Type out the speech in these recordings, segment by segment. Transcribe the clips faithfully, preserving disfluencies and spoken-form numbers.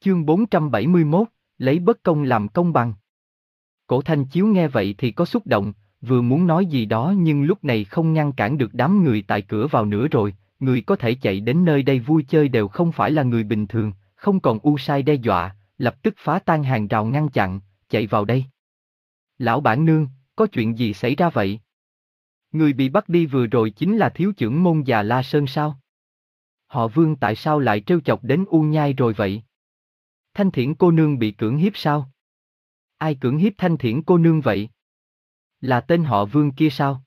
Chương bốn trăm bảy mươi mốt, lấy bất công làm công bằng. Cổ Thanh Chiếu nghe vậy thì có xúc động, vừa muốn nói gì đó nhưng lúc này không ngăn cản được đám người tại cửa vào nữa rồi, người có thể chạy đến nơi đây vui chơi đều không phải là người bình thường, không còn u sai đe dọa, lập tức phá tan hàng rào ngăn chặn, chạy vào đây. Lão bản nương, có chuyện gì xảy ra vậy? Người bị bắt đi vừa rồi chính là thiếu chưởng môn già La Sơn sao? Họ Vương tại sao lại trêu chọc đến U Nhai rồi vậy? Thanh Thiển cô nương bị cưỡng hiếp sao? Ai cưỡng hiếp Thanh Thiển cô nương vậy? Là tên họ Vương kia sao?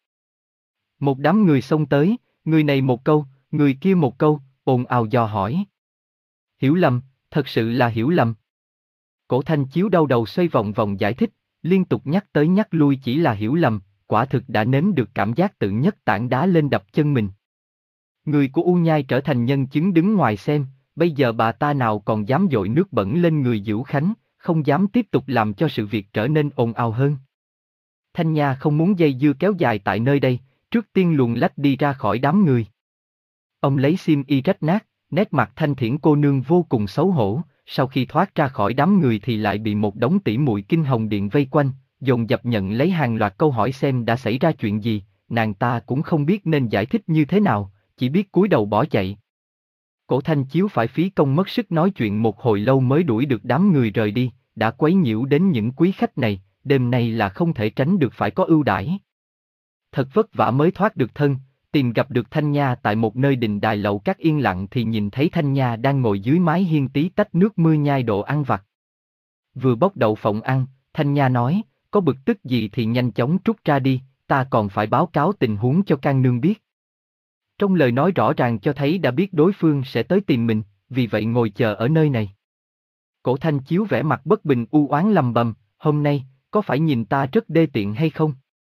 Một đám người xông tới, người này một câu, người kia một câu, ồn ào dò hỏi. Hiểu lầm, thật sự là hiểu lầm. Cổ Thanh Chiếu đau đầu xoay vòng vòng giải thích, liên tục nhắc tới nhắc lui chỉ là hiểu lầm, quả thực đã nếm được cảm giác tự nhất tảng đá lên đập chân mình. Người của U Nhai trở thành nhân chứng đứng ngoài xem, bây giờ bà ta nào còn dám dội nước bẩn lên người Dữu Khánh, không dám tiếp tục làm cho sự việc trở nên ồn ào hơn. Thanh Nha không muốn dây dưa kéo dài tại nơi đây, trước tiên luồn lách đi ra khỏi đám người. Ông lấy xiêm y rách nát, nét mặt Thanh Thiển cô nương vô cùng xấu hổ, sau khi thoát ra khỏi đám người thì lại bị một đống tỷ muội Kinh Hồng Điện vây quanh, dồn dập nhận lấy hàng loạt câu hỏi xem đã xảy ra chuyện gì, nàng ta cũng không biết nên giải thích như thế nào, chỉ biết cúi đầu bỏ chạy. Cổ Thanh Chiếu phải phí công mất sức nói chuyện một hồi lâu mới đuổi được đám người rời đi, đã quấy nhiễu đến những quý khách này, đêm nay là không thể tránh được phải có ưu đãi. Thật vất vả mới thoát được thân, tìm gặp được Thanh Nha tại một nơi đình đài lầu các yên lặng thì nhìn thấy Thanh Nha đang ngồi dưới mái hiên tí tách nước mưa nhai đồ ăn vặt. Vừa bốc đậu phộng ăn, Thanh Nha nói, có bực tức gì thì nhanh chóng trút ra đi, ta còn phải báo cáo tình huống cho Can nương biết. Trong lời nói rõ ràng cho thấy đã biết đối phương sẽ tới tìm mình, vì vậy ngồi chờ ở nơi này. Cổ Thanh Chiếu vẻ mặt bất bình u oán lầm bầm, hôm nay, có phải nhìn ta rất đê tiện hay không?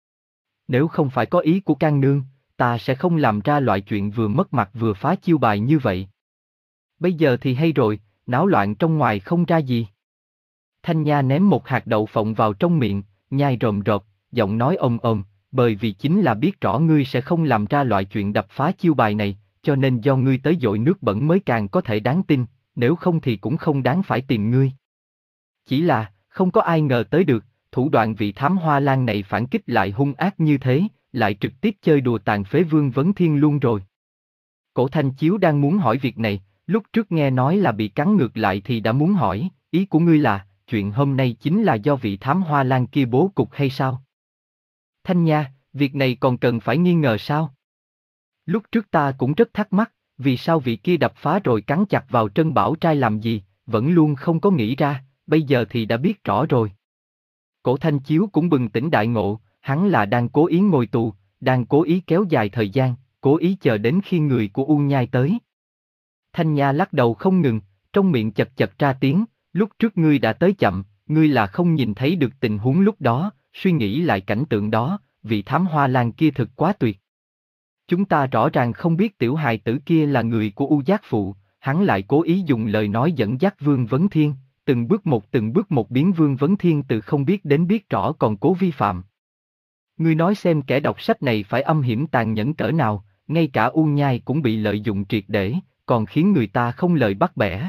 Nếu không phải có ý của Can nương, ta sẽ không làm ra loại chuyện vừa mất mặt vừa phá chiêu bài như vậy. Bây giờ thì hay rồi, náo loạn trong ngoài không ra gì. Thanh Nha ném một hạt đậu phộng vào trong miệng, nhai rồm rộp, giọng nói ồm ồm, bởi vì chính là biết rõ ngươi sẽ không làm ra loại chuyện đập phá chiêu bài này, cho nên do ngươi tới dội nước bẩn mới càng có thể đáng tin, nếu không thì cũng không đáng phải tìm ngươi. Chỉ là, không có ai ngờ tới được, thủ đoạn vị thám hoa lan này phản kích lại hung ác như thế, lại trực tiếp chơi đùa tàn phế Vương Vấn Thiên luôn rồi. Cổ Thanh Chiếu đang muốn hỏi việc này, lúc trước nghe nói là bị cắn ngược lại thì đã muốn hỏi, ý của ngươi là, chuyện hôm nay chính là do vị thám hoa lan kia bố cục hay sao? Thanh Nha, việc này còn cần phải nghi ngờ sao? Lúc trước ta cũng rất thắc mắc, vì sao vị kia đập phá rồi cắn chặt vào Trân Bảo Trai làm gì, vẫn luôn không có nghĩ ra, bây giờ thì đã biết rõ rồi. Cổ Thanh Chiếu cũng bừng tỉnh đại ngộ, hắn là đang cố ý ngồi tù, đang cố ý kéo dài thời gian, cố ý chờ đến khi người của U Nhai tới. Thanh Nha lắc đầu không ngừng, trong miệng chật chật ra tiếng, lúc trước ngươi đã tới chậm, ngươi là không nhìn thấy được tình huống lúc đó, suy nghĩ lại cảnh tượng đó, vị thám hoa lan kia thực quá tuyệt. Chúng ta rõ ràng không biết tiểu hài tử kia là người của U Giác Phụ, hắn lại cố ý dùng lời nói dẫn dắt Vương Vấn Thiên, từng bước một từng bước một biến Vương Vấn Thiên từ không biết đến biết rõ còn cố vi phạm. Ngươi nói xem kẻ đọc sách này phải âm hiểm tàn nhẫn cỡ nào, ngay cả U Nhai cũng bị lợi dụng triệt để, còn khiến người ta không lời bắt bẻ.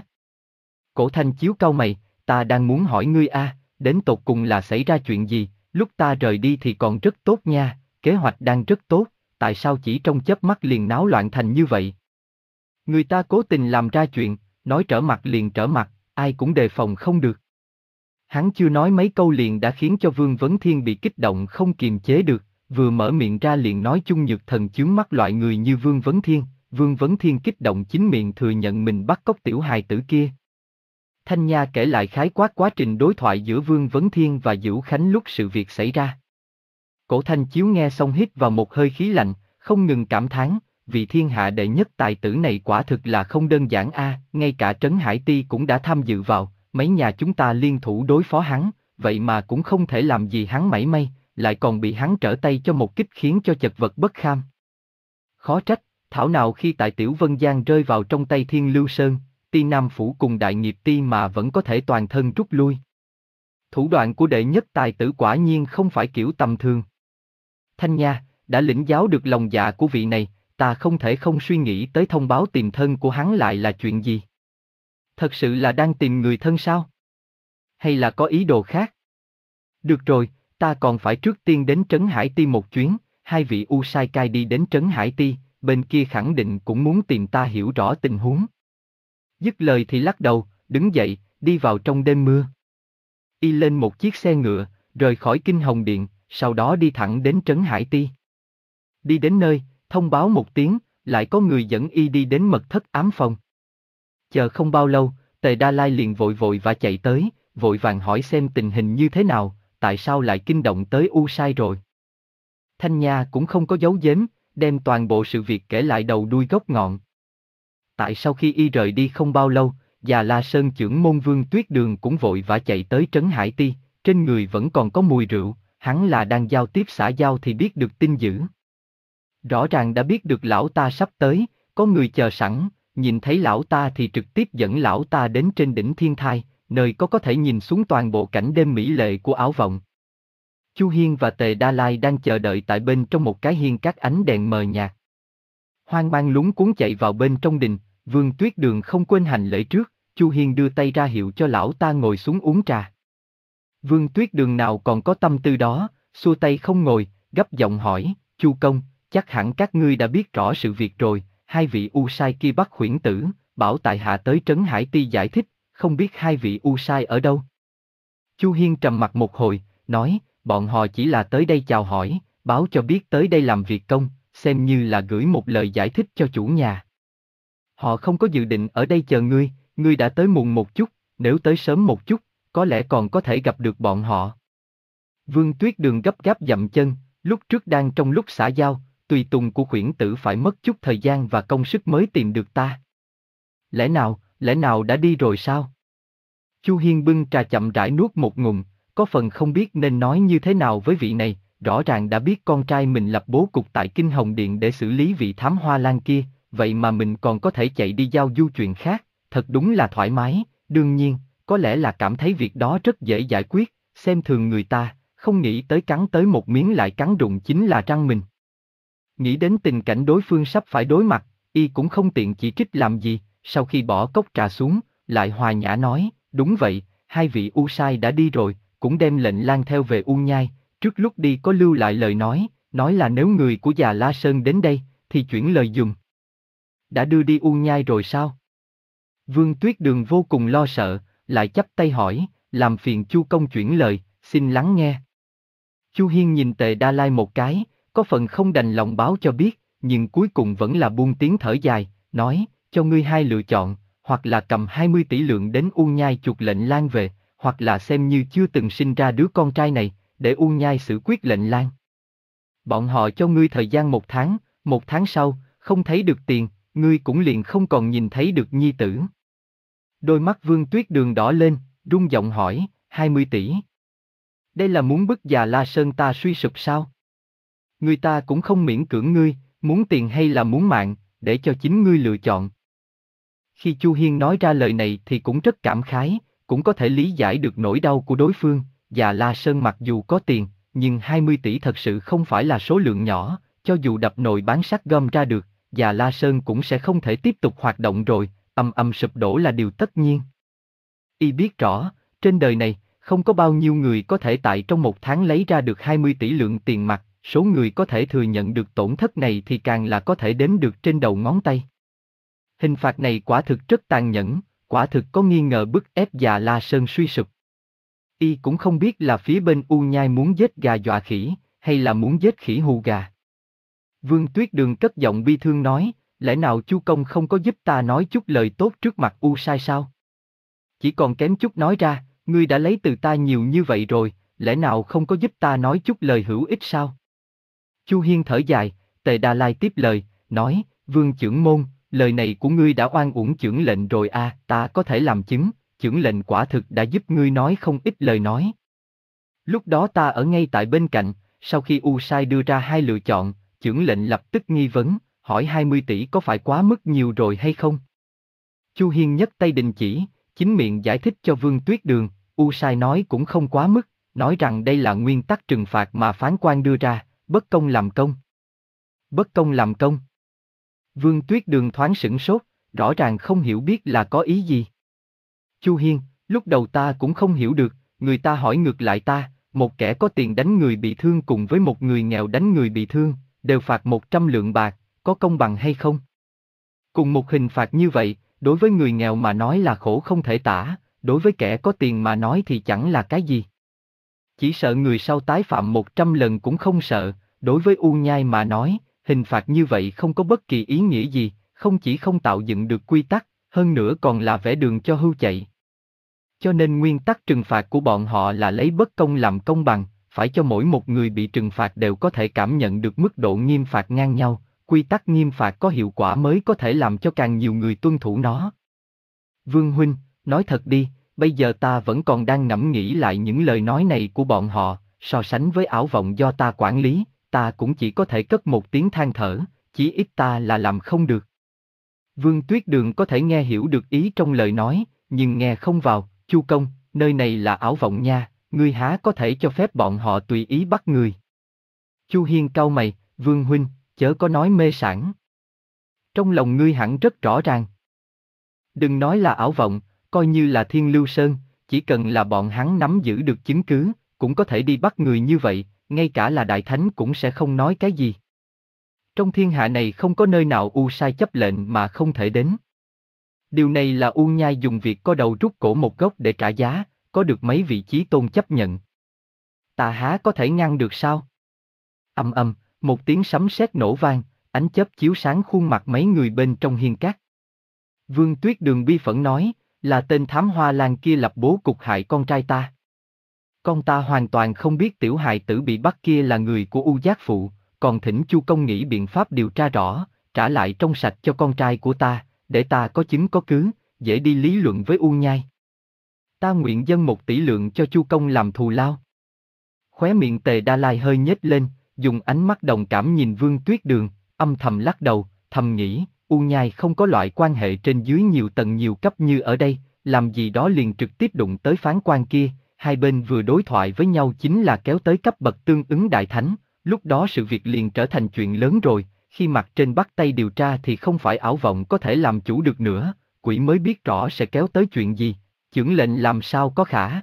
Cổ Thanh Chiếu cau mày, ta đang muốn hỏi ngươi a, đến tột cùng là xảy ra chuyện gì, lúc ta rời đi thì còn rất tốt nha, kế hoạch đang rất tốt, tại sao chỉ trong chớp mắt liền náo loạn thành như vậy? Người ta cố tình làm ra chuyện, nói trở mặt liền trở mặt, ai cũng đề phòng không được. Hắn chưa nói mấy câu liền đã khiến cho Vương Vấn Thiên bị kích động không kiềm chế được, vừa mở miệng ra liền nói chung nhược thần chướng mắt loại người như Vương Vấn Thiên, Vương Vấn Thiên kích động chính miệng thừa nhận mình bắt cóc tiểu hài tử kia. Thanh Nha kể lại khái quát quá trình đối thoại giữa Vương Vấn Thiên và Dữu Khánh lúc sự việc xảy ra. Cổ Thanh Chiếu nghe xong hít vào một hơi khí lạnh, không ngừng cảm thán, vị thiên hạ đệ nhất tài tử này quả thực là không đơn giản a, ngay cả Trấn Hải Ti cũng đã tham dự vào, mấy nhà chúng ta liên thủ đối phó hắn, vậy mà cũng không thể làm gì hắn mảy may, lại còn bị hắn trở tay cho một kích khiến cho chật vật bất kham. Khó trách, thảo nào khi tại Tiểu Vân Giang rơi vào trong tay Thiên Lưu Sơn, Ti Nam Phủ cùng Đại Nghiệp Ti mà vẫn có thể toàn thân rút lui. Thủ đoạn của đệ nhất tài tử quả nhiên không phải kiểu tầm thường. Thanh Nha, đã lĩnh giáo được lòng dạ của vị này, ta không thể không suy nghĩ tới thông báo tìm thân của hắn lại là chuyện gì. Thật sự là đang tìm người thân sao? Hay là có ý đồ khác? Được rồi, ta còn phải trước tiên đến Trấn Hải Ti một chuyến, hai vị U Sai Cai đi đến Trấn Hải Ti, bên kia khẳng định cũng muốn tìm ta hiểu rõ tình huống. Dứt lời thì lắc đầu, đứng dậy, đi vào trong đêm mưa. Y lên một chiếc xe ngựa, rời khỏi Kinh Hồng Điện, sau đó đi thẳng đến Trấn Hải Ti. Đi đến nơi, thông báo một tiếng, lại có người dẫn Y đi đến mật thất ám phòng. Chờ không bao lâu, Tề Đa Lai liền vội vội và chạy tới, vội vàng hỏi xem tình hình như thế nào, tại sao lại kinh động tới U Sai rồi. Thanh Nha cũng không có giấu giếm, đem toàn bộ sự việc kể lại đầu đuôi gốc ngọn. Tại sau khi Y rời đi không bao lâu, Già La Sơn chưởng môn Vương Tuyết Đường cũng vội vã chạy tới Trấn Hải Ti, trên người vẫn còn có mùi rượu, hắn là đang giao tiếp xã giao thì biết được tin dữ. Rõ ràng đã biết được lão ta sắp tới, có người chờ sẵn, nhìn thấy lão ta thì trực tiếp dẫn lão ta đến trên đỉnh Thiên Thai, nơi có có thể nhìn xuống toàn bộ cảnh đêm mỹ lệ của Ảo Vọng. Chu Hiên và Tề Đa Lai đang chờ đợi tại bên trong một cái hiên các ánh đèn mờ nhạt. Hoang mang lúng cuốn chạy vào bên trong đình, Vương Tuyết Đường không quên hành lễ trước, Chu Hiên đưa tay ra hiệu cho lão ta ngồi xuống uống trà. Vương Tuyết Đường nào còn có tâm tư đó, xua tay không ngồi, gấp giọng hỏi, Chu công, chắc hẳn các ngươi đã biết rõ sự việc rồi, hai vị U Sai kia bắt Khuyển Tử, bảo tại hạ tới Trấn Hải Ti giải thích, không biết hai vị U Sai ở đâu. Chu Hiên trầm mặt một hồi, nói, bọn họ chỉ là tới đây chào hỏi, báo cho biết tới đây làm việc công, xem như là gửi một lời giải thích cho chủ nhà. Họ không có dự định ở đây chờ ngươi, ngươi đã tới muộn một chút, nếu tới sớm một chút, có lẽ còn có thể gặp được bọn họ. Vương Tuyết Đường gấp gáp dậm chân, lúc trước đang trong lúc xã giao, tùy tùng của Khuyển Tử phải mất chút thời gian và công sức mới tìm được ta. Lẽ nào, lẽ nào đã đi rồi sao? Chu Hiên bưng trà chậm rãi nuốt một ngụm, có phần không biết nên nói như thế nào với vị này, rõ ràng đã biết con trai mình lập bố cục tại Kinh Hồng Điện để xử lý vị thám hoa lan kia, vậy mà mình còn có thể chạy đi giao du chuyện khác, thật đúng là thoải mái, đương nhiên, có lẽ là cảm thấy việc đó rất dễ giải quyết, xem thường người ta, không nghĩ tới cắn tới một miếng lại cắn rụng chính là răng mình. Nghĩ đến tình cảnh đối phương sắp phải đối mặt, Y cũng không tiện chỉ trích làm gì, sau khi bỏ cốc trà xuống, lại hòa nhã nói, đúng vậy, hai vị U Sai đã đi rồi, cũng đem lệnh lang theo về U Nhai, trước lúc đi có lưu lại lời nói, nói là nếu người của Già La Sơn đến đây, thì chuyển lời dùng. Đã đưa đi U Nhai rồi sao? Vương Tuyết Đường vô cùng lo sợ, lại chắp tay hỏi, làm phiền Chu công chuyển lời, xin lắng nghe. Chu Hiên nhìn Tề Đa Lai một cái, có phần không đành lòng báo cho biết, nhưng cuối cùng vẫn là buông tiếng thở dài, nói, cho ngươi hai lựa chọn, hoặc là cầm hai mươi tỷ lượng đến U Nhai chuộc lệnh lang về, hoặc là xem như chưa từng sinh ra đứa con trai này, để U Nhai xử quyết lệnh lang. Bọn họ cho ngươi thời gian một tháng, một tháng sau, không thấy được tiền, ngươi cũng liền không còn nhìn thấy được nhi tử. Đôi mắt Vương Tuyết Đường đỏ lên, run giọng hỏi, hai mươi tỷ. Đây là muốn bức Già La Sơn ta suy sụp sao? Người ta cũng không miễn cưỡng ngươi, muốn tiền hay là muốn mạng, để cho chính ngươi lựa chọn. Khi Chu Hiên nói ra lời này thì cũng rất cảm khái, cũng có thể lý giải được nỗi đau của đối phương, Già La Sơn mặc dù có tiền, nhưng hai mươi tỷ thật sự không phải là số lượng nhỏ, cho dù đập nồi bán sắt gom ra được, Già La Sơn cũng sẽ không thể tiếp tục hoạt động rồi, âm âm sụp đổ là điều tất nhiên. Y biết rõ, trên đời này, không có bao nhiêu người có thể tại trong một tháng lấy ra được hai mươi tỷ lượng tiền mặt, số người có thể thừa nhận được tổn thất này thì càng là có thể đếm được trên đầu ngón tay. Hình phạt này quả thực rất tàn nhẫn, quả thực có nghi ngờ bức ép Già La Sơn suy sụp. Y cũng không biết là phía bên U Nhai muốn giết gà dọa khỉ, hay là muốn giết khỉ hù gà. Vương Tuyết Đường cất giọng bi thương nói, lẽ nào Chu công không có giúp ta nói chút lời tốt trước mặt U Sai sao? Chỉ còn kém chút nói ra, ngươi đã lấy từ ta nhiều như vậy rồi, lẽ nào không có giúp ta nói chút lời hữu ích sao? Chu Hiên thở dài, Tề Đa Lai tiếp lời, nói, Vương chưởng môn, lời này của ngươi đã oan uổng chưởng lệnh rồi à, ta có thể làm chứng, chưởng lệnh quả thực đã giúp ngươi nói không ít lời nói. Lúc đó ta ở ngay tại bên cạnh, sau khi U Sai đưa ra hai lựa chọn, chưởng lệnh lập tức nghi vấn, hỏi hai mươi tỷ có phải quá mức nhiều rồi hay không? Chu Hiên nhấc tay đình chỉ, chính miệng giải thích cho Vương Tuyết Đường, U Sai nói cũng không quá mức, nói rằng đây là nguyên tắc trừng phạt mà phán quan đưa ra, bất công làm công. Bất công làm công. Vương Tuyết Đường thoáng sửng sốt, rõ ràng không hiểu biết là có ý gì. Chu Hiên, lúc đầu ta cũng không hiểu được, người ta hỏi ngược lại ta, một kẻ có tiền đánh người bị thương cùng với một người nghèo đánh người bị thương, đều phạt một trăm lượng bạc, có công bằng hay không? Cùng một hình phạt như vậy, đối với người nghèo mà nói là khổ không thể tả, đối với kẻ có tiền mà nói thì chẳng là cái gì. Chỉ sợ người sau tái phạm một trăm lần cũng không sợ, đối với U Nhai mà nói, hình phạt như vậy không có bất kỳ ý nghĩa gì, không chỉ không tạo dựng được quy tắc, hơn nữa còn là vẽ đường cho hươu chạy. Cho nên nguyên tắc trừng phạt của bọn họ là lấy bất công làm công bằng, phải cho mỗi một người bị trừng phạt đều có thể cảm nhận được mức độ nghiêm phạt ngang nhau, quy tắc nghiêm phạt có hiệu quả mới có thể làm cho càng nhiều người tuân thủ nó. Vương Huynh, nói thật đi, bây giờ ta vẫn còn đang ngẫm nghĩ lại những lời nói này của bọn họ, so sánh với ảo vọng do ta quản lý, ta cũng chỉ có thể cất một tiếng than thở, chí ít ta là làm không được. Vương Tuyết Đường có thể nghe hiểu được ý trong lời nói, nhưng nghe không vào. Chu công, nơi này là ảo vọng nha, ngươi há có thể cho phép bọn họ tùy ý bắt người. Chu Hiên cau mày, Vương Huynh, chớ có nói mê sảng. Trong lòng ngươi hẳn rất rõ ràng. Đừng nói là ảo vọng, coi như là Thiên Lưu Sơn, chỉ cần là bọn hắn nắm giữ được chứng cứ, cũng có thể đi bắt người như vậy, ngay cả là Đại Thánh cũng sẽ không nói cái gì. Trong thiên hạ này không có nơi nào U Sai chấp lệnh mà không thể đến. Điều này là U Nhai dùng việc có đầu rút cổ một gốc để trả giá, có được mấy vị chí tôn chấp nhận. Ta há có thể ngăn được sao? Âm âm, một tiếng sấm sét nổ vang, ánh chớp chiếu sáng khuôn mặt mấy người bên trong hiên cát. Vương Tuyết Đường bi phẫn nói, là tên thám hoa lan kia lập bố cục hại con trai ta. Con ta hoàn toàn không biết tiểu hài tử bị bắt kia là người của U Giác Phụ, còn thỉnh Chu công nghĩ biện pháp điều tra rõ, trả lại trong sạch cho con trai của ta, để ta có chứng có cứ, dễ đi lý luận với U Nhai. Ta nguyện dâng một tỷ lượng cho Chu công làm thù lao. Khóe miệng Tề Đa Lai hơi nhếch lên, dùng ánh mắt đồng cảm nhìn Vương Tuyết Đường, âm thầm lắc đầu, thầm nghĩ, U Nhai không có loại quan hệ trên dưới nhiều tầng nhiều cấp như ở đây, làm gì đó liền trực tiếp đụng tới phán quan kia, hai bên vừa đối thoại với nhau chính là kéo tới cấp bậc tương ứng đại thánh, lúc đó sự việc liền trở thành chuyện lớn rồi. Khi mặt trên bắt tay điều tra thì không phải ảo vọng có thể làm chủ được nữa, quỷ mới biết rõ sẽ kéo tới chuyện gì, chưởng lệnh làm sao có khả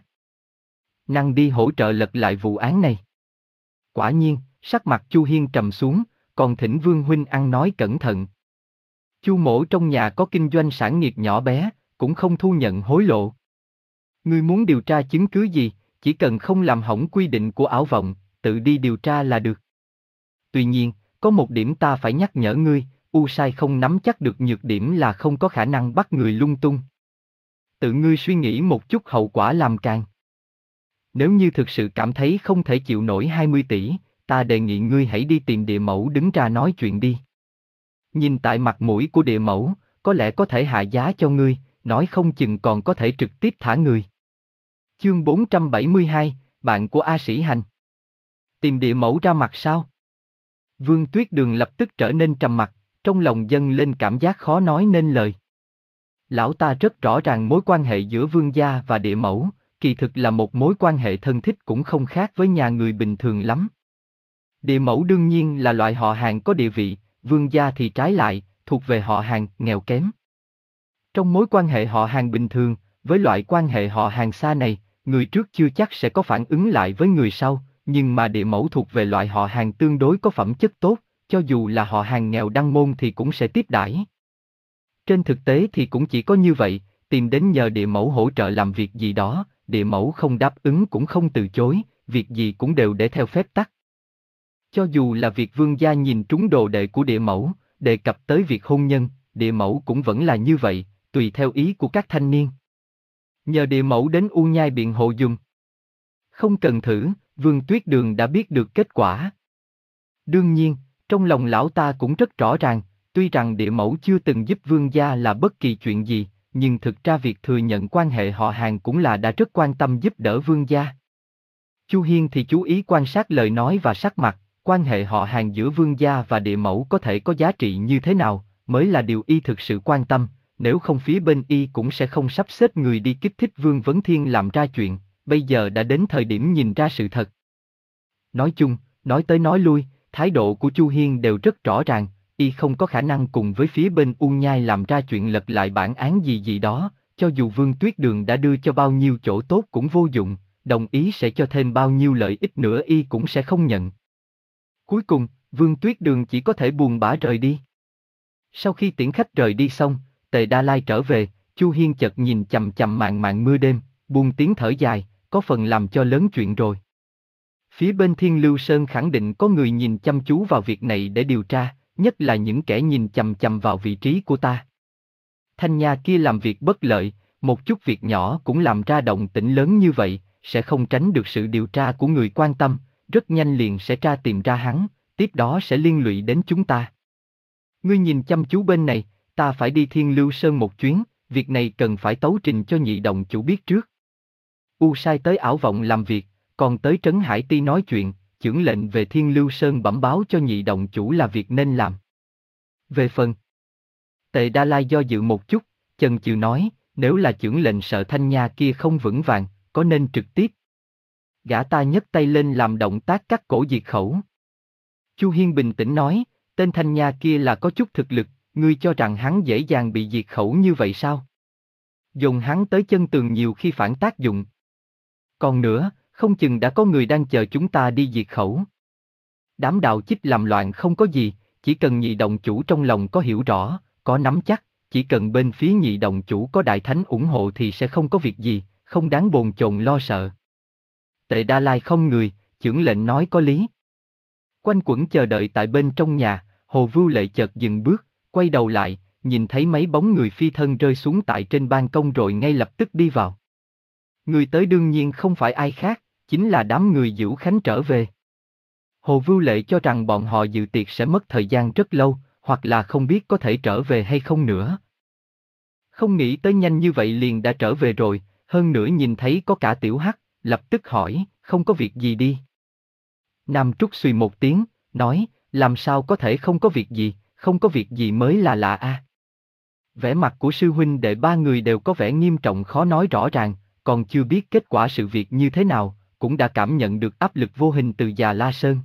năng đi hỗ trợ lật lại vụ án này. Quả nhiên, sắc mặt Chu Hiên trầm xuống, còn thỉnh Vương Huynh ăn nói cẩn thận. Chu mỗ trong nhà có kinh doanh sản nghiệp nhỏ bé, cũng không thu nhận hối lộ. Ngươi muốn điều tra chứng cứ gì, chỉ cần không làm hỏng quy định của ảo vọng, tự đi điều tra là được. Tuy nhiên, có một điểm ta phải nhắc nhở ngươi, U Sai không nắm chắc được nhược điểm là không có khả năng bắt người lung tung. Tự ngươi suy nghĩ một chút hậu quả làm càng. Nếu như thực sự cảm thấy không thể chịu nổi hai mươi tỷ, ta đề nghị ngươi hãy đi tìm địa mẫu đứng ra nói chuyện đi. Nhìn tại mặt mũi của địa mẫu, có lẽ có thể hạ giá cho ngươi, nói không chừng còn có thể trực tiếp thả người. Chương bốn trăm bảy mươi hai, bạn của A Sĩ Hành. Tìm địa mẫu ra mặt sao? Vương Tuyết Đường lập tức trở nên trầm mặc, trong lòng dâng lên cảm giác khó nói nên lời. Lão ta rất rõ ràng mối quan hệ giữa vương gia và địa mẫu, kỳ thực là một mối quan hệ thân thích cũng không khác với nhà người bình thường lắm. Địa mẫu đương nhiên là loại họ hàng có địa vị, vương gia thì trái lại, thuộc về họ hàng nghèo kém. Trong mối quan hệ họ hàng bình thường, với loại quan hệ họ hàng xa này, người trước chưa chắc sẽ có phản ứng lại với người sau, nhưng mà địa mẫu thuộc về loại họ hàng tương đối có phẩm chất tốt, cho dù là họ hàng nghèo đăng môn thì cũng sẽ tiếp đãi. Trên thực tế thì cũng chỉ có như vậy, tìm đến nhờ địa mẫu hỗ trợ làm việc gì đó, địa mẫu không đáp ứng cũng không từ chối, việc gì cũng đều để theo phép tắc. Cho dù là việc vương gia nhìn trúng đồ đệ của địa mẫu, đề cập tới việc hôn nhân, địa mẫu cũng vẫn là như vậy, tùy theo ý của các thanh niên. Nhờ địa mẫu đến U Nhai biện hộ dùng. Không cần thử, Vương Tuyết Đường đã biết được kết quả. Đương nhiên, trong lòng lão ta cũng rất rõ ràng, tuy rằng địa mẫu chưa từng giúp vương gia là bất kỳ chuyện gì, nhưng thực ra việc thừa nhận quan hệ họ hàng cũng là đã rất quan tâm giúp đỡ vương gia. Chu Hiên thì chú ý quan sát lời nói và sắc mặt, quan hệ họ hàng giữa vương gia và địa mẫu có thể có giá trị như thế nào, mới là điều y thực sự quan tâm, nếu không phía bên y cũng sẽ không sắp xếp người đi kích thích Vương Vấn Thiên làm ra chuyện, bây giờ đã đến thời điểm nhìn ra sự thật. Nói chung, nói tới nói lui, thái độ của Chu Hiên đều rất rõ ràng, y không có khả năng cùng với phía bên U Nhai làm ra chuyện lật lại bản án gì gì đó, cho dù Vương Tuyết Đường đã đưa cho bao nhiêu chỗ tốt cũng vô dụng, đồng ý sẽ cho thêm bao nhiêu lợi ích nữa y cũng sẽ không nhận. Cuối cùng, Vương Tuyết Đường chỉ có thể buồn bã rời đi. Sau khi tiễn khách rời đi xong, Tề Đa Lai trở về, Chu Hiên chợt nhìn chằm chằm màn màn mưa đêm, buông tiếng thở dài, có phần làm cho lớn chuyện rồi. Phía bên Thiên Lưu Sơn khẳng định có người nhìn chăm chú vào việc này để điều tra, nhất là những kẻ nhìn chằm chằm vào vị trí của ta. Thanh Nha kia làm việc bất lợi, một chút việc nhỏ cũng làm ra động tĩnh lớn như vậy, sẽ không tránh được sự điều tra của người quan tâm, rất nhanh liền sẽ tra tìm ra hắn, tiếp đó sẽ liên lụy đến chúng ta. Ngươi nhìn chăm chú bên này, ta phải đi Thiên Lưu Sơn một chuyến, việc này cần phải tấu trình cho nhị động chủ biết trước. U sai tới Ảo Vọng làm việc, còn tới Trấn Hải Ti nói chuyện, chưởng lệnh về Thiên Lưu Sơn bẩm báo cho nhị động chủ là việc nên làm. Về phần Tề Đa Lai do dự một chút, chần chừ nói, nếu là chưởng lệnh sợ Thanh Nha kia không vững vàng, có nên trực tiếp. Gã ta nhấc tay lên làm động tác cắt cổ diệt khẩu. Chu Hiên bình tĩnh nói, tên Thanh Nha kia là có chút thực lực, ngươi cho rằng hắn dễ dàng bị diệt khẩu như vậy sao? Dùng hắn tới chân tường nhiều khi phản tác dụng. Còn nữa, không chừng đã có người đang chờ chúng ta đi diệt khẩu. Đám đạo chích làm loạn không có gì, chỉ cần nhị động chủ trong lòng có hiểu rõ, có nắm chắc, chỉ cần bên phía nhị động chủ có đại thánh ủng hộ thì sẽ không có việc gì, không đáng bồn chồn lo sợ. Tề Đa Lai không người, chưởng lệnh nói có lý. Quanh quẩn chờ đợi tại bên trong nhà, Hồ Vưu Lệ chợt dừng bước, quay đầu lại, nhìn thấy mấy bóng người phi thân rơi xuống tại trên ban công rồi ngay lập tức đi vào. Người tới đương nhiên không phải ai khác, chính là đám người Dữu Khánh trở về. Hồ Vưu Lệ cho rằng bọn họ dự tiệc sẽ mất thời gian rất lâu, hoặc là không biết có thể trở về hay không nữa. Không nghĩ tới nhanh như vậy liền đã trở về rồi, hơn nữa nhìn thấy có cả Tiểu Hắc, lập tức hỏi, không có việc gì đi. Nam Trúc suy một tiếng, nói, làm sao có thể không có việc gì, không có việc gì mới là lạ a. À. Vẻ mặt của sư huynh đệ ba người đều có vẻ nghiêm trọng khó nói rõ ràng, còn chưa biết kết quả sự việc như thế nào, cũng đã cảm nhận được áp lực vô hình từ Già La Sơn.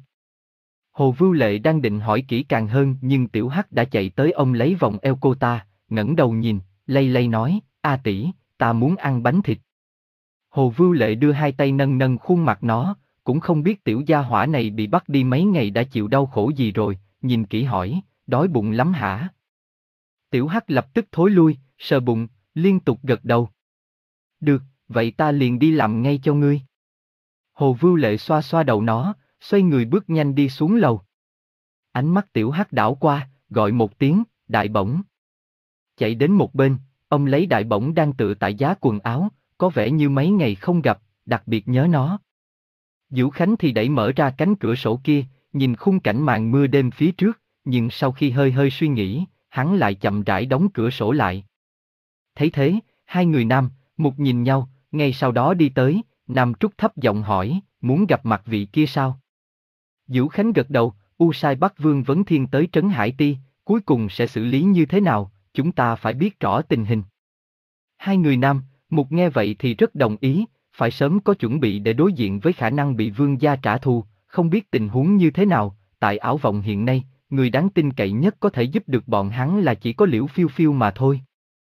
Hồ Vưu Lệ đang định hỏi kỹ càng hơn nhưng Tiểu Hắc đã chạy tới ôm lấy vòng eo cô ta, ngẩng đầu nhìn, lay lay nói, A tỷ, ta muốn ăn bánh thịt. Hồ Vưu Lệ đưa hai tay nâng nâng khuôn mặt nó, cũng không biết tiểu gia hỏa này bị bắt đi mấy ngày đã chịu đau khổ gì rồi, nhìn kỹ hỏi, đói bụng lắm hả? Tiểu Hắc lập tức thối lui, sờ bụng, liên tục gật đầu. Được, vậy ta liền đi làm ngay cho ngươi. Hồ Vưu Lệ xoa xoa đầu nó, xoay người bước nhanh đi xuống lầu. Ánh mắt Tiểu Hắc đảo qua, gọi một tiếng, Đại Bổng. Chạy đến một bên, ông lấy Đại Bổng đang tựa tại giá quần áo, có vẻ như mấy ngày không gặp, đặc biệt nhớ nó. Dữu Khánh thì đẩy mở ra cánh cửa sổ kia, nhìn khung cảnh màn mưa đêm phía trước, nhưng sau khi hơi hơi suy nghĩ, hắn lại chậm rãi đóng cửa sổ lại. Thấy thế, hai người nam, một nhìn nhau, ngay sau đó đi tới, Nam Trúc thấp giọng hỏi, muốn gặp mặt vị kia sao? Dữu Khánh gật đầu, U Sai Bắc Vương Vấn Thiên tới Trấn Hải Ti, cuối cùng sẽ xử lý như thế nào, chúng ta phải biết rõ tình hình. Hai người nam, một nghe vậy thì rất đồng ý, phải sớm có chuẩn bị để đối diện với khả năng bị vương gia trả thù, không biết tình huống như thế nào, tại Ảo Vọng hiện nay, người đáng tin cậy nhất có thể giúp được bọn hắn là chỉ có Liễu Phiêu Phiêu mà thôi.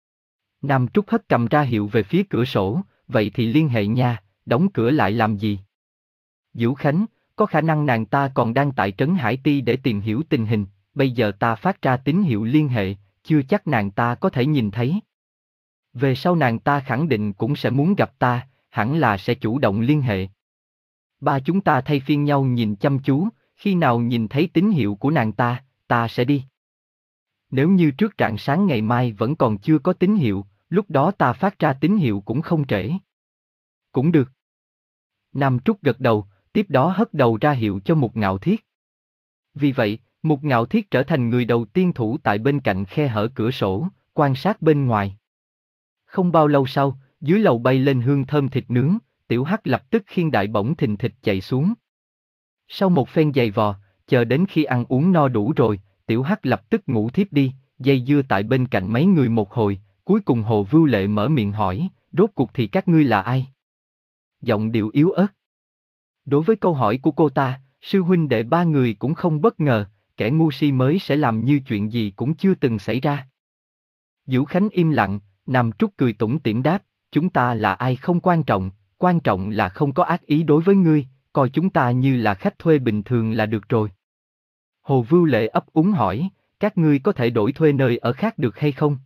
Nam Trúc hất cầm ra hiệu về phía cửa sổ, vậy thì liên hệ nha, đóng cửa lại làm gì? Dữu Khánh, có khả năng nàng ta còn đang tại Trấn Hải Ti để tìm hiểu tình hình, bây giờ ta phát ra tín hiệu liên hệ, chưa chắc nàng ta có thể nhìn thấy. Về sau nàng ta khẳng định cũng sẽ muốn gặp ta, hẳn là sẽ chủ động liên hệ. Ba chúng ta thay phiên nhau nhìn chăm chú, khi nào nhìn thấy tín hiệu của nàng ta, ta sẽ đi. Nếu như trước rạng sáng ngày mai vẫn còn chưa có tín hiệu, lúc đó ta phát ra tín hiệu cũng không trễ. Cũng được. Nam Trúc gật đầu, tiếp đó hất đầu ra hiệu cho Mục Ngạo Thiết. Vì vậy, Mục Ngạo Thiết trở thành người đầu tiên thủ tại bên cạnh khe hở cửa sổ, quan sát bên ngoài. Không bao lâu sau, dưới lầu bay lên hương thơm thịt nướng, Tiểu Hắc lập tức khiêng Đại Bổng thình thịch chạy xuống. Sau một phen giày vò, chờ đến khi ăn uống no đủ rồi, Tiểu Hắc lập tức ngủ thiếp đi, dây dưa tại bên cạnh mấy người một hồi, cuối cùng Hồ Vưu Lệ mở miệng hỏi, rốt cuộc thì các ngươi là ai? Giọng điệu yếu ớt. Đối với câu hỏi của cô ta, sư huynh đệ ba người cũng không bất ngờ, kẻ ngu si mới sẽ làm như chuyện gì cũng chưa từng xảy ra. Dữu Khánh im lặng, Nam Trúc cười tủm tỉm đáp, chúng ta là ai không quan trọng, quan trọng là không có ác ý đối với ngươi, coi chúng ta như là khách thuê bình thường là được rồi. Hồ Vưu Lệ ấp úng hỏi, các ngươi có thể đổi thuê nơi ở khác được hay không?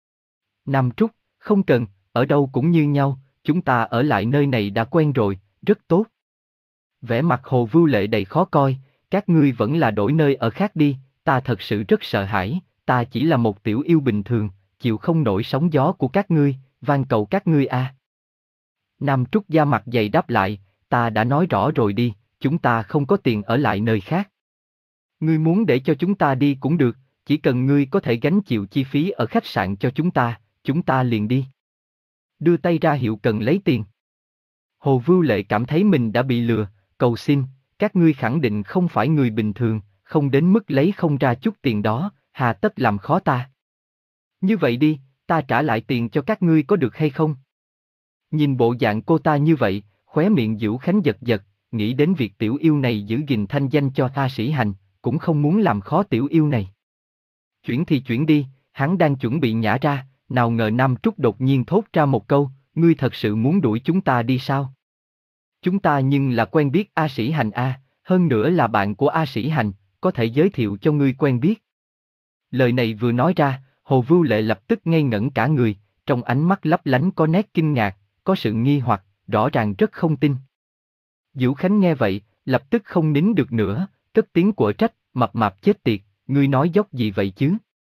Nam Trúc, không cần, ở đâu cũng như nhau, chúng ta ở lại nơi này đã quen rồi, rất tốt. Vẻ mặt Hồ Vưu Lệ đầy khó coi, các ngươi vẫn là đổi nơi ở khác đi, ta thật sự rất sợ hãi, ta chỉ là một tiểu yêu bình thường, chịu không nổi sóng gió của các ngươi, van cầu các ngươi a. À. Nam Trúc da mặt dày đáp lại, ta đã nói rõ rồi đi, chúng ta không có tiền ở lại nơi khác. Ngươi muốn để cho chúng ta đi cũng được, chỉ cần ngươi có thể gánh chịu chi phí ở khách sạn cho chúng ta, chúng ta liền đi. Đưa tay ra hiệu cần lấy tiền. Hồ Vưu Lệ cảm thấy mình đã bị lừa, cầu xin, các ngươi khẳng định không phải người bình thường, không đến mức lấy không ra chút tiền đó, hà tất làm khó ta. Như vậy đi, ta trả lại tiền cho các ngươi có được hay không? Nhìn bộ dạng cô ta như vậy, khóe miệng Diễu Khánh giật giật, nghĩ đến việc tiểu yêu này giữ gìn thanh danh cho A Sĩ Hành, cũng không muốn làm khó tiểu yêu này. Chuyển thì chuyển đi, hắn đang chuẩn bị nhả ra, nào ngờ Nam Trúc đột nhiên thốt ra một câu, ngươi thật sự muốn đuổi chúng ta đi sao? Chúng ta nhưng là quen biết A Sĩ Hành a, hơn nữa là bạn của A Sĩ Hành, có thể giới thiệu cho ngươi quen biết. Lời này vừa nói ra, Hồ Vưu Lệ lập tức ngây ngẩn cả người, trong ánh mắt lấp lánh có nét kinh ngạc, có sự nghi hoặc, rõ ràng rất không tin. Diễu Khánh nghe vậy, lập tức không nín được nữa, cất tiếng quở trách, mập mạp chết tiệt, ngươi nói dốc gì vậy chứ?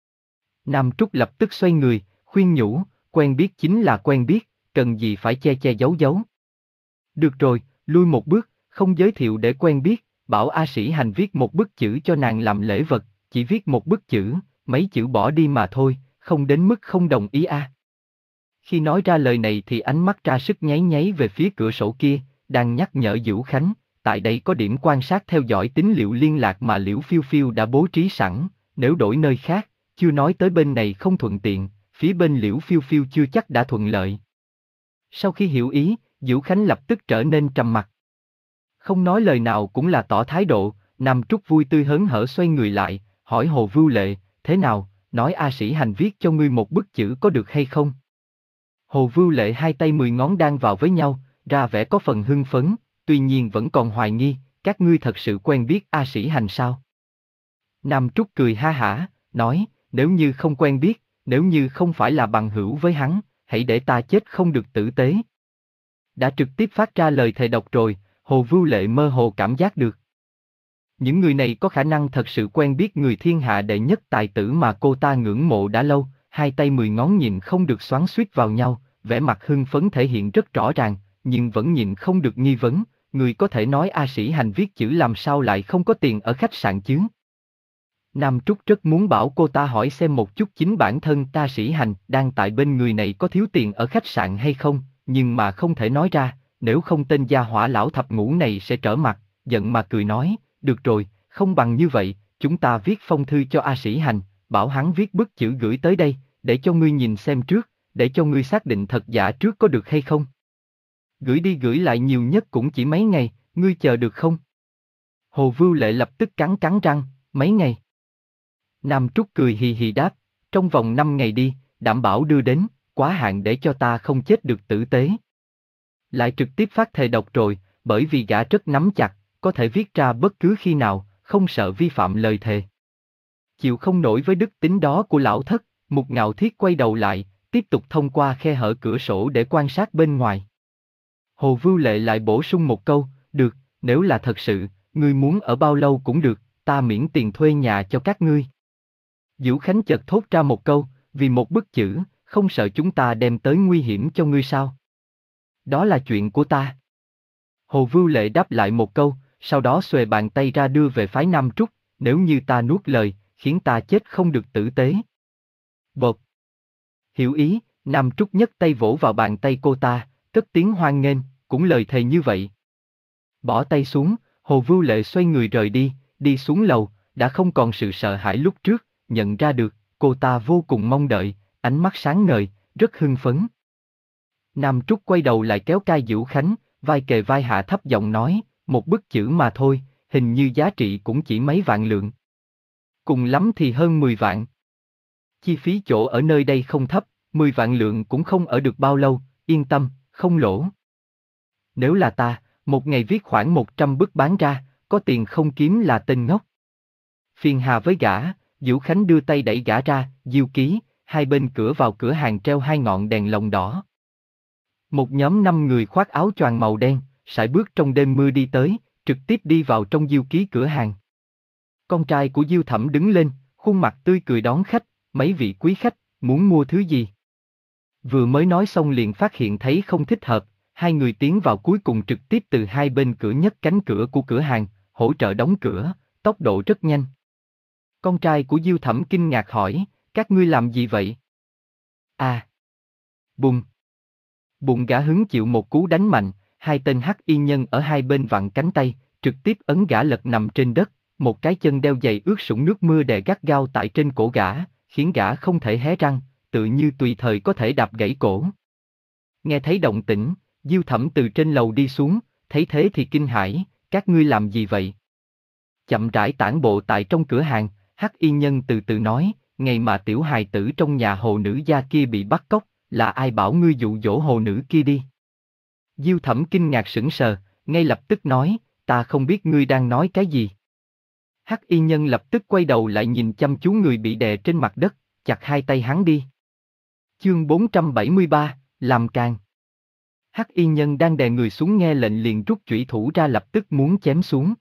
Nam Trúc lập tức xoay người, khuyên nhủ, quen biết chính là quen biết, cần gì phải che che giấu giấu. Được rồi, lui một bước, không giới thiệu để quen biết, bảo A Sĩ Hành viết một bức chữ cho nàng làm lễ vật, chỉ viết một bức chữ, mấy chữ bỏ đi mà thôi, không đến mức không đồng ý a. À. Khi nói ra lời này thì ánh mắt ra sức nháy nháy về phía cửa sổ kia, đang nhắc nhở Diễu Khánh, tại đây có điểm quan sát theo dõi tín liệu liên lạc mà Liễu Phiêu Phiêu đã bố trí sẵn, nếu đổi nơi khác, chưa nói tới bên này không thuận tiện, phía bên Liễu Phiêu Phiêu chưa chắc đã thuận lợi. Sau khi hiểu ý, Diễu Khánh lập tức trở nên trầm mặc. Không nói lời nào cũng là tỏ thái độ, Nam Trúc vui tươi hớn hở xoay người lại, hỏi Hồ Vưu Lệ, thế nào, nói A Sĩ Hành viết cho ngươi một bức chữ có được hay không? Hồ Vưu Lệ hai tay mười ngón đan vào với nhau, ra vẻ có phần hưng phấn, tuy nhiên vẫn còn hoài nghi, các ngươi thật sự quen biết A Sĩ Hành sao? Nam Trúc cười ha hả, nói, nếu như không quen biết, nếu như không phải là bằng hữu với hắn, hãy để ta chết không được tử tế. Đã trực tiếp phát ra lời thề độc rồi, Hồ Vưu Lệ mơ hồ cảm giác được. Những người này có khả năng thật sự quen biết người thiên hạ đệ nhất tài tử mà cô ta ngưỡng mộ đã lâu, hai tay mười ngón nhìn không được xoắn xuýt vào nhau, vẻ mặt hưng phấn thể hiện rất rõ ràng, nhưng vẫn nhìn không được nghi vấn, người có thể nói A Sĩ Hành viết chữ làm sao lại không có tiền ở khách sạn chứ? Nam Trúc rất muốn bảo cô ta hỏi xem một chút chính bản thân A Sĩ Hành đang tại bên người này có thiếu tiền ở khách sạn hay không, nhưng mà không thể nói ra, nếu không tên gia hỏa lão thập ngũ này sẽ trở mặt, giận mà cười nói, được rồi, không bằng như vậy, chúng ta viết phong thư cho A Sĩ Hành, bảo hắn viết bức chữ gửi tới đây, để cho ngươi nhìn xem trước, để cho ngươi xác định thật giả trước có được hay không. Gửi đi gửi lại nhiều nhất cũng chỉ mấy ngày, ngươi chờ được không? Hồ Vưu Lệ lập tức cắn cắn răng, mấy ngày. Nam Trúc cười hì hì đáp, trong vòng năm ngày đi, đảm bảo đưa đến, quá hạn để cho ta không chết được tử tế. Lại trực tiếp phát thề độc rồi, bởi vì gã rất nắm chặt, có thể viết ra bất cứ khi nào, không sợ vi phạm lời thề. Chịu không nổi với đức tính đó của lão thất, Mục Ngạo Thiết quay đầu lại, tiếp tục thông qua khe hở cửa sổ để quan sát bên ngoài. Hồ Vưu Lệ lại bổ sung một câu, được, nếu là thật sự, ngươi muốn ở bao lâu cũng được, ta miễn tiền thuê nhà cho các ngươi. Diễu Khánh chợt thốt ra một câu, vì một bức chữ, không sợ chúng ta đem tới nguy hiểm cho ngươi sao? Đó là chuyện của ta. Hồ Vưu Lệ đáp lại một câu, sau đó xuề bàn tay ra đưa về phái Nam Trúc, nếu như ta nuốt lời, khiến ta chết không được tử tế. Bột. Hiểu ý, Nam Trúc nhấc tay vỗ vào bàn tay cô ta, cất tiếng hoan nghênh, cũng lời thề như vậy. Bỏ tay xuống, Hồ Vưu Lệ xoay người rời đi, đi xuống lầu, đã không còn sự sợ hãi lúc trước, nhận ra được, cô ta vô cùng mong đợi, ánh mắt sáng ngời, rất hưng phấn. Nam Trúc quay đầu lại kéo cai Diễu Khánh, vai kề vai hạ thấp giọng nói, một bức chữ mà thôi, hình như giá trị cũng chỉ mấy vạn lượng. Cùng lắm thì hơn mười vạn. Chi phí chỗ ở nơi đây không thấp, mười vạn lượng cũng không ở được bao lâu, yên tâm, không lỗ. Nếu là ta, một ngày viết khoảng một trăm bức bán ra, có tiền không kiếm là tên ngốc. Phiền hà với gã, Diễu Khánh đưa tay đẩy gã ra, Diêu Ký, hai bên cửa vào cửa hàng treo hai ngọn đèn lồng đỏ. Một nhóm năm người khoác áo choàng màu đen, sải bước trong đêm mưa đi tới, trực tiếp đi vào trong Diêu Ký cửa hàng. Con trai của Diêu Thẩm đứng lên, khuôn mặt tươi cười đón khách, mấy vị quý khách, muốn mua thứ gì? Vừa mới nói xong liền phát hiện thấy không thích hợp, hai người tiến vào cuối cùng trực tiếp từ hai bên cửa nhấc cánh cửa của cửa hàng, hỗ trợ đóng cửa, tốc độ rất nhanh. Con trai của Diêu Thẩm kinh ngạc hỏi, các ngươi làm gì vậy? À! Bùng! Bụng gã hứng chịu một cú đánh mạnh, hai tên hắc y nhân ở hai bên vặn cánh tay, trực tiếp ấn gã lật nằm trên đất, một cái chân đeo giày ướt sũng nước mưa đè gắt gao tại trên cổ gã, khiến gã không thể hé răng, tự như tùy thời có thể đạp gãy cổ. Nghe thấy động tĩnh, Diêu Thẩm từ trên lầu đi xuống, thấy thế thì kinh hãi, các ngươi làm gì vậy? Chậm rãi tản bộ tại trong cửa hàng, hắc y nhân từ từ nói, ngày mà tiểu hài tử trong nhà hồ nữ gia kia bị bắt cóc, là ai bảo ngươi dụ dỗ hồ nữ kia đi? Diêu Thẩm kinh ngạc sững sờ, ngay lập tức nói, ta không biết ngươi đang nói cái gì. Hắc y nhân lập tức quay đầu lại nhìn chăm chú người bị đè trên mặt đất, chặt hai tay hắn đi. Chương bốn trăm bảy mươi ba, làm càng. Hắc y nhân đang đè người xuống nghe lệnh liền rút chủy thủ ra lập tức muốn chém xuống.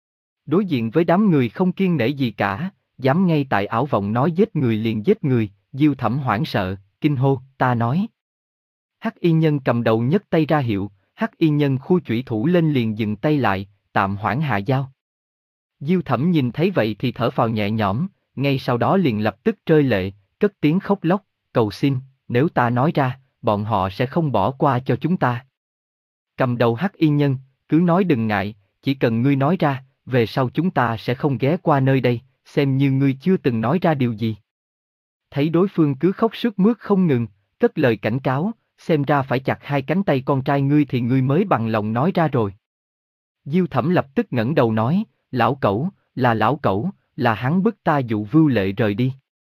Đối diện với đám người không kiêng nể gì cả, dám ngay tại ảo vọng nói giết người liền giết người, Diêu Thẩm hoảng sợ, kinh hô, ta nói. Hắc y nhân cầm đầu nhấc tay ra hiệu, hắc y nhân khu chủy thủ lên liền dừng tay lại, tạm hoãn hạ dao. Diêu Thẩm nhìn thấy vậy thì thở phào nhẹ nhõm, ngay sau đó liền lập tức rơi lệ, cất tiếng khóc lóc, cầu xin, nếu ta nói ra, bọn họ sẽ không bỏ qua cho chúng ta. Cầm đầu hắc y nhân, cứ nói đừng ngại, chỉ cần ngươi nói ra, về sau chúng ta sẽ không ghé qua nơi đây, xem như ngươi chưa từng nói ra điều gì. Thấy đối phương cứ khóc sướt mướt không ngừng, cất lời cảnh cáo, xem ra phải chặt hai cánh tay con trai ngươi thì ngươi mới bằng lòng nói ra rồi. Diêu Thẩm lập tức ngẩng đầu nói, lão cẩu, là lão cẩu, là hắn bức ta dụ Vưu Lệ rời đi.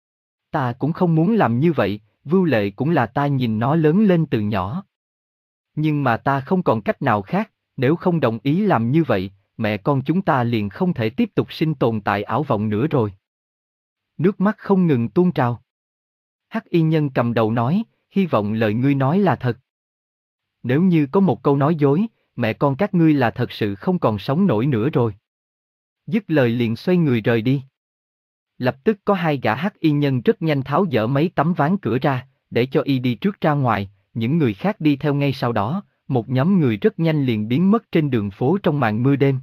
Ta cũng không muốn làm như vậy, Vưu Lệ cũng là ta nhìn nó lớn lên từ nhỏ. Nhưng mà ta không còn cách nào khác, nếu không đồng ý làm như vậy, mẹ con chúng ta liền không thể tiếp tục sinh tồn tại ảo vọng nữa rồi. Nước mắt không ngừng tuôn trào. Hắc y nhân cầm đầu nói, hy vọng lời ngươi nói là thật. Nếu như có một câu nói dối, mẹ con các ngươi là thật sự không còn sống nổi nữa rồi. Dứt lời liền xoay người rời đi. Lập tức có hai gã hắc y nhân rất nhanh tháo dỡ mấy tấm ván cửa ra, để cho y đi trước ra ngoài, những người khác đi theo ngay sau đó, một nhóm người rất nhanh liền biến mất trên đường phố trong màn mưa đêm.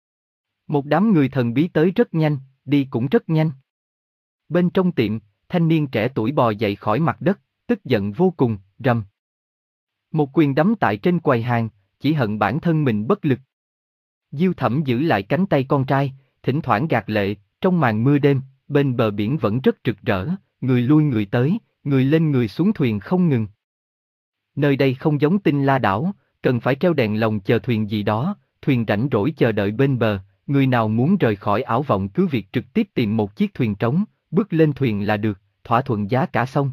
Một đám người thần bí tới rất nhanh, đi cũng rất nhanh. Bên trong tiệm, thanh niên trẻ tuổi bò dậy khỏi mặt đất, tức giận vô cùng, rầm. Một quyền đấm tại trên quầy hàng, chỉ hận bản thân mình bất lực. Diêu Thẩm giữ lại cánh tay con trai, thỉnh thoảng gạt lệ, trong màn mưa đêm, bên bờ biển vẫn rất rực rỡ, người lui người tới, người lên người xuống thuyền không ngừng. Nơi đây không giống Tinh La đảo, cần phải treo đèn lồng chờ thuyền gì đó, thuyền rảnh rỗi chờ đợi bên bờ, người nào muốn rời khỏi ảo vọng cứ việc trực tiếp tìm một chiếc thuyền trống, bước lên thuyền là được, thỏa thuận giá cả xong.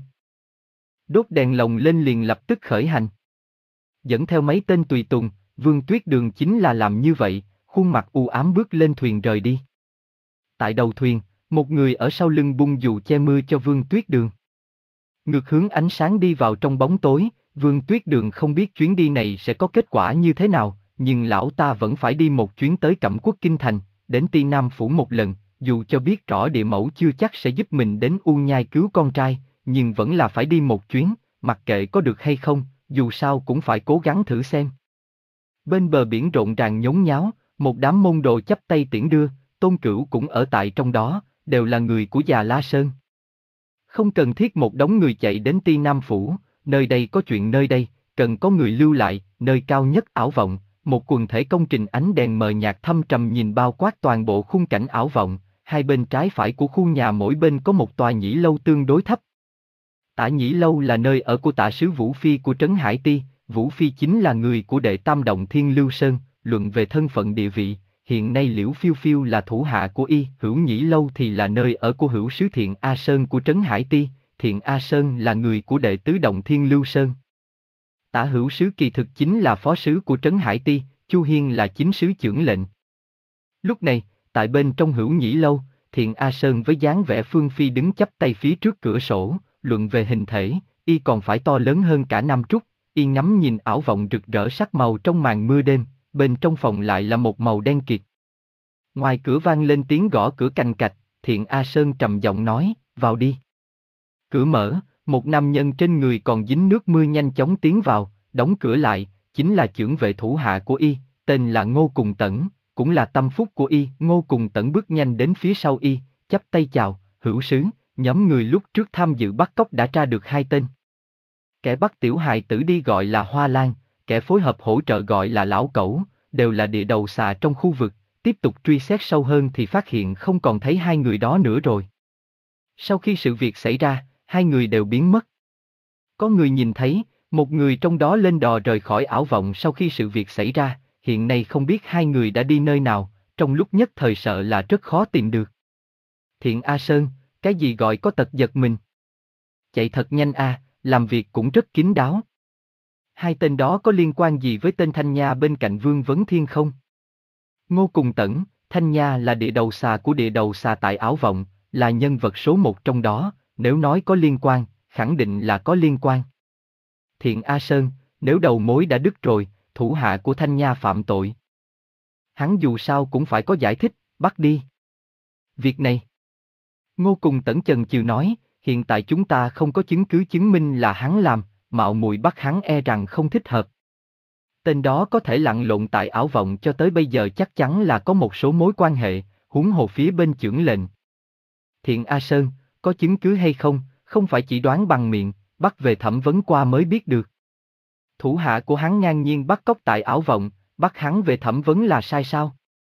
Đốt đèn lồng lên liền lập tức khởi hành. Dẫn theo mấy tên tùy tùng, Vương Tuyết Đường chính là làm như vậy, khuôn mặt u ám bước lên thuyền rời đi. Tại đầu thuyền, một người ở sau lưng bung dù che mưa cho Vương Tuyết Đường. Ngược hướng ánh sáng đi vào trong bóng tối, Vương Tuyết Đường không biết chuyến đi này sẽ có kết quả như thế nào, nhưng lão ta vẫn phải đi một chuyến tới Cẩm Quốc Kinh Thành, đến Ti Nam Phủ một lần, dù cho biết rõ địa mẫu chưa chắc sẽ giúp mình đến U Nhai cứu con trai, nhưng vẫn là phải đi một chuyến, mặc kệ có được hay không, dù sao cũng phải cố gắng thử xem. Bên bờ biển rộn ràng nhốn nháo, một đám môn đồ chắp tay tiễn đưa, Tôn Cửu cũng ở tại trong đó, đều là người của Già La Sơn. Không cần thiết một đống người chạy đến Ti Nam Phủ, nơi đây có chuyện nơi đây, cần có người lưu lại, nơi cao nhất ảo vọng, một quần thể công trình ánh đèn mờ nhạt thâm trầm nhìn bao quát toàn bộ khung cảnh ảo vọng, hai bên trái phải của khu nhà mỗi bên có một tòa nhĩ lâu tương đối thấp. Tả Nhĩ Lâu là nơi ở của tả sứ Vũ Phi của Trấn Hải Ti, Vũ Phi chính là người của đệ tam động Thiên Lưu Sơn, luận về thân phận địa vị, hiện nay Liễu Phiêu Phiêu là thủ hạ của y, Hữu Nhĩ Lâu thì là nơi ở của Hữu Sứ Thiện A Sơn của Trấn Hải Ti, Thiện A Sơn là người của đệ tứ Động Thiên Lưu Sơn. Tả hữu sứ kỳ thực chính là phó sứ của Trấn Hải Ti, Chu Hiên là chính sứ chưởng lệnh. Lúc này, tại bên trong Hữu Nhĩ Lâu, Thiện A Sơn với dáng vẻ phương phi đứng chắp tay phía trước cửa sổ, luận về hình thể, y còn phải to lớn hơn cả Nam Trúc, y ngắm nhìn ảo vọng rực rỡ sắc màu trong màn mưa đêm, bên trong phòng lại là một màu đen kịt. Ngoài cửa vang lên tiếng gõ cửa cành cạch, Thiện A Sơn trầm giọng nói, vào đi. Cửa mở, một nam nhân trên người còn dính nước mưa nhanh chóng tiến vào, đóng cửa lại, chính là chưởng vệ thủ hạ của y, tên là Ngô Cùng Tẩn, cũng là tâm phúc của y. Ngô Cùng Tẩn bước nhanh đến phía sau y, chắp tay chào, hữu sứ, nhóm người lúc trước tham dự bắt cóc đã tra được hai tên. Kẻ bắt tiểu hài tử đi gọi là Hoa Lan, kẻ phối hợp hỗ trợ gọi là Lão Cẩu, đều là địa đầu xà trong khu vực, tiếp tục truy xét sâu hơn thì phát hiện không còn thấy hai người đó nữa rồi. Sau khi sự việc xảy ra, hai người đều biến mất. Có người nhìn thấy, một người trong đó lên đò rời khỏi ảo vọng sau khi sự việc xảy ra, hiện nay không biết hai người đã đi nơi nào, trong lúc nhất thời sợ là rất khó tìm được. Thiện A Sơn, cái gì gọi có tật giật mình? Chạy thật nhanh a, làm việc cũng rất kín đáo. Hai tên đó có liên quan gì với tên Thanh Nha bên cạnh Vương Vấn Thiên không? Ngô Cùng Tẩn, Thanh Nha là địa đầu xà của địa đầu xà tại ảo vọng, là nhân vật số một trong đó, nếu nói có liên quan, khẳng định là có liên quan. Thiện A Sơn, nếu đầu mối đã đứt rồi, thủ hạ của Thanh Nha phạm tội, hắn dù sao cũng phải có giải thích, bắt đi. Việc này, Ngô Cùng Tẩn chần chừ nói, hiện tại chúng ta không có chứng cứ chứng minh là hắn làm, mạo muội bắt hắn e rằng không thích hợp. Tên đó có thể lặn lộn tại ảo vọng cho tới bây giờ chắc chắn là có một số mối quan hệ, huống hồ phía bên chưởng lệnh. Thiện A Sơn, có chứng cứ hay không, không phải chỉ đoán bằng miệng, bắt về thẩm vấn qua mới biết được. Thủ hạ của hắn ngang nhiên bắt cóc tại ảo vọng, bắt hắn về thẩm vấn là sai sao?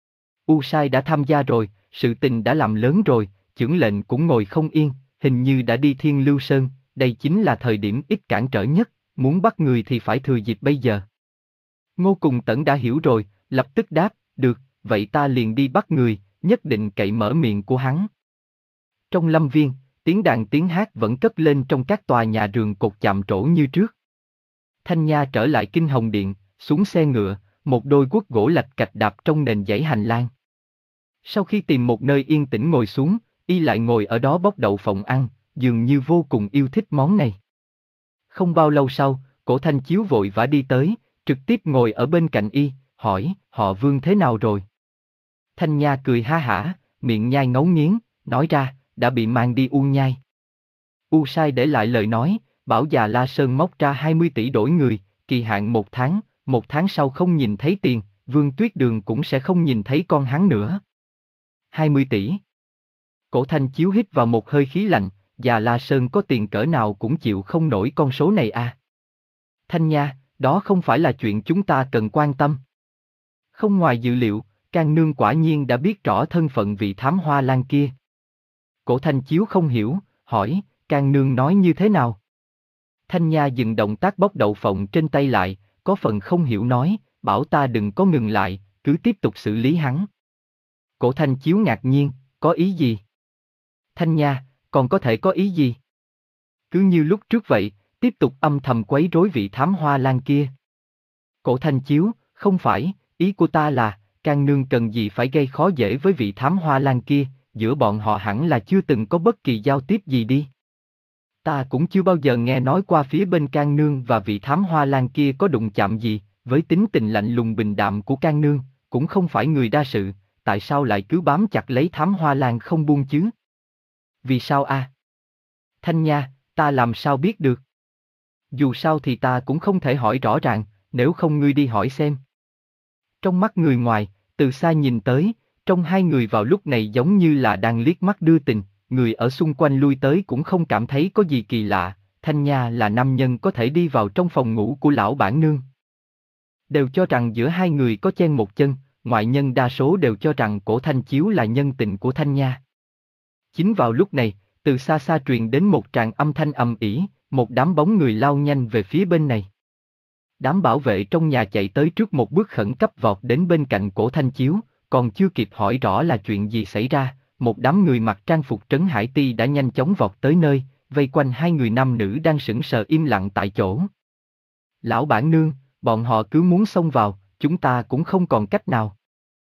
U Sai đã tham gia rồi, sự tình đã làm lớn rồi, chưởng lệnh cũng ngồi không yên, hình như đã đi Thiên Lưu Sơn, đây chính là thời điểm ít cản trở nhất, muốn bắt người thì phải thừa dịp bây giờ. Ngô Cùng Tẩn đã hiểu rồi, lập tức đáp, được, vậy ta liền đi bắt người, nhất định cậy mở miệng của hắn. Trong lâm viên, tiếng đàn tiếng hát vẫn cất lên trong các tòa nhà rường cột chạm trổ như trước. Thanh Nha trở lại Kinh Hồng Điện, xuống xe ngựa, một đôi guốc gỗ lạch cạch đạp trong nền dãy hành lang. Sau khi tìm một nơi yên tĩnh ngồi xuống, y lại ngồi ở đó bóc đậu phộng ăn, dường như vô cùng yêu thích món này. Không bao lâu sau, Cổ Thanh Chiếu vội vã đi tới, trực tiếp ngồi ở bên cạnh y, hỏi, họ Vương thế nào rồi? Thanh Nha cười ha hả, miệng nhai ngấu nghiến, nói ra, đã bị mang đi U Nhai. U Sai để lại lời nói, bảo già La Sơn móc ra hai mươi tỷ đổi người, kỳ hạn một tháng, một tháng sau không nhìn thấy tiền, Vương Tuyết Đường cũng sẽ không nhìn thấy con hắn nữa. hai mươi tỷ. Cổ Thanh Chiếu hít vào một hơi khí lạnh, già La Sơn có tiền cỡ nào cũng chịu không nổi con số này à. Thanh Nha, đó không phải là chuyện chúng ta cần quan tâm. Không ngoài dự liệu, Can Nương quả nhiên đã biết rõ thân phận vị thám Hoa Lan kia. Cổ Thanh Chiếu không hiểu, hỏi, Can Nương nói như thế nào? Thanh Nha dừng động tác bóc đậu phộng trên tay lại, có phần không hiểu nói, bảo ta đừng có ngừng lại, cứ tiếp tục xử lý hắn. Cổ Thanh Chiếu ngạc nhiên, có ý gì? Thanh Nha, còn có thể có ý gì? Cứ như lúc trước vậy, tiếp tục âm thầm quấy rối vị thám Hoa Lan kia. Cổ Thanh Chiếu, không phải, ý của ta là, Can Nương cần gì phải gây khó dễ với vị thám Hoa Lan kia, giữa bọn họ hẳn là chưa từng có bất kỳ giao tiếp gì đi. Ta cũng chưa bao giờ nghe nói qua phía bên Can Nương và vị thám Hoa Lan kia có đụng chạm gì, với tính tình lạnh lùng bình đạm của Can Nương, cũng không phải người đa sự, tại sao lại cứ bám chặt lấy thám Hoa Lan không buông chứ? Vì sao a? À? Thanh Nha, ta làm sao biết được? Dù sao thì ta cũng không thể hỏi rõ ràng, nếu không ngươi đi hỏi xem. Trong mắt người ngoài, từ xa nhìn tới, trong hai người vào lúc này giống như là đang liếc mắt đưa tình, người ở xung quanh lui tới cũng không cảm thấy có gì kỳ lạ, Thanh Nha là nam nhân có thể đi vào trong phòng ngủ của lão bản nương. Đều cho rằng giữa hai người có chen một chân, ngoại nhân đa số đều cho rằng Cổ Thanh Chiếu là nhân tình của Thanh Nha. Chính vào lúc này, từ xa xa truyền đến một tràng âm thanh ầm ĩ, một đám bóng người lao nhanh về phía bên này. Đám bảo vệ trong nhà chạy tới trước một bước khẩn cấp vọt đến bên cạnh Cổ Thanh Chiếu, còn chưa kịp hỏi rõ là chuyện gì xảy ra, một đám người mặc trang phục Trấn Hải Ti đã nhanh chóng vọt tới nơi, vây quanh hai người nam nữ đang sững sờ im lặng tại chỗ. Lão bản nương, bọn họ cứ muốn xông vào, chúng ta cũng không còn cách nào.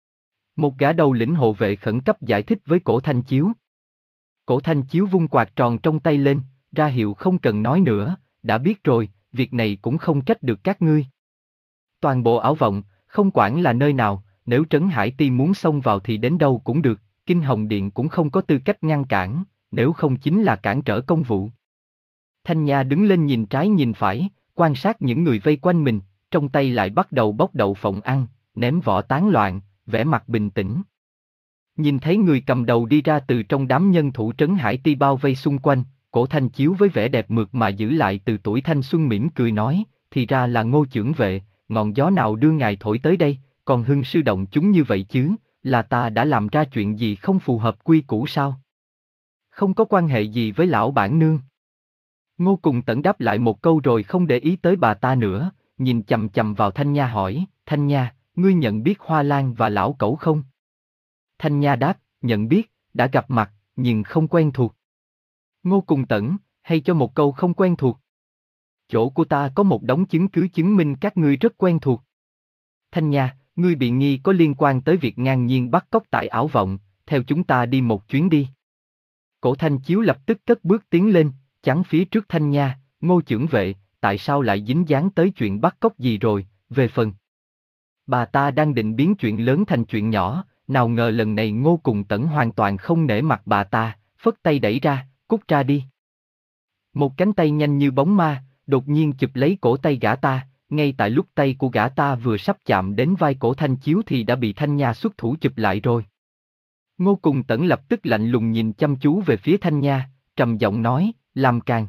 Một gã đầu lĩnh hộ vệ khẩn cấp giải thích với Cổ Thanh Chiếu. Cổ Thanh Chiếu vung quạt tròn trong tay lên, ra hiệu không cần nói nữa, đã biết rồi, việc này cũng không trách được các ngươi. Toàn bộ Ảo Vọng, không quản là nơi nào, nếu Trấn Hải Ti muốn xông vào thì đến đâu cũng được, Kinh Hồng Điện cũng không có tư cách ngăn cản, nếu không chính là cản trở công vụ. Thanh Nha đứng lên nhìn trái nhìn phải, quan sát những người vây quanh mình, trong tay lại bắt đầu bóc đậu phộng ăn, ném vỏ tán loạn, vẻ mặt bình tĩnh. Nhìn thấy người cầm đầu đi ra từ trong đám nhân thủ Trấn Hải Ti bao vây xung quanh, Cổ Thanh Chiếu với vẻ đẹp mượt mà giữ lại từ tuổi thanh xuân mỉm cười nói, thì ra là Ngô chưởng vệ, ngọn gió nào đưa ngài thổi tới đây, còn hưng sư động chúng như vậy chứ, là ta đã làm ra chuyện gì không phù hợp quy củ sao? Không có quan hệ gì với lão bản nương. Ngô Cùng Tẩn đáp lại một câu rồi không để ý tới bà ta nữa, nhìn chầm chầm vào Thanh Nha hỏi, Thanh Nha, ngươi nhận biết Hoa Lan và lão cẩu không? Thanh Nha đáp, nhận biết, đã gặp mặt, nhưng không quen thuộc. Ngô Cùng Tẩn, hay cho một câu không quen thuộc. Chỗ của ta có một đống chứng cứ chứng minh các ngươi rất quen thuộc. Thanh Nha, ngươi bị nghi có liên quan tới việc ngang nhiên bắt cóc tại Ảo Vọng, theo chúng ta đi một chuyến đi. Cổ Thanh Chiếu lập tức cất bước tiến lên, chắn phía trước Thanh Nha, Ngô chưởng vệ, tại sao lại dính dáng tới chuyện bắt cóc gì rồi, về phần. Bà ta đang định biến chuyện lớn thành chuyện nhỏ, nào ngờ lần này Ngô Cùng Tẩn hoàn toàn không nể mặt bà ta, phất tay đẩy ra, cút ra đi. Một cánh tay nhanh như bóng ma, đột nhiên chụp lấy cổ tay gã ta, ngay tại lúc tay của gã ta vừa sắp chạm đến vai Cổ Thanh Chiếu thì đã bị Thanh Nha xuất thủ chụp lại rồi. Ngô Cùng Tẩn lập tức lạnh lùng nhìn chăm chú về phía Thanh Nha, trầm giọng nói, làm càn.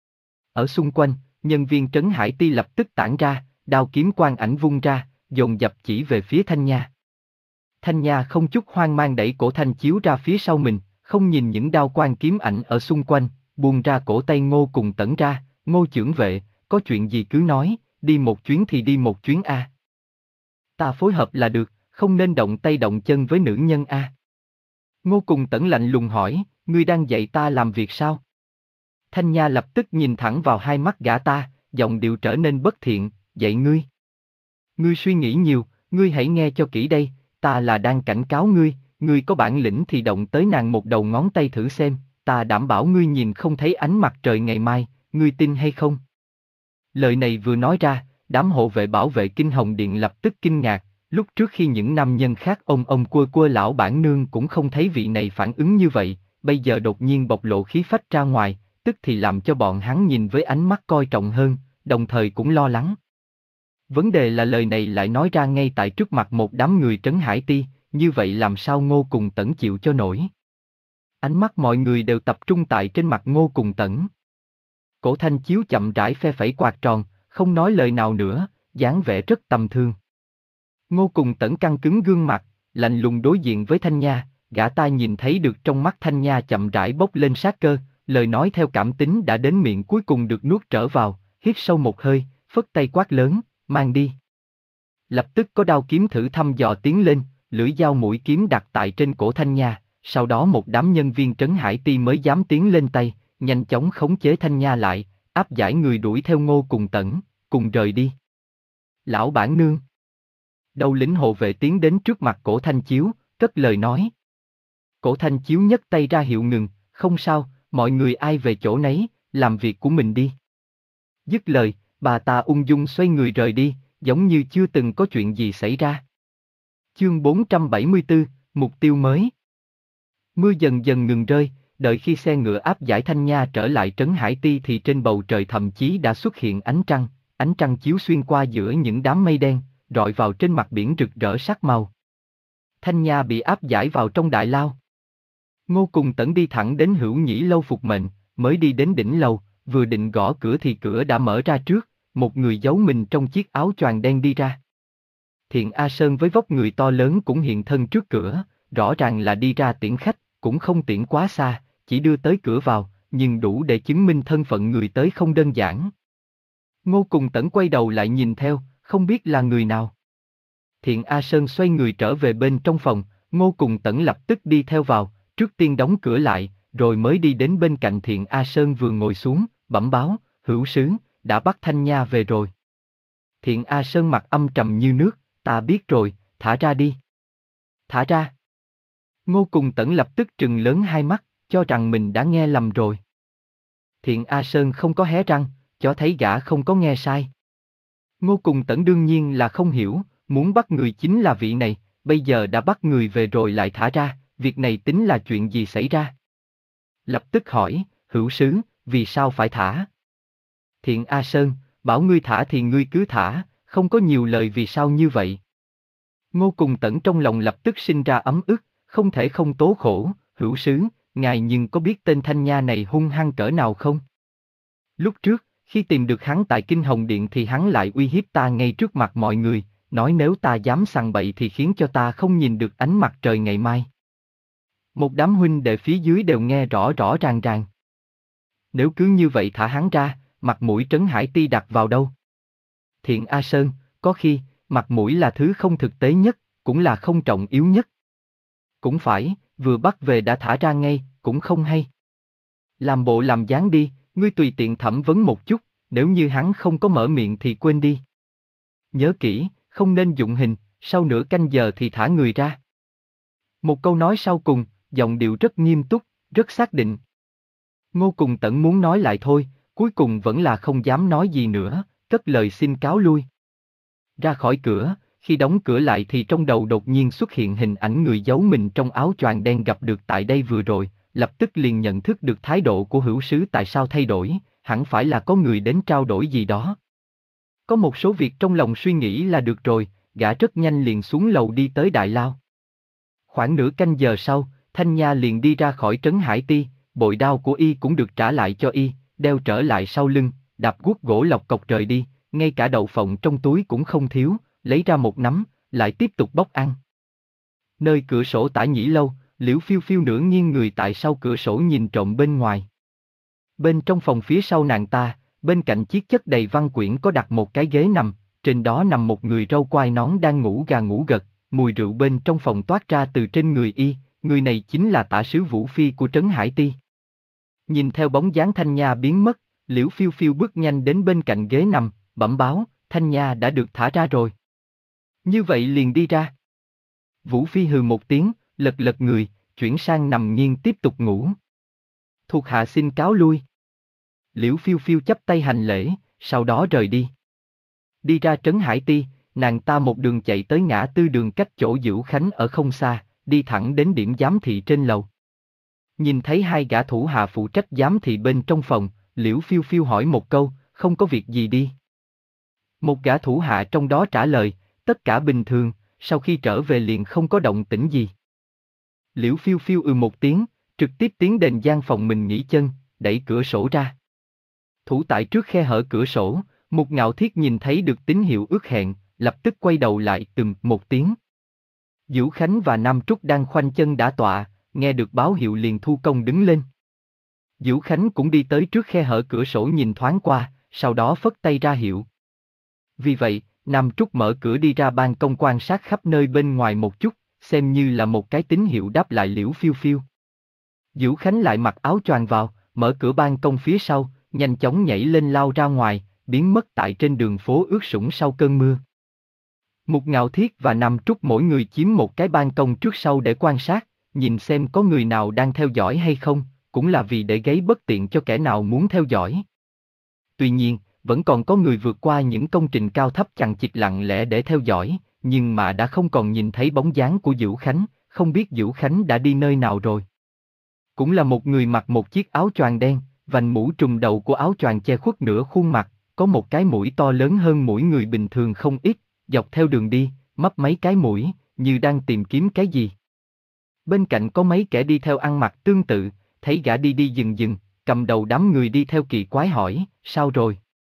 Ở xung quanh, nhân viên Trấn Hải Ti lập tức tản ra, đao kiếm quang ảnh vung ra, dồn dập chỉ về phía Thanh Nha. Thanh Nha không chút hoang mang đẩy Cổ Thanh Chiếu ra phía sau mình, không nhìn những đao quang kiếm ảnh ở xung quanh, buông ra cổ tay Ngô Cùng Tẩn ra, Ngô chưởng vệ, có chuyện gì cứ nói, đi một chuyến thì đi một chuyến a. À. Ta phối hợp là được, không nên động tay động chân với nữ nhân a. À. Ngô Cùng Tẩn lạnh lùng hỏi, ngươi đang dạy ta làm việc sao? Thanh Nha lập tức nhìn thẳng vào hai mắt gã ta, giọng điệu trở nên bất thiện, dạy ngươi. Ngươi suy nghĩ nhiều, ngươi hãy nghe cho kỹ đây, ta là đang cảnh cáo ngươi, ngươi có bản lĩnh thì động tới nàng một đầu ngón tay thử xem, ta đảm bảo ngươi nhìn không thấy ánh mặt trời ngày mai, ngươi tin hay không? Lời này vừa nói ra, đám hộ vệ bảo vệ Kinh Hồng Điện lập tức kinh ngạc, lúc trước khi những nam nhân khác ông ông quơ quơ lão bản nương cũng không thấy vị này phản ứng như vậy, bây giờ đột nhiên bộc lộ khí phách ra ngoài, tức thì làm cho bọn hắn nhìn với ánh mắt coi trọng hơn, đồng thời cũng lo lắng. Vấn đề là lời này lại nói ra ngay tại trước mặt một đám người Trấn Hải Ti, như vậy làm sao Ngô Cùng Tẩn chịu cho nổi? Ánh mắt mọi người đều tập trung tại trên mặt Ngô Cùng Tẩn. Cổ Thanh Chiếu chậm rãi phe phẩy quạt tròn, không nói lời nào nữa, dáng vẻ rất tầm thường. Ngô Cùng Tẩn căng cứng gương mặt, lạnh lùng đối diện với Thanh Nha, gã ta nhìn thấy được trong mắt Thanh Nha chậm rãi bốc lên sát cơ, lời nói theo cảm tính đã đến miệng cuối cùng được nuốt trở vào, hít sâu một hơi, phất tay quát lớn, mang đi. Lập tức có đao kiếm thử thăm dò tiến lên, lưỡi dao mũi kiếm đặt tại trên cổ Thanh Nha, sau đó một đám nhân viên Trấn Hải Ti mới dám tiến lên tay, nhanh chóng khống chế Thanh Nha lại, áp giải người đuổi theo Ngô Cùng Tẩn, cùng rời đi. Lão bản nương. Đầu lĩnh hộ vệ tiến đến trước mặt Cổ Thanh Chiếu, cất lời nói. Cổ Thanh Chiếu nhấc tay ra hiệu ngừng, không sao, mọi người ai về chỗ nấy, làm việc của mình đi. Dứt lời, bà ta ung dung xoay người rời đi, giống như chưa từng có chuyện gì xảy ra. Chương bốn trăm bảy mươi tư, mục tiêu mới. Mưa dần dần ngừng rơi, đợi khi xe ngựa áp giải Thanh Nha trở lại Trấn Hải Ti thì trên bầu trời thậm chí đã xuất hiện ánh trăng, ánh trăng chiếu xuyên qua giữa những đám mây đen, rọi vào trên mặt biển rực rỡ sắc màu. Thanh Nha bị áp giải vào trong đại lao. Ngô Cùng Tẩn đi thẳng đến Hữu Nhĩ lâu phục mệnh, mới đi đến đỉnh lầu, vừa định gõ cửa thì cửa đã mở ra trước, một người giấu mình trong chiếc áo choàng đen đi ra. Thiện A Sơn với vóc người to lớn cũng hiện thân trước cửa, rõ ràng là đi ra tiễn khách, cũng không tiễn quá xa, chỉ đưa tới cửa vào, nhưng đủ để chứng minh thân phận người tới không đơn giản. Ngô Cùng Tẩn quay đầu lại nhìn theo, không biết là người nào. Thiện A Sơn xoay người trở về bên trong phòng, Ngô Cùng Tẩn lập tức đi theo vào, trước tiên đóng cửa lại, rồi mới đi đến bên cạnh Thiện A Sơn vừa ngồi xuống, bẩm báo, hữu sứ, đã bắt Thanh Nha về rồi. Thiện A Sơn mặt âm trầm như nước, ta biết rồi, thả ra đi. Thả ra. Ngô Cùng Tẩn lập tức trừng lớn hai mắt, cho rằng mình đã nghe lầm rồi. Thiện A Sơn không có hé răng, cho thấy gã không có nghe sai. Ngô Cùng Tẩn đương nhiên là không hiểu, muốn bắt người chính là vị này, bây giờ đã bắt người về rồi lại thả ra, việc này tính là chuyện gì xảy ra? Lập tức hỏi, hữu sứ, vì sao phải thả? Thiện A Sơn, bảo ngươi thả thì ngươi cứ thả, không có nhiều lời vì sao như vậy. Ngô Cùng Tẩn trong lòng lập tức sinh ra ấm ức, không thể không tố khổ, hữu sứ, ngài nhưng có biết tên Thanh Nha này hung hăng cỡ nào không? Lúc trước, khi tìm được hắn tại Kinh Hồng Điện thì hắn lại uy hiếp ta ngay trước mặt mọi người, nói nếu ta dám sằng bậy thì khiến cho ta không nhìn được ánh mặt trời ngày mai. Một đám huynh đệ phía dưới đều nghe rõ rõ ràng ràng. Nếu cứ như vậy thả hắn ra, mặt mũi Trấn Hải Ti đặt vào đâu? Thiện A Sơn, có khi, mặt mũi là thứ không thực tế nhất, cũng là không trọng yếu nhất. Cũng phải, vừa bắt về đã thả ra ngay, cũng không hay. Làm bộ làm dáng đi, ngươi tùy tiện thẩm vấn một chút, nếu như hắn không có mở miệng thì quên đi. Nhớ kỹ, không nên dụng hình, sau nửa canh giờ thì thả người ra. Một câu nói sau cùng, giọng điệu rất nghiêm túc, rất xác định. Ngô Cùng Tẩn muốn nói lại thôi, cuối cùng vẫn là không dám nói gì nữa, cất lời xin cáo lui. Ra khỏi cửa, khi đóng cửa lại thì trong đầu đột nhiên xuất hiện hình ảnh người giấu mình trong áo choàng đen gặp được tại đây vừa rồi, lập tức liền nhận thức được thái độ của hữu sứ tại sao thay đổi, hẳn phải là có người đến trao đổi gì đó. Có một số việc trong lòng suy nghĩ là được rồi, gã rất nhanh liền xuống lầu đi tới Đại Lao. Khoảng nửa canh giờ sau, Thanh Nha liền đi ra khỏi Trấn Hải Ti, bội đao của y cũng được trả lại cho y, đeo trở lại sau lưng, đạp guốc gỗ lọc cọc rời đi, ngay cả đậu phộng trong túi cũng không thiếu, lấy ra một nắm, lại tiếp tục bóc ăn. Nơi cửa sổ Tả Nhĩ Lâu, Liễu Phiêu Phiêu nửa nghiêng người tại sau cửa sổ nhìn trộm bên ngoài. Bên trong phòng phía sau nàng ta, bên cạnh chiếc chất đầy văn quyển có đặt một cái ghế nằm, trên đó nằm một người râu quai nón đang ngủ gà ngủ gật, mùi rượu bên trong phòng toát ra từ trên người y, người này chính là Tả sứ Vũ Phi của Trấn Hải Ti. Nhìn theo bóng dáng Thanh Nha biến mất, Liễu Phiêu Phiêu bước nhanh đến bên cạnh ghế nằm, bẩm báo, Thanh Nha đã được thả ra rồi. Như vậy liền đi ra. Vũ Phi hừ một tiếng, lật lật người, chuyển sang nằm nghiêng tiếp tục ngủ. Thuộc hạ xin cáo lui. Liễu Phiêu Phiêu chắp tay hành lễ, sau đó rời đi. Đi ra Trấn Hải Ti, nàng ta một đường chạy tới ngã tư đường cách chỗ Dữu Khánh ở không xa, đi thẳng đến điểm giám thị trên lầu. Nhìn thấy hai gã thủ hạ phụ trách giám thị bên trong phòng, Liễu Phiêu Phiêu hỏi một câu, không có việc gì đi. Một gã thủ hạ trong đó trả lời, tất cả bình thường, sau khi trở về liền không có động tĩnh gì. Liễu Phiêu Phiêu ừ một tiếng, trực tiếp tiến đến gian phòng mình nghỉ chân, đẩy cửa sổ ra. Thủ tại trước khe hở cửa sổ, Mục Ngạo Thiết nhìn thấy được tín hiệu ước hẹn, lập tức quay đầu lại ừm một tiếng. Dữu Khánh và Nam Trúc đang khoanh chân đả tọa, nghe được báo hiệu liền thu công đứng lên. Dữu Khánh cũng đi tới trước khe hở cửa sổ nhìn thoáng qua, sau đó phất tay ra hiệu. Vì vậy, Nam Trúc mở cửa đi ra ban công quan sát khắp nơi bên ngoài một chút, xem như là một cái tín hiệu đáp lại Liễu Phiêu Phiêu. Dữu Khánh lại mặc áo choàng vào, mở cửa ban công phía sau, nhanh chóng nhảy lên lao ra ngoài, biến mất tại trên đường phố ướt sũng sau cơn mưa. Mục Ngạo Thiết và Nam Trúc mỗi người chiếm một cái ban công trước sau để quan sát, nhìn xem có người nào đang theo dõi hay không, cũng là vì để gây bất tiện cho kẻ nào muốn theo dõi. Tuy nhiên, vẫn còn có người vượt qua những công trình cao thấp chằng chịt lặng lẽ để theo dõi, nhưng mà đã không còn nhìn thấy bóng dáng của Dữu Khánh, không biết Dữu Khánh đã đi nơi nào rồi. Cũng là một người mặc một chiếc áo choàng đen, vành mũ trùm đầu của áo choàng che khuất nửa khuôn mặt, có một cái mũi to lớn hơn mũi người bình thường không ít, dọc theo đường đi, mấp mấy cái mũi, như đang tìm kiếm cái gì. Bên cạnh có mấy kẻ đi theo ăn mặc tương tự, thấy gã đi đi dừng dừng, cầm đầu đám người đi theo kỳ quái hỏi, sao rồi?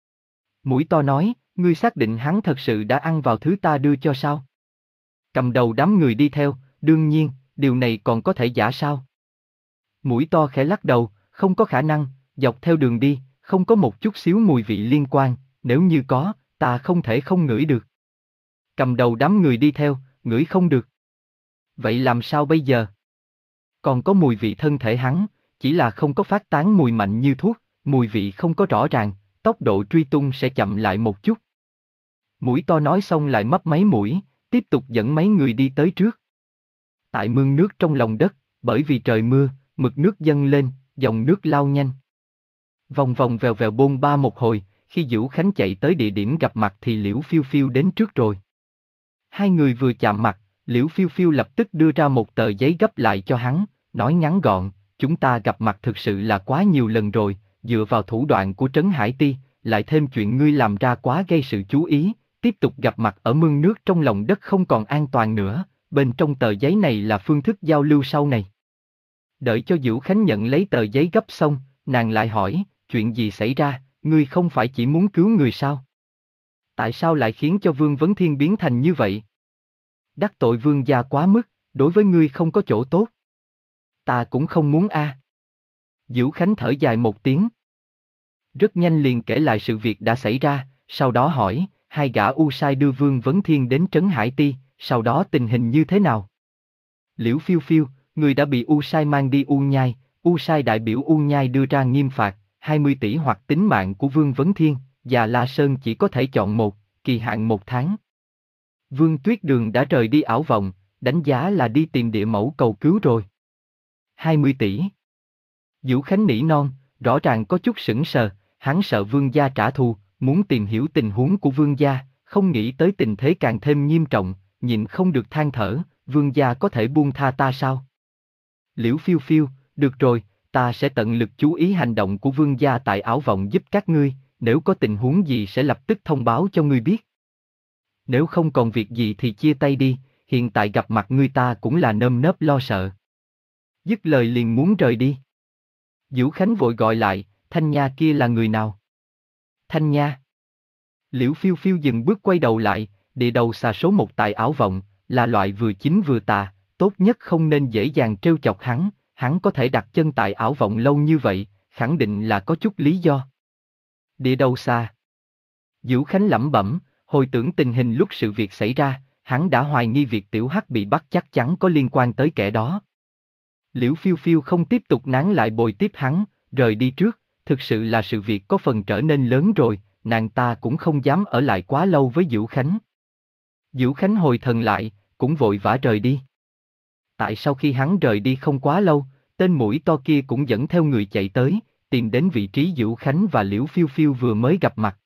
Mũi to nói, ngươi xác định hắn thật sự đã ăn vào thứ ta đưa cho sao? Cầm đầu đám người đi theo, đương nhiên, điều này còn có thể giả sao? Mũi to khẽ lắc đầu, không có khả năng, dọc theo đường đi, không có một chút xíu mùi vị liên quan, nếu như có, ta không thể không ngửi được. Cầm đầu đám người đi theo, ngửi không được. Vậy làm sao bây giờ? Còn có mùi vị thân thể hắn, chỉ là không có phát tán mùi mạnh như thuốc, mùi vị không có rõ ràng, tốc độ truy tung sẽ chậm lại một chút. Mũi to nói xong lại mấp máy mũi, tiếp tục dẫn mấy người đi tới trước. Tại mương nước trong lòng đất, bởi vì trời mưa, mực nước dâng lên, dòng nước lao nhanh. Vòng vòng vèo vèo bôn ba một hồi, khi Dữu Khánh chạy tới địa điểm gặp mặt thì Liễu Phiêu Phiêu đến trước rồi. Hai người vừa chạm mặt, Liễu Phiêu Phiêu lập tức đưa ra một tờ giấy gấp lại cho hắn, nói ngắn gọn, chúng ta gặp mặt thực sự là quá nhiều lần rồi, dựa vào thủ đoạn của Trấn Hải Ti, lại thêm chuyện ngươi làm ra quá gây sự chú ý, tiếp tục gặp mặt ở mương nước trong lòng đất không còn an toàn nữa, bên trong tờ giấy này là phương thức giao lưu sau này. Đợi cho Dữu Khánh nhận lấy tờ giấy gấp xong, nàng lại hỏi, chuyện gì xảy ra, ngươi không phải chỉ muốn cứu người sao? Tại sao lại khiến cho Vương Vấn Thiên biến thành như vậy? Đắc tội Vương gia quá mức, đối với ngươi không có chỗ tốt. Ta cũng không muốn a. À. Dữu Khánh thở dài một tiếng. Rất nhanh liền kể lại sự việc đã xảy ra, sau đó hỏi, hai gã U Sai đưa Vương Vấn Thiên đến Trấn Hải Ti, sau đó tình hình như thế nào? Liễu Phiêu Phiêu, người đã bị U Sai mang đi U Nhai, U Sai đại biểu U Nhai đưa ra nghiêm phạt, hai mươi tỷ hoặc tính mạng của Vương Vấn Thiên, và La Sơn chỉ có thể chọn một, kỳ hạn một tháng. Vương Tuyết Đường đã rời đi ảo vọng, đánh giá là đi tìm địa mẫu cầu cứu rồi. hai mươi tỷ. Dữu Khánh nỉ non, rõ ràng có chút sững sờ, hắn sợ Vương gia trả thù, muốn tìm hiểu tình huống của Vương gia, không nghĩ tới tình thế càng thêm nghiêm trọng, nhịn không được than thở, Vương gia có thể buông tha ta sao? Liễu Phiêu Phiêu, được rồi, ta sẽ tận lực chú ý hành động của Vương gia tại ảo vọng giúp các ngươi, nếu có tình huống gì sẽ lập tức thông báo cho ngươi biết. Nếu không còn việc gì thì chia tay đi, hiện tại gặp mặt ngươi ta cũng là nơm nớp lo sợ. Dứt lời liền muốn rời đi. Dữu Khánh vội gọi lại, Thanh Nha kia là người nào? Thanh Nha. Liễu Phiêu Phiêu dừng bước quay đầu lại, địa đầu xà số một tại ảo vọng, là loại vừa chính vừa tà, tốt nhất không nên dễ dàng trêu chọc hắn, hắn có thể đặt chân tại ảo vọng lâu như vậy, khẳng định là có chút lý do. Địa đầu xà. Dữu Khánh lẩm bẩm, hồi tưởng tình hình lúc sự việc xảy ra, hắn đã hoài nghi việc Tiểu Hắc bị bắt chắc chắn có liên quan tới kẻ đó. Liễu Phiêu Phiêu không tiếp tục nán lại bồi tiếp hắn, rời đi trước, thực sự là sự việc có phần trở nên lớn rồi, nàng ta cũng không dám ở lại quá lâu với Dữu Khánh. Dữu Khánh hồi thần lại, cũng vội vã rời đi. Tại sau khi hắn rời đi không quá lâu, tên mũi to kia cũng dẫn theo người chạy tới, tìm đến vị trí Dữu Khánh và Liễu Phiêu Phiêu vừa mới gặp mặt.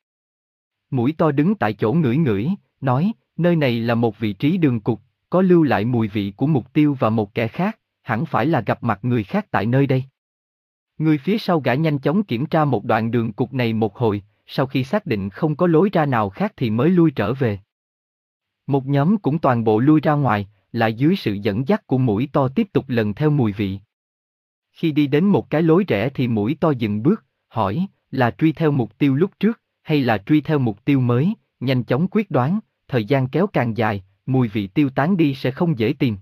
Mũi to đứng tại chỗ ngửi ngửi, nói, nơi này là một vị trí đường cục, có lưu lại mùi vị của mục tiêu và một kẻ khác, hẳn phải là gặp mặt người khác tại nơi đây. Người phía sau gã nhanh chóng kiểm tra một đoạn đường cục này một hồi, sau khi xác định không có lối ra nào khác thì mới lui trở về. Một nhóm cũng toàn bộ lui ra ngoài, lại dưới sự dẫn dắt của mũi to tiếp tục lần theo mùi vị. Khi đi đến một cái lối rẽ thì mũi to dừng bước, hỏi, là truy theo mục tiêu lúc trước, hay là truy theo mục tiêu mới, nhanh chóng quyết đoán, thời gian kéo càng dài, mùi vị tiêu tán đi sẽ không dễ tìm.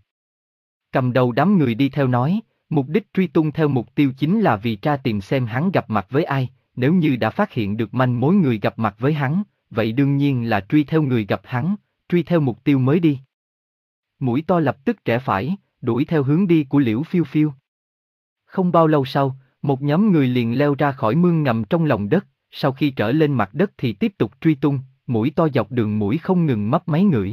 Cầm đầu đám người đi theo nói, mục đích truy tung theo mục tiêu chính là vì tra tìm xem hắn gặp mặt với ai, nếu như đã phát hiện được manh mối người gặp mặt với hắn, vậy đương nhiên là truy theo người gặp hắn, truy theo mục tiêu mới đi. Mũi to lập tức rẽ phải, đuổi theo hướng đi của Liễu Phiêu Phiêu. Không bao lâu sau, một nhóm người liền leo ra khỏi mương ngầm trong lòng đất, sau khi trở lên mặt đất thì tiếp tục truy tung, mũi to dọc đường mũi không ngừng mấp máy ngửi.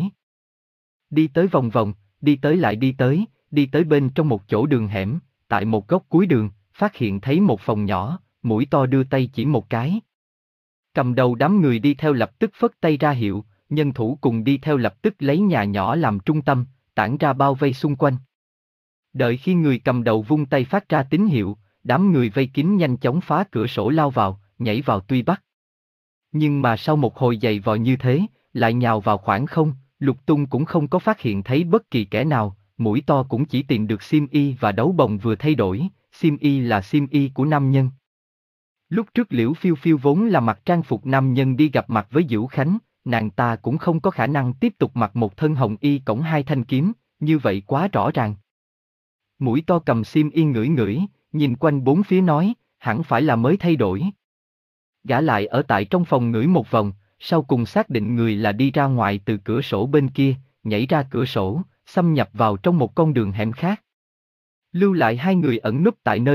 Đi tới vòng vòng, đi tới lại đi tới, đi tới bên trong một chỗ đường hẻm, tại một góc cuối đường, phát hiện thấy một phòng nhỏ, mũi to đưa tay chỉ một cái. Cầm đầu đám người đi theo lập tức phất tay ra hiệu, nhân thủ cùng đi theo lập tức lấy nhà nhỏ làm trung tâm, tản ra bao vây xung quanh. Đợi khi người cầm đầu vung tay phát ra tín hiệu, đám người vây kín nhanh chóng phá cửa sổ lao vào, nhảy vào truy bắt. Nhưng mà sau một hồi giày vò như thế, lại nhào vào khoảng không, lục tung cũng không có phát hiện thấy bất kỳ kẻ nào, mũi to cũng chỉ tìm được xiêm y và đấu bồng vừa thay đổi, xiêm y là xiêm y của nam nhân. Lúc trước Liễu Phiêu Phiêu vốn là mặc trang phục nam nhân đi gặp mặt với Dữu Khánh, nàng ta cũng không có khả năng tiếp tục mặc một thân hồng y cổng hai thanh kiếm, như vậy quá rõ ràng. Mũi to cầm xiêm y ngửi ngửi, nhìn quanh bốn phía nói, hẳn phải là mới thay đổi. Gã lại ở tại trong phòng ngửi một vòng, sau cùng xác định người là đi ra ngoài từ cửa sổ bên kia, nhảy ra cửa sổ, xâm nhập vào trong một con đường hẻm khác. Lưu lại hai người ẩn núp tại nơi đây,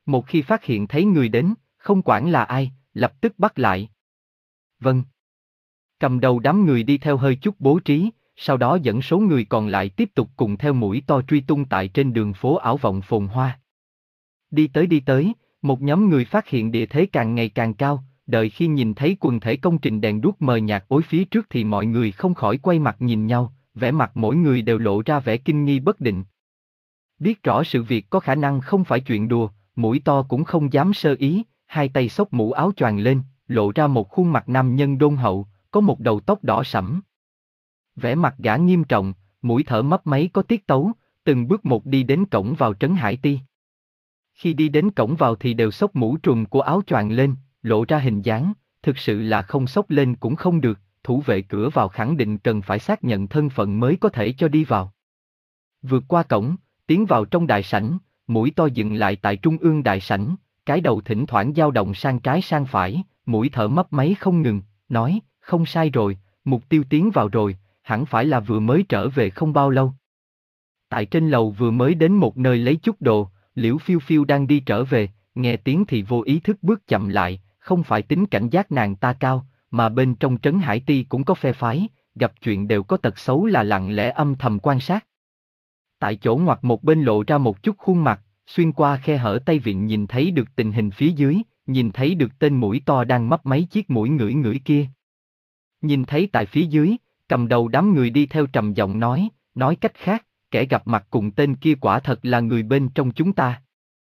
một khi phát hiện thấy người đến, không quản là ai, lập tức bắt lại. Vâng. Cầm đầu đám người đi theo hơi chút bố trí, sau đó dẫn số người còn lại tiếp tục cùng theo mũi to truy tung tại trên đường phố ảo vọng phồn hoa. Đi tới đi tới, một nhóm người phát hiện địa thế càng ngày càng cao, đợi khi nhìn thấy quần thể công trình đèn đuốc mờ nhạt ối phía trước thì mọi người không khỏi quay mặt nhìn nhau, vẻ mặt mỗi người đều lộ ra vẻ kinh nghi bất định. Biết rõ sự việc có khả năng không phải chuyện đùa, mũi to cũng không dám sơ ý, hai tay xốc mũ áo choàng lên, lộ ra một khuôn mặt nam nhân đôn hậu, có một đầu tóc đỏ sẫm. Vẻ mặt gã nghiêm trọng, mũi thở mấp máy có tiết tấu, từng bước một đi đến cổng vào trấn Hải Ti. Khi đi đến cổng vào thì đều xốc mũ trùm của áo choàng lên, lộ ra hình dáng, thực sự là không xốc lên cũng không được, thủ vệ cửa vào khẳng định cần phải xác nhận thân phận mới có thể cho đi vào. Vượt qua cổng, tiến vào trong đại sảnh, mũi to dừng lại tại trung ương đại sảnh, cái đầu thỉnh thoảng dao động sang trái sang phải, mũi thở mấp máy không ngừng, nói, không sai rồi, mục tiêu tiến vào rồi, hẳn phải là vừa mới trở về không bao lâu. Tại trên lầu vừa mới đến một nơi lấy chút đồ, Liễu Phiêu Phiêu đang đi trở về, nghe tiếng thì vô ý thức bước chậm lại, không phải tính cảnh giác nàng ta cao, mà bên trong trấn Hải Ti cũng có phe phái, gặp chuyện đều có tật xấu là lặng lẽ âm thầm quan sát. Tại chỗ ngoặt một bên lộ ra một chút khuôn mặt, xuyên qua khe hở tay vịn nhìn thấy được tình hình phía dưới, nhìn thấy được tên mũi to đang mấp máy chiếc mũi ngửi ngửi kia. Nhìn thấy tại phía dưới, cầm đầu đám người đi theo trầm giọng nói, nói cách khác, kẻ gặp mặt cùng tên kia quả thật là người bên trong chúng ta.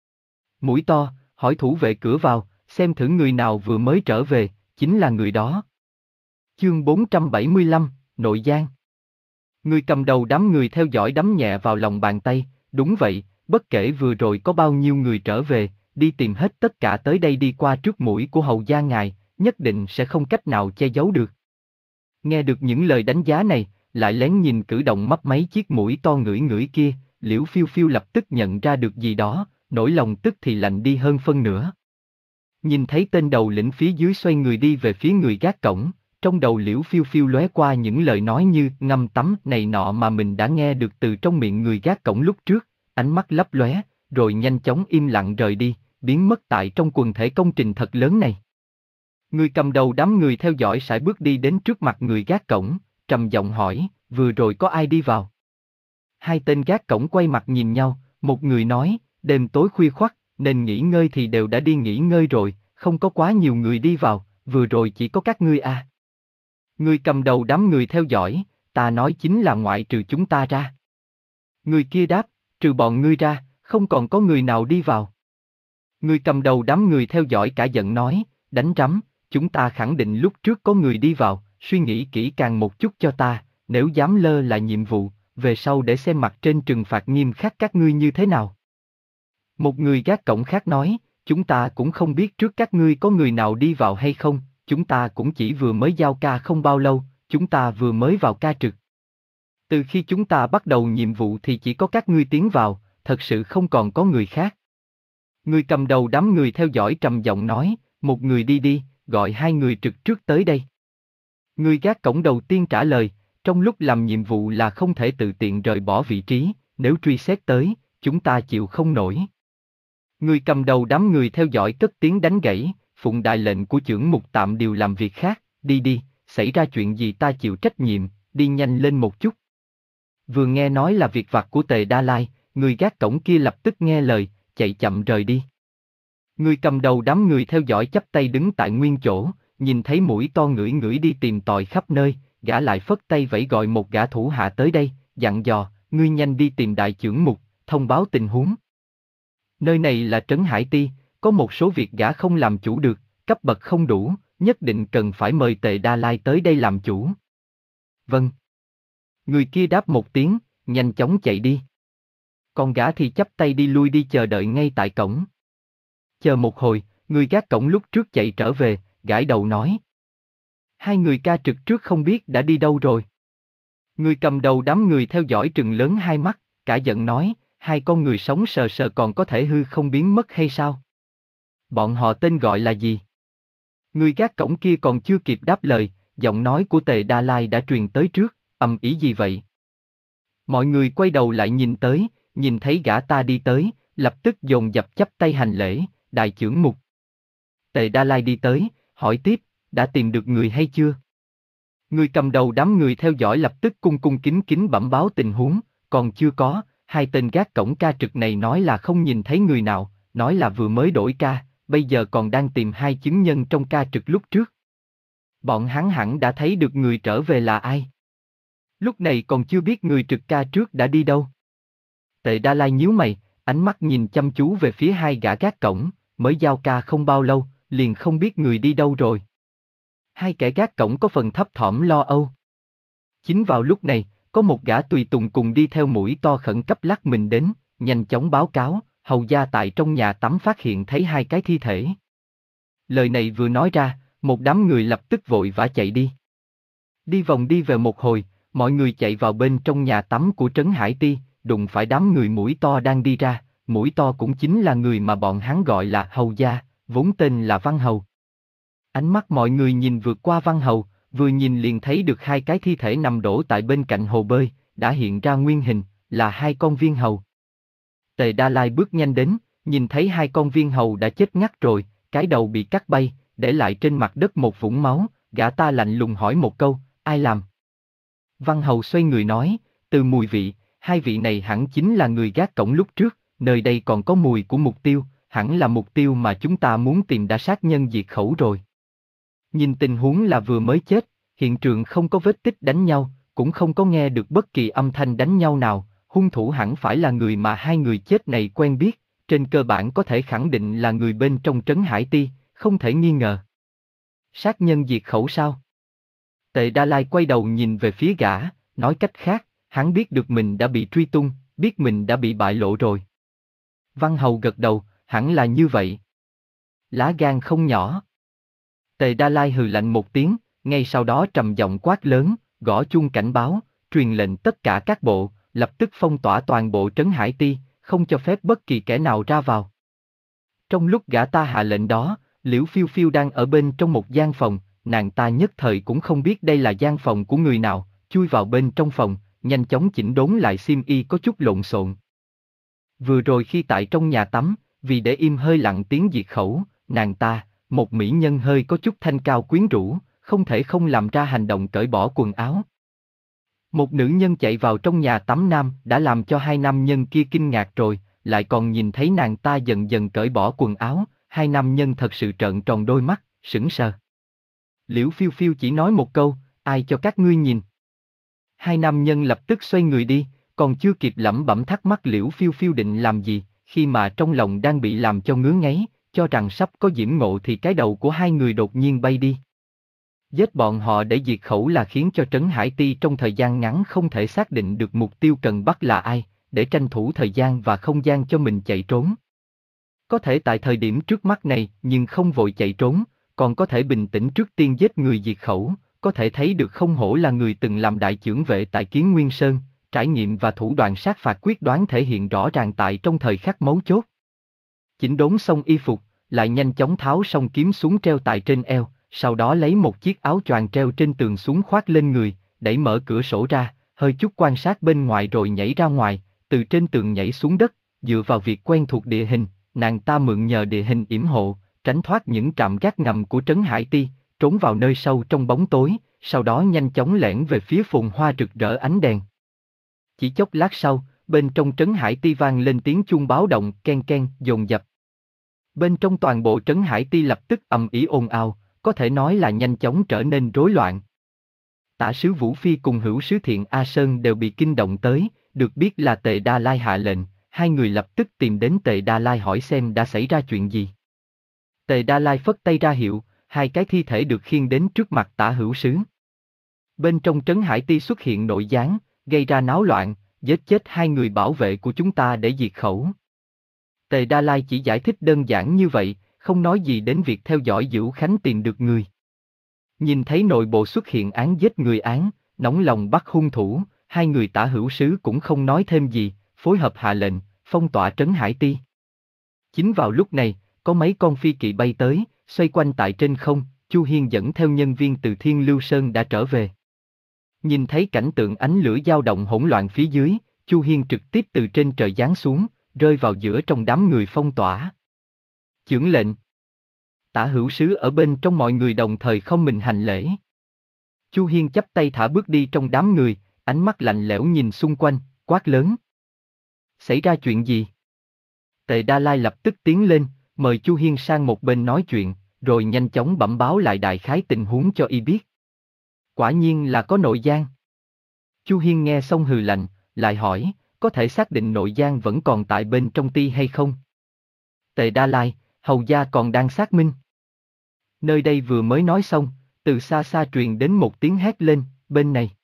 Mũi to, hỏi thủ vệ cửa vào, xem thử người nào vừa mới trở về, chính là người đó. Chương bốn trăm bảy mươi lăm, Nội Giang. Người cầm đầu đám người theo dõi đấm nhẹ vào lòng bàn tay, đúng vậy, bất kể vừa rồi có bao nhiêu người trở về, đi tìm hết tất cả tới đây đi qua trước mũi của hầu gia ngài, nhất định sẽ không cách nào che giấu được. Nghe được những lời đánh giá này, lại lén nhìn cử động mấp máy chiếc mũi to ngửi ngửi kia, Liễu Phiêu Phiêu lập tức nhận ra được gì đó, nỗi lòng tức thì lạnh đi hơn phân nửa. Nhìn thấy tên đầu lĩnh phía dưới xoay người đi về phía người gác cổng, trong đầu Liễu Phiêu Phiêu lóe qua những lời nói như ngâm tắm này nọ mà mình đã nghe được từ trong miệng người gác cổng lúc trước, ánh mắt lấp lóe, rồi nhanh chóng im lặng rời đi, biến mất tại trong quần thể công trình thật lớn này. Người cầm đầu đám người theo dõi sải bước đi đến trước mặt người gác cổng, trầm giọng hỏi, vừa rồi có ai đi vào? Hai tên gác cổng quay mặt nhìn nhau, một người nói, đêm tối khuya khoắt, nên nghỉ ngơi thì đều đã đi nghỉ ngơi rồi, không có quá nhiều người đi vào, vừa rồi chỉ có các ngươi à. Người cầm đầu đám người theo dõi, ta nói chính là ngoại trừ chúng ta ra. Người kia đáp, trừ bọn ngươi ra, không còn có người nào đi vào. Người cầm đầu đám người theo dõi cả giận nói, đánh rắm, chúng ta khẳng định lúc trước có người đi vào, suy nghĩ kỹ càng một chút cho ta, nếu dám lơ là nhiệm vụ, về sau để xem mặt trên trừng phạt nghiêm khắc các ngươi như thế nào. Một người gác cổng khác nói, chúng ta cũng không biết trước các ngươi có người nào đi vào hay không, chúng ta cũng chỉ vừa mới giao ca không bao lâu, chúng ta vừa mới vào ca trực. Từ khi chúng ta bắt đầu nhiệm vụ thì chỉ có các ngươi tiến vào, thật sự không còn có người khác. Người cầm đầu đám người theo dõi trầm giọng nói, một người đi đi, gọi hai người trực trước tới đây. Người gác cổng đầu tiên trả lời, trong lúc làm nhiệm vụ là không thể tự tiện rời bỏ vị trí, nếu truy xét tới, chúng ta chịu không nổi. Người cầm đầu đám người theo dõi cất tiếng đánh gãy, phụng đại lệnh của chưởng mục tạm điều làm việc khác, đi đi, xảy ra chuyện gì ta chịu trách nhiệm, đi nhanh lên một chút. Vừa nghe nói là việc vặt của Tề Đa Lai, người gác cổng kia lập tức nghe lời, chạy chậm rời đi. Người cầm đầu đám người theo dõi chắp tay đứng tại nguyên chỗ, nhìn thấy mũi to ngửi ngửi đi tìm tòi khắp nơi, gã lại phất tay vẫy gọi một gã thủ hạ tới đây, dặn dò, ngươi nhanh đi tìm đại chưởng mục, thông báo tình huống. Nơi này là trấn Hải Ti, có một số việc gã không làm chủ được, cấp bậc không đủ, nhất định cần phải mời Tề Đa Lai tới đây làm chủ. Vâng. Người kia đáp một tiếng, nhanh chóng chạy đi. Còn gã thì chắp tay đi lui đi chờ đợi ngay tại cổng. Chờ một hồi, người gác cổng lúc trước chạy trở về, gãi đầu nói. Hai người ca trực trước không biết đã đi đâu rồi. Người cầm đầu đám người theo dõi trừng lớn hai mắt, cả giận nói, hai con người sống sờ sờ còn có thể hư không biến mất hay sao? Bọn họ tên gọi là gì? Người gác cổng kia còn chưa kịp đáp lời, giọng nói của Tề Đa Lai đã truyền tới trước, ầm ĩ gì vậy? Mọi người quay đầu lại nhìn tới, nhìn thấy gã ta đi tới, lập tức dồn dập chắp tay hành lễ, đại chưởng mục. Tề Đa Lai đi tới, hỏi tiếp, đã tìm được người hay chưa? Người cầm đầu đám người theo dõi lập tức cung cung kính kính bẩm báo tình huống, còn chưa có, hai tên gác cổng ca trực này nói là không nhìn thấy người nào, nói là vừa mới đổi ca, bây giờ còn đang tìm hai chứng nhân trong ca trực lúc trước. Bọn hắn hẳn đã thấy được người trở về là ai. Lúc này còn chưa biết người trực ca trước đã đi đâu. Tề Đa Lai nhíu mày, ánh mắt nhìn chăm chú về phía hai gã gác cổng, mới giao ca không bao lâu, liền không biết người đi đâu rồi. Hai kẻ gác cổng có phần thấp thỏm lo âu. Chính vào lúc này, có một gã tùy tùng cùng đi theo mũi to khẩn cấp lắc mình đến, nhanh chóng báo cáo, hầu gia tại trong nhà tắm phát hiện thấy hai cái thi thể. Lời này vừa nói ra, một đám người lập tức vội vã chạy đi. Đi vòng đi về một hồi, mọi người chạy vào bên trong nhà tắm của Trấn Hải Ti, đụng phải đám người mũi to đang đi ra, mũi to cũng chính là người mà bọn hắn gọi là hầu gia, vốn tên là Văn Hầu. Ánh mắt mọi người nhìn vượt qua Văn Hầu, vừa nhìn liền thấy được hai cái thi thể nằm đổ tại bên cạnh hồ bơi, đã hiện ra nguyên hình, là hai con viên hầu. Tề Đa Lai bước nhanh đến, nhìn thấy hai con viên hầu đã chết ngắt rồi, cái đầu bị cắt bay, để lại trên mặt đất một vũng máu, gã ta lạnh lùng hỏi một câu, ai làm? Văn Hầu xoay người nói, từ mùi vị, hai vị này hẳn chính là người gác cổng lúc trước, nơi đây còn có mùi của mục tiêu, hẳn là mục tiêu mà chúng ta muốn tìm đã sát nhân diệt khẩu rồi. Nhìn tình huống là vừa mới chết, hiện trường không có vết tích đánh nhau, cũng không có nghe được bất kỳ âm thanh đánh nhau nào, hung thủ hẳn phải là người mà hai người chết này quen biết, trên cơ bản có thể khẳng định là người bên trong Trấn Hải Ti, không thể nghi ngờ. Sát nhân diệt khẩu sao? Tề Đa Lai quay đầu nhìn về phía gã, nói cách khác, hắn biết được mình đã bị truy tung, biết mình đã bị bại lộ rồi. Văn Hầu gật đầu, hẳn là như vậy. Lá gan không nhỏ. Tề Đa Lai hừ lạnh một tiếng, ngay sau đó trầm giọng quát lớn, gõ chuông cảnh báo, truyền lệnh tất cả các bộ, lập tức phong tỏa toàn bộ Trấn Hải Ti, không cho phép bất kỳ kẻ nào ra vào. Trong lúc gã ta hạ lệnh đó, Liễu Phiêu Phiêu đang ở bên trong một gian phòng, nàng ta nhất thời cũng không biết đây là gian phòng của người nào, chui vào bên trong phòng, nhanh chóng chỉnh đốn lại xiêm y có chút lộn xộn. Vừa rồi khi tại trong nhà tắm, vì để im hơi lặng tiếng diệt khẩu, nàng ta, một mỹ nhân hơi có chút thanh cao quyến rũ, không thể không làm ra hành động cởi bỏ quần áo. Một nữ nhân chạy vào trong nhà tắm nam đã làm cho hai nam nhân kia kinh ngạc rồi, lại còn nhìn thấy nàng ta dần dần cởi bỏ quần áo, hai nam nhân thật sự trợn tròn đôi mắt, sững sờ. Liễu Phiêu Phiêu chỉ nói một câu, ai cho các ngươi nhìn. Hai nam nhân lập tức xoay người đi, còn chưa kịp lẩm bẩm thắc mắc Liễu Phiêu Phiêu định làm gì, khi mà trong lòng đang bị làm cho ngứa ngáy, cho rằng sắp có diễm ngộ thì cái đầu của hai người đột nhiên bay đi. Giết bọn họ để diệt khẩu là khiến cho Trấn Hải Ti trong thời gian ngắn không thể xác định được mục tiêu cần bắt là ai, để tranh thủ thời gian và không gian cho mình chạy trốn. Có thể tại thời điểm trước mắt này nhưng không vội chạy trốn, còn có thể bình tĩnh trước tiên giết người diệt khẩu, có thể thấy được không hổ là người từng làm đại chưởng vệ tại Kiến Nguyên Sơn, trải nghiệm và thủ đoạn sát phạt quyết đoán thể hiện rõ ràng tại trong thời khắc mấu chốt. Chỉnh đốn xong y phục, lại nhanh chóng tháo xong kiếm xuống treo tại trên eo, sau đó lấy một chiếc áo choàng treo trên tường xuống khoác lên người, đẩy mở cửa sổ ra, hơi chút quan sát bên ngoài rồi nhảy ra ngoài, từ trên tường nhảy xuống đất, dựa vào việc quen thuộc địa hình, nàng ta mượn nhờ địa hình yểm hộ, tránh thoát những trạm gác ngầm của Trấn Hải Ti, trốn vào nơi sâu trong bóng tối, sau đó nhanh chóng lẻn về phía phồn hoa rực rỡ ánh đèn. Chỉ chốc lát sau, bên trong Trấn Hải Ti vang lên tiếng chuông báo động ken ken dồn dập. Bên trong toàn bộ Trấn Hải Ti lập tức ầm ĩ ồn ào, có thể nói là nhanh chóng trở nên rối loạn. Tả sứ Vũ Phi cùng hữu sứ Thiện A Sơn đều bị kinh động tới, được biết là Tề Đa Lai hạ lệnh, hai người lập tức tìm đến Tề Đa Lai hỏi xem đã xảy ra chuyện gì. Tề Đa Lai phất tay ra hiệu, hai cái thi thể được khiêng đến trước mặt tả hữu sứ. Bên trong Trấn Hải Ti xuất hiện nội gián, gây ra náo loạn, giết chết hai người bảo vệ của chúng ta để diệt khẩu. Tề Đa Lai chỉ giải thích đơn giản như vậy, không nói gì đến việc theo dõi Dữu Khánh tìm được người. Nhìn thấy nội bộ xuất hiện án giết người án, nóng lòng bắt hung thủ, hai người tả hữu sứ cũng không nói thêm gì, phối hợp hạ lệnh, phong tỏa Trấn Hải Ti. Chính vào lúc này, có mấy con phi kỵ bay tới, xoay quanh tại trên không, Chu Hiên dẫn theo nhân viên từ Thiên Lưu Sơn đã trở về. Nhìn thấy cảnh tượng ánh lửa dao động hỗn loạn phía dưới, Chu Hiên trực tiếp từ trên trời giáng xuống, rơi vào giữa trong đám người phong tỏa. Chưởng lệnh. Tả hữu sứ ở bên trong mọi người đồng thời không mình hành lễ. Chu Hiên chắp tay thả bước đi trong đám người, ánh mắt lạnh lẽo nhìn xung quanh, quát lớn. Xảy ra chuyện gì? Tề Đa Lai lập tức tiến lên, mời Chu Hiên sang một bên nói chuyện, rồi nhanh chóng bẩm báo lại đại khái tình huống cho y biết. Quả nhiên là có nội gián. Chu Hiên nghe xong hừ lạnh, lại hỏi, có thể xác định nội gián vẫn còn tại bên trong ti hay không? Tề Đa Lai, hầu gia còn đang xác minh. Nơi đây vừa mới nói xong, từ xa xa truyền đến một tiếng hét lên, bên này.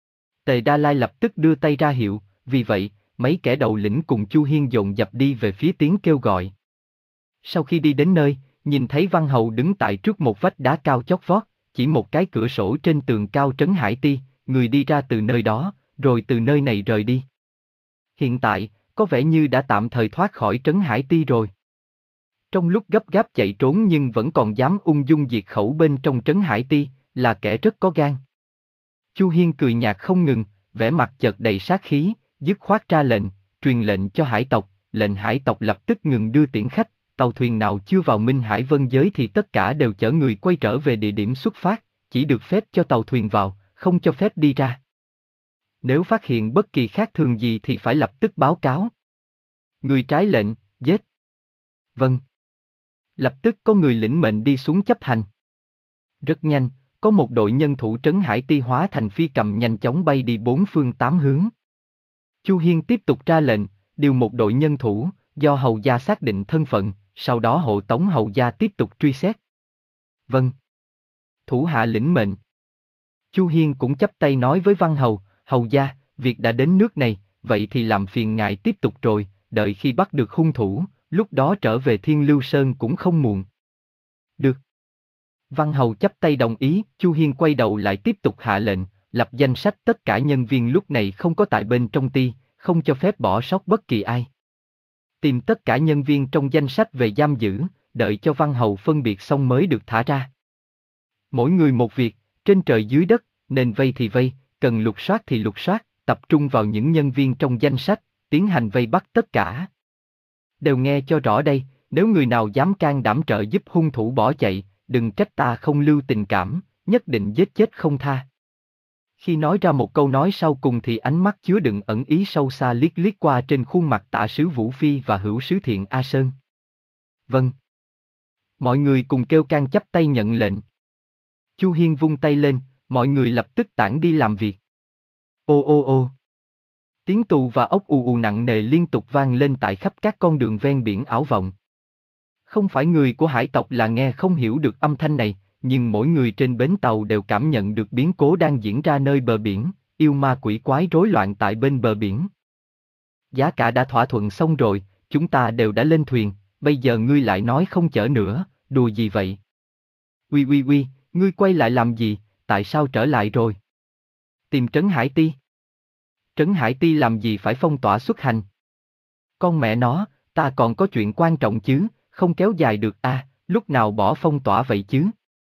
Tề Đa Lai lập tức đưa tay ra hiệu, vì vậy, mấy kẻ đầu lĩnh cùng Chu Hiên dồn dập đi về phía tiếng kêu gọi. Sau khi đi đến nơi, nhìn thấy Văn Hầu đứng tại trước một vách đá cao chót vót, chỉ một cái cửa sổ trên tường cao trấn Hải Ti, người đi ra từ nơi đó, rồi từ nơi này rời đi. Hiện tại, có vẻ như đã tạm thời thoát khỏi trấn Hải Ti rồi. Trong lúc gấp gáp chạy trốn nhưng vẫn còn dám ung dung diệt khẩu bên trong trấn Hải Ti, là kẻ rất có gan. Chu Hiên cười nhạt không ngừng, vẻ mặt chợt đầy sát khí, dứt khoát ra lệnh, truyền lệnh cho hải tộc, lệnh hải tộc lập tức ngừng đưa tiễn khách, tàu thuyền nào chưa vào Minh Hải Vân giới thì tất cả đều chở người quay trở về địa điểm xuất phát, chỉ được phép cho tàu thuyền vào, không cho phép đi ra. Nếu phát hiện bất kỳ khác thường gì thì phải lập tức báo cáo. Người trái lệnh, giết. Vâng. Lập tức có người lĩnh mệnh đi xuống chấp hành. Rất nhanh, có một đội nhân thủ trấn Hải Ti hóa thành phi cầm nhanh chóng bay đi bốn phương tám hướng. Chu Hiên tiếp tục ra lệnh, điều một đội nhân thủ, do hầu gia xác định thân phận, sau đó hộ tống hầu gia tiếp tục truy xét. Vâng. Thủ hạ lĩnh mệnh. Chu Hiên cũng chắp tay nói với Văn Hầu, hầu gia, việc đã đến nước này, vậy thì làm phiền ngài tiếp tục rồi, đợi khi bắt được hung thủ, lúc đó trở về Thiên Lưu Sơn cũng không muộn. Được. Văn Hầu chắp tay đồng ý, Chu Hiên quay đầu lại tiếp tục hạ lệnh, lập danh sách tất cả nhân viên lúc này không có tại bên trong ti, không cho phép bỏ sót bất kỳ ai. Tìm tất cả nhân viên trong danh sách về giam giữ, đợi cho Văn Hầu phân biệt xong mới được thả ra. Mỗi người một việc, trên trời dưới đất, nên vây thì vây, cần lục soát thì lục soát, tập trung vào những nhân viên trong danh sách, tiến hành vây bắt tất cả. Đều nghe cho rõ đây, nếu người nào dám can đảm trợ giúp hung thủ bỏ chạy, đừng trách ta không lưu tình cảm, nhất định giết chết không tha. Khi nói ra một câu nói sau cùng thì ánh mắt chứa đựng ẩn ý sâu xa liếc liếc qua trên khuôn mặt tả sứ Vũ Phi và hữu sứ Thiện A Sơn. Vâng. Mọi người cùng kêu can chắp tay nhận lệnh. Chu Hiên vung tay lên, mọi người lập tức tản đi làm việc. Ô ô ô. Tiếng tù và ốc ù ù nặng nề liên tục vang lên tại khắp các con đường ven biển ảo vọng. Không phải người của hải tộc là nghe không hiểu được âm thanh này, nhưng mỗi người trên bến tàu đều cảm nhận được biến cố đang diễn ra nơi bờ biển, yêu ma quỷ quái rối loạn tại bên bờ biển. Giá cả đã thỏa thuận xong rồi, chúng ta đều đã lên thuyền, bây giờ ngươi lại nói không chở nữa, đùa gì vậy? Uy uy uy, ngươi quay lại làm gì, tại sao trở lại rồi? Tìm Trấn Hải Ti. Trấn Hải Ti làm gì phải phong tỏa xuất hành? Con mẹ nó, ta còn có chuyện quan trọng chứ, không kéo dài được à, lúc nào bỏ phong tỏa vậy chứ?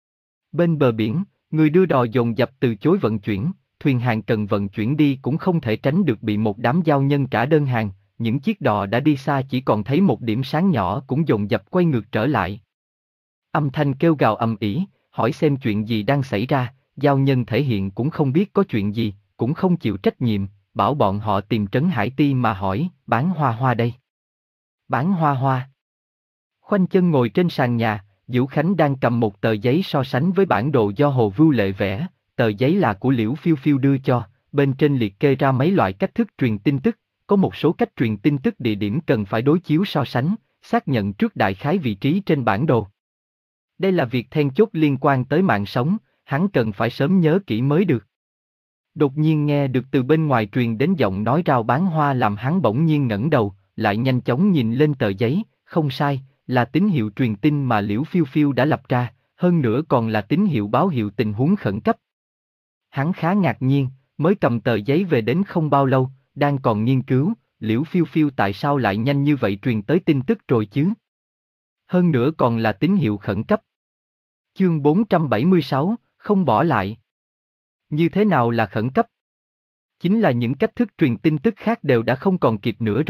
Bên bờ biển, người đưa đò dồn dập từ chối vận chuyển, thuyền hàng cần vận chuyển đi cũng không thể tránh được bị một đám giao nhân trả đơn hàng, những chiếc đò đã đi xa chỉ còn thấy một điểm sáng nhỏ cũng dồn dập quay ngược trở lại. Âm thanh kêu gào ầm ĩ, hỏi xem chuyện gì đang xảy ra, giao nhân thể hiện cũng không biết có chuyện gì, cũng không chịu trách nhiệm, bảo bọn họ tìm Trấn Hải Ti mà hỏi, bán hoa hoa đây. Bán hoa hoa. Khoanh chân ngồi trên sàn nhà, Vũ Khánh đang cầm một tờ giấy so sánh với bản đồ do Hồ Vưu Lệ vẽ, tờ giấy là của Liễu Phiêu Phiêu đưa cho, bên trên liệt kê ra mấy loại cách thức truyền tin tức, có một số cách truyền tin tức địa điểm cần phải đối chiếu so sánh, xác nhận trước đại khái vị trí trên bản đồ. Đây là việc then chốt liên quan tới mạng sống, hắn cần phải sớm nhớ kỹ mới được. Đột nhiên nghe được từ bên ngoài truyền đến giọng nói rao bán hoa làm hắn bỗng nhiên ngẩng đầu, lại nhanh chóng nhìn lên tờ giấy, không sai, là tín hiệu truyền tin mà Liễu Phiêu Phiêu đã lập ra, hơn nữa còn là tín hiệu báo hiệu tình huống khẩn cấp. Hắn khá ngạc nhiên, mới cầm tờ giấy về đến không bao lâu, đang còn nghiên cứu, Liễu Phiêu Phiêu tại sao lại nhanh như vậy truyền tới tin tức rồi chứ? Hơn nữa còn là tín hiệu khẩn cấp. Chương bốn trăm bảy mươi sáu, không bỏ lại. Như thế nào là khẩn cấp? Chính là những cách thức truyền tin tức khác đều đã không còn kịp nữa rồi,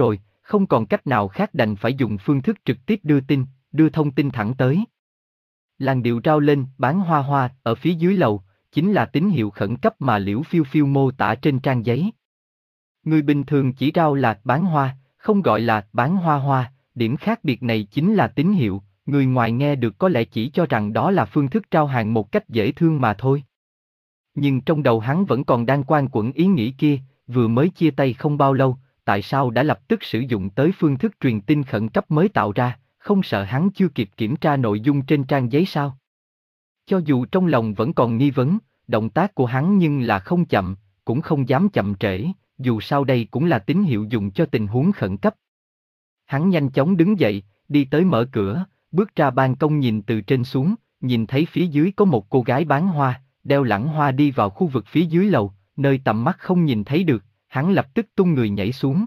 không còn cách nào khác đành phải dùng phương thức trực tiếp đưa tin, đưa thông tin thẳng tới. Làn điệu rao lên, bán hoa hoa, ở phía dưới lầu, chính là tín hiệu khẩn cấp mà Liễu Phiêu Phiêu mô tả trên trang giấy. Người bình thường chỉ rao là bán hoa, không gọi là bán hoa hoa, điểm khác biệt này chính là tín hiệu, người ngoài nghe được có lẽ chỉ cho rằng đó là phương thức trao hàng một cách dễ thương mà thôi. Nhưng trong đầu hắn vẫn còn đang quanh quẩn ý nghĩ kia, vừa mới chia tay không bao lâu, tại sao đã lập tức sử dụng tới phương thức truyền tin khẩn cấp mới tạo ra, không sợ hắn chưa kịp kiểm tra nội dung trên trang giấy sao? Cho dù trong lòng vẫn còn nghi vấn, động tác của hắn nhưng là không chậm, cũng không dám chậm trễ, dù sao đây cũng là tín hiệu dùng cho tình huống khẩn cấp. Hắn nhanh chóng đứng dậy, đi tới mở cửa, bước ra ban công nhìn từ trên xuống, nhìn thấy phía dưới có một cô gái bán hoa, đeo lẵng hoa đi vào khu vực phía dưới lầu, nơi tầm mắt không nhìn thấy được, hắn lập tức tung người nhảy xuống.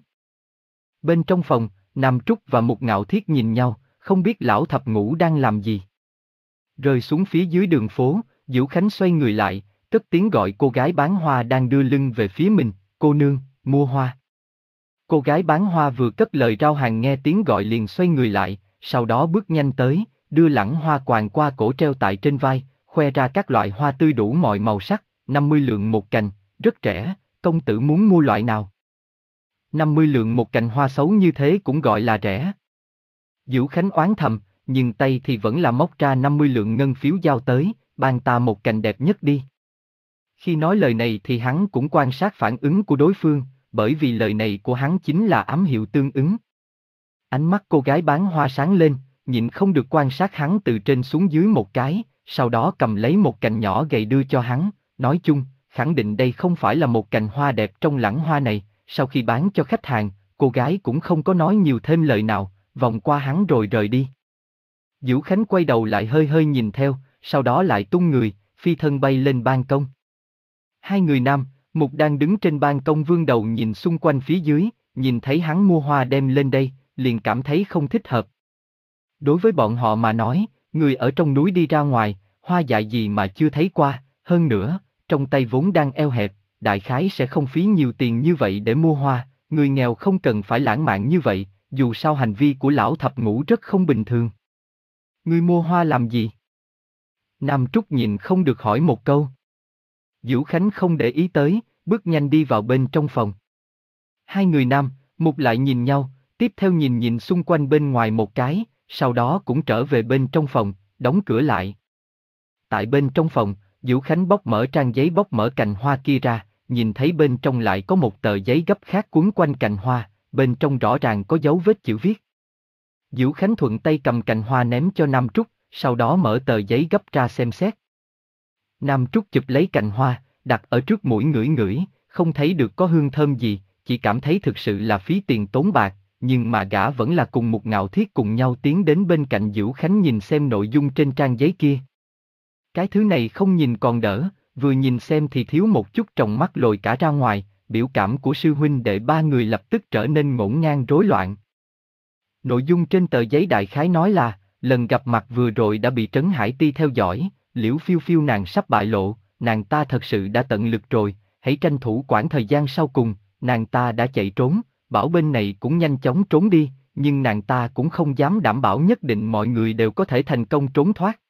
Bên trong phòng, Nam Trúc và Mục Ngạo Thiết nhìn nhau, không biết lão thập ngũ đang làm gì. Rơi xuống phía dưới đường phố, Diễu Khánh xoay người lại, cất tiếng gọi cô gái bán hoa đang đưa lưng về phía mình, cô nương, mua hoa. Cô gái bán hoa vừa cất lời rao hàng nghe tiếng gọi liền xoay người lại, sau đó bước nhanh tới, đưa lẵng hoa quàng qua cổ treo tại trên vai, khoe ra các loại hoa tươi đủ mọi màu sắc, năm mươi lượng một cành, rất rẻ, công tử muốn mua loại nào? năm mươi lượng một cành hoa xấu như thế cũng gọi là rẻ. Diễu Khánh oán thầm, nhưng tay thì vẫn là móc ra năm mươi lượng ngân phiếu giao tới, ban ta một cành đẹp nhất đi. Khi nói lời này thì hắn cũng quan sát phản ứng của đối phương, bởi vì lời này của hắn chính là ám hiệu tương ứng. Ánh mắt cô gái bán hoa sáng lên, nhịn không được quan sát hắn từ trên xuống dưới một cái, sau đó cầm lấy một cành nhỏ gầy đưa cho hắn, nói chung, khẳng định đây không phải là một cành hoa đẹp trong lẵng hoa này. Sau khi bán cho khách hàng, cô gái cũng không có nói nhiều thêm lời nào, vòng qua hắn rồi rời đi. Diễu Khánh quay đầu lại hơi hơi nhìn theo, sau đó lại tung người, phi thân bay lên ban công. Hai người nam, Mục đang đứng trên ban công vươn đầu nhìn xung quanh phía dưới, nhìn thấy hắn mua hoa đem lên đây, liền cảm thấy không thích hợp. Đối với bọn họ mà nói, người ở trong núi đi ra ngoài, hoa dại gì mà chưa thấy qua, hơn nữa, trong tay vốn đang eo hẹp, đại khái sẽ không phí nhiều tiền như vậy để mua hoa, người nghèo không cần phải lãng mạn như vậy, dù sao hành vi của lão thập ngũ rất không bình thường. Ngươi mua hoa làm gì? Nam Trúc nhìn không được hỏi một câu. Diễu Khánh không để ý tới, bước nhanh đi vào bên trong phòng. Hai người nam, Mục lại nhìn nhau, tiếp theo nhìn nhìn xung quanh bên ngoài một cái, sau đó cũng trở về bên trong phòng, đóng cửa lại. Tại bên trong phòng, Diễu Khánh bóc mở trang giấy bóc mở cành hoa kia ra, nhìn thấy bên trong lại có một tờ giấy gấp khác quấn quanh cành hoa, bên trong rõ ràng có dấu vết chữ viết. Diễu Khánh thuận tay cầm cành hoa ném cho Nam Trúc, sau đó mở tờ giấy gấp ra xem xét. Nam Trúc chụp lấy cành hoa, đặt ở trước mũi ngửi ngửi, không thấy được có hương thơm gì, chỉ cảm thấy thực sự là phí tiền tốn bạc, nhưng mà gã vẫn là cùng Mục Ngạo Thiết cùng nhau tiến đến bên cạnh Diễu Khánh nhìn xem nội dung trên trang giấy kia. Cái thứ này không nhìn còn đỡ, vừa nhìn xem thì thiếu một chút tròng mắt lồi cả ra ngoài, biểu cảm của sư huynh đệ ba người lập tức trở nên ngổn ngang rối loạn. Nội dung trên tờ giấy đại khái nói là, lần gặp mặt vừa rồi đã bị Trấn Hải Ti theo dõi, Liễu Phiêu Phiêu nàng sắp bại lộ, nàng ta thật sự đã tận lực rồi, hãy tranh thủ quãng thời gian sau cùng, nàng ta đã chạy trốn, bảo bên này cũng nhanh chóng trốn đi, nhưng nàng ta cũng không dám đảm bảo nhất định mọi người đều có thể thành công trốn thoát.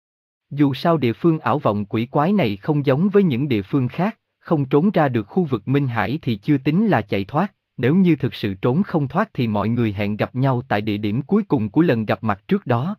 Dù sao địa phương ảo vọng quỷ quái này không giống với những địa phương khác, không trốn ra được khu vực Minh Hải thì chưa tính là chạy thoát, nếu như thực sự trốn không thoát thì mọi người hẹn gặp nhau tại địa điểm cuối cùng của lần gặp mặt trước đó.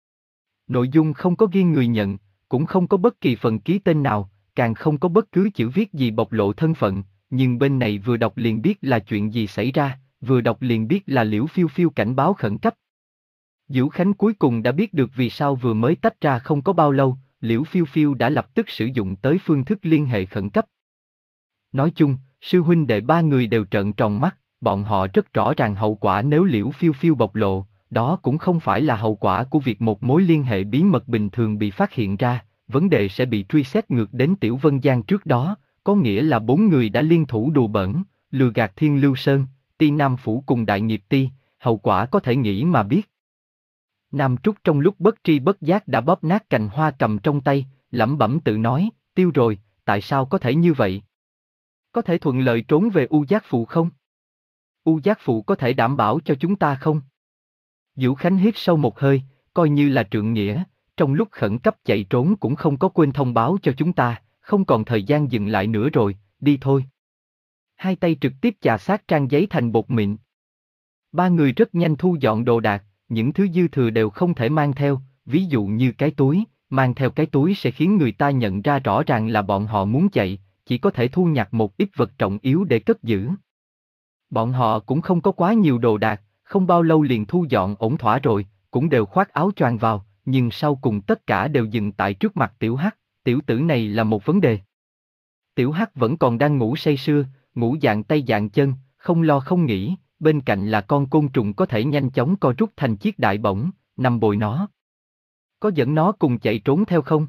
Nội dung không có ghi người nhận, cũng không có bất kỳ phần ký tên nào, càng không có bất cứ chữ viết gì bộc lộ thân phận, nhưng bên này vừa đọc liền biết là chuyện gì xảy ra, vừa đọc liền biết là Liễu Phiêu Phiêu cảnh báo khẩn cấp. Diễu Khánh cuối cùng đã biết được vì sao vừa mới tách ra không có bao lâu, Liễu Phiêu Phiêu đã lập tức sử dụng tới phương thức liên hệ khẩn cấp. Nói chung, sư huynh đệ ba người đều trợn tròn mắt, bọn họ rất rõ ràng hậu quả nếu Liễu Phiêu Phiêu bộc lộ, đó cũng không phải là hậu quả của việc một mối liên hệ bí mật bình thường bị phát hiện ra, vấn đề sẽ bị truy xét ngược đến Tiểu Vân Giang trước đó, có nghĩa là bốn người đã liên thủ đùa bỡn, lừa gạt Thiên Lưu Sơn, Ti Nam Phủ cùng Đại Nghiệp Ti, hậu quả có thể nghĩ mà biết. Nam Trúc trong lúc bất tri bất giác đã bóp nát cành hoa cầm trong tay, lẩm bẩm tự nói, tiêu rồi, tại sao có thể như vậy? Có thể thuận lợi trốn về U Giác Phụ không? U Giác Phụ có thể đảm bảo cho chúng ta không? Vũ Khánh hít sâu một hơi, coi như là trượng nghĩa, trong lúc khẩn cấp chạy trốn cũng không có quên thông báo cho chúng ta, không còn thời gian dừng lại nữa rồi, đi thôi. Hai tay trực tiếp chà sát trang giấy thành bột mịn. Ba người rất nhanh thu dọn đồ đạc, những thứ dư thừa đều không thể mang theo, ví dụ như cái túi, mang theo cái túi sẽ khiến người ta nhận ra rõ ràng là bọn họ muốn chạy, chỉ có thể thu nhặt một ít vật trọng yếu để cất giữ. Bọn họ cũng không có quá nhiều đồ đạc, không bao lâu liền thu dọn ổn thỏa rồi, cũng đều khoác áo choàng vào, nhưng sau cùng tất cả đều dừng tại trước mặt Tiểu Hắc, tiểu tử này là một vấn đề. Tiểu Hắc vẫn còn đang ngủ say sưa, ngủ dạng tay dạng chân, không lo không nghĩ, bên cạnh là con côn trùng có thể nhanh chóng co rút thành chiếc đại bổng, nằm bồi nó. Có dẫn nó cùng chạy trốn theo không?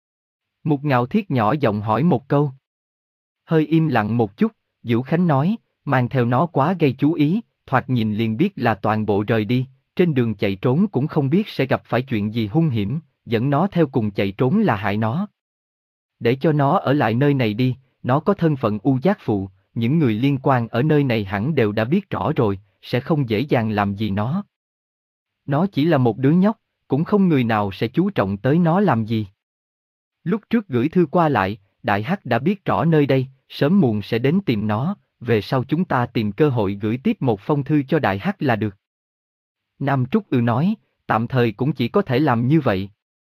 Mục Ngạo Thiết nhỏ giọng hỏi một câu. Hơi im lặng một chút, Vũ Khánh nói, mang theo nó quá gây chú ý, thoạt nhìn liền biết là toàn bộ rời đi, trên đường chạy trốn cũng không biết sẽ gặp phải chuyện gì hung hiểm, dẫn nó theo cùng chạy trốn là hại nó. Để cho nó ở lại nơi này đi, nó có thân phận U Giác Phụ, những người liên quan ở nơi này hẳn đều đã biết rõ rồi, sẽ không dễ dàng làm gì nó. Nó chỉ là một đứa nhóc, cũng không người nào sẽ chú trọng tới nó làm gì. Lúc trước gửi thư qua lại, Đại Hắc đã biết rõ nơi đây, sớm muộn sẽ đến tìm nó, về sau chúng ta tìm cơ hội gửi tiếp một phong thư cho Đại Hắc là được. Nam Trúc ừ nói, tạm thời cũng chỉ có thể làm như vậy.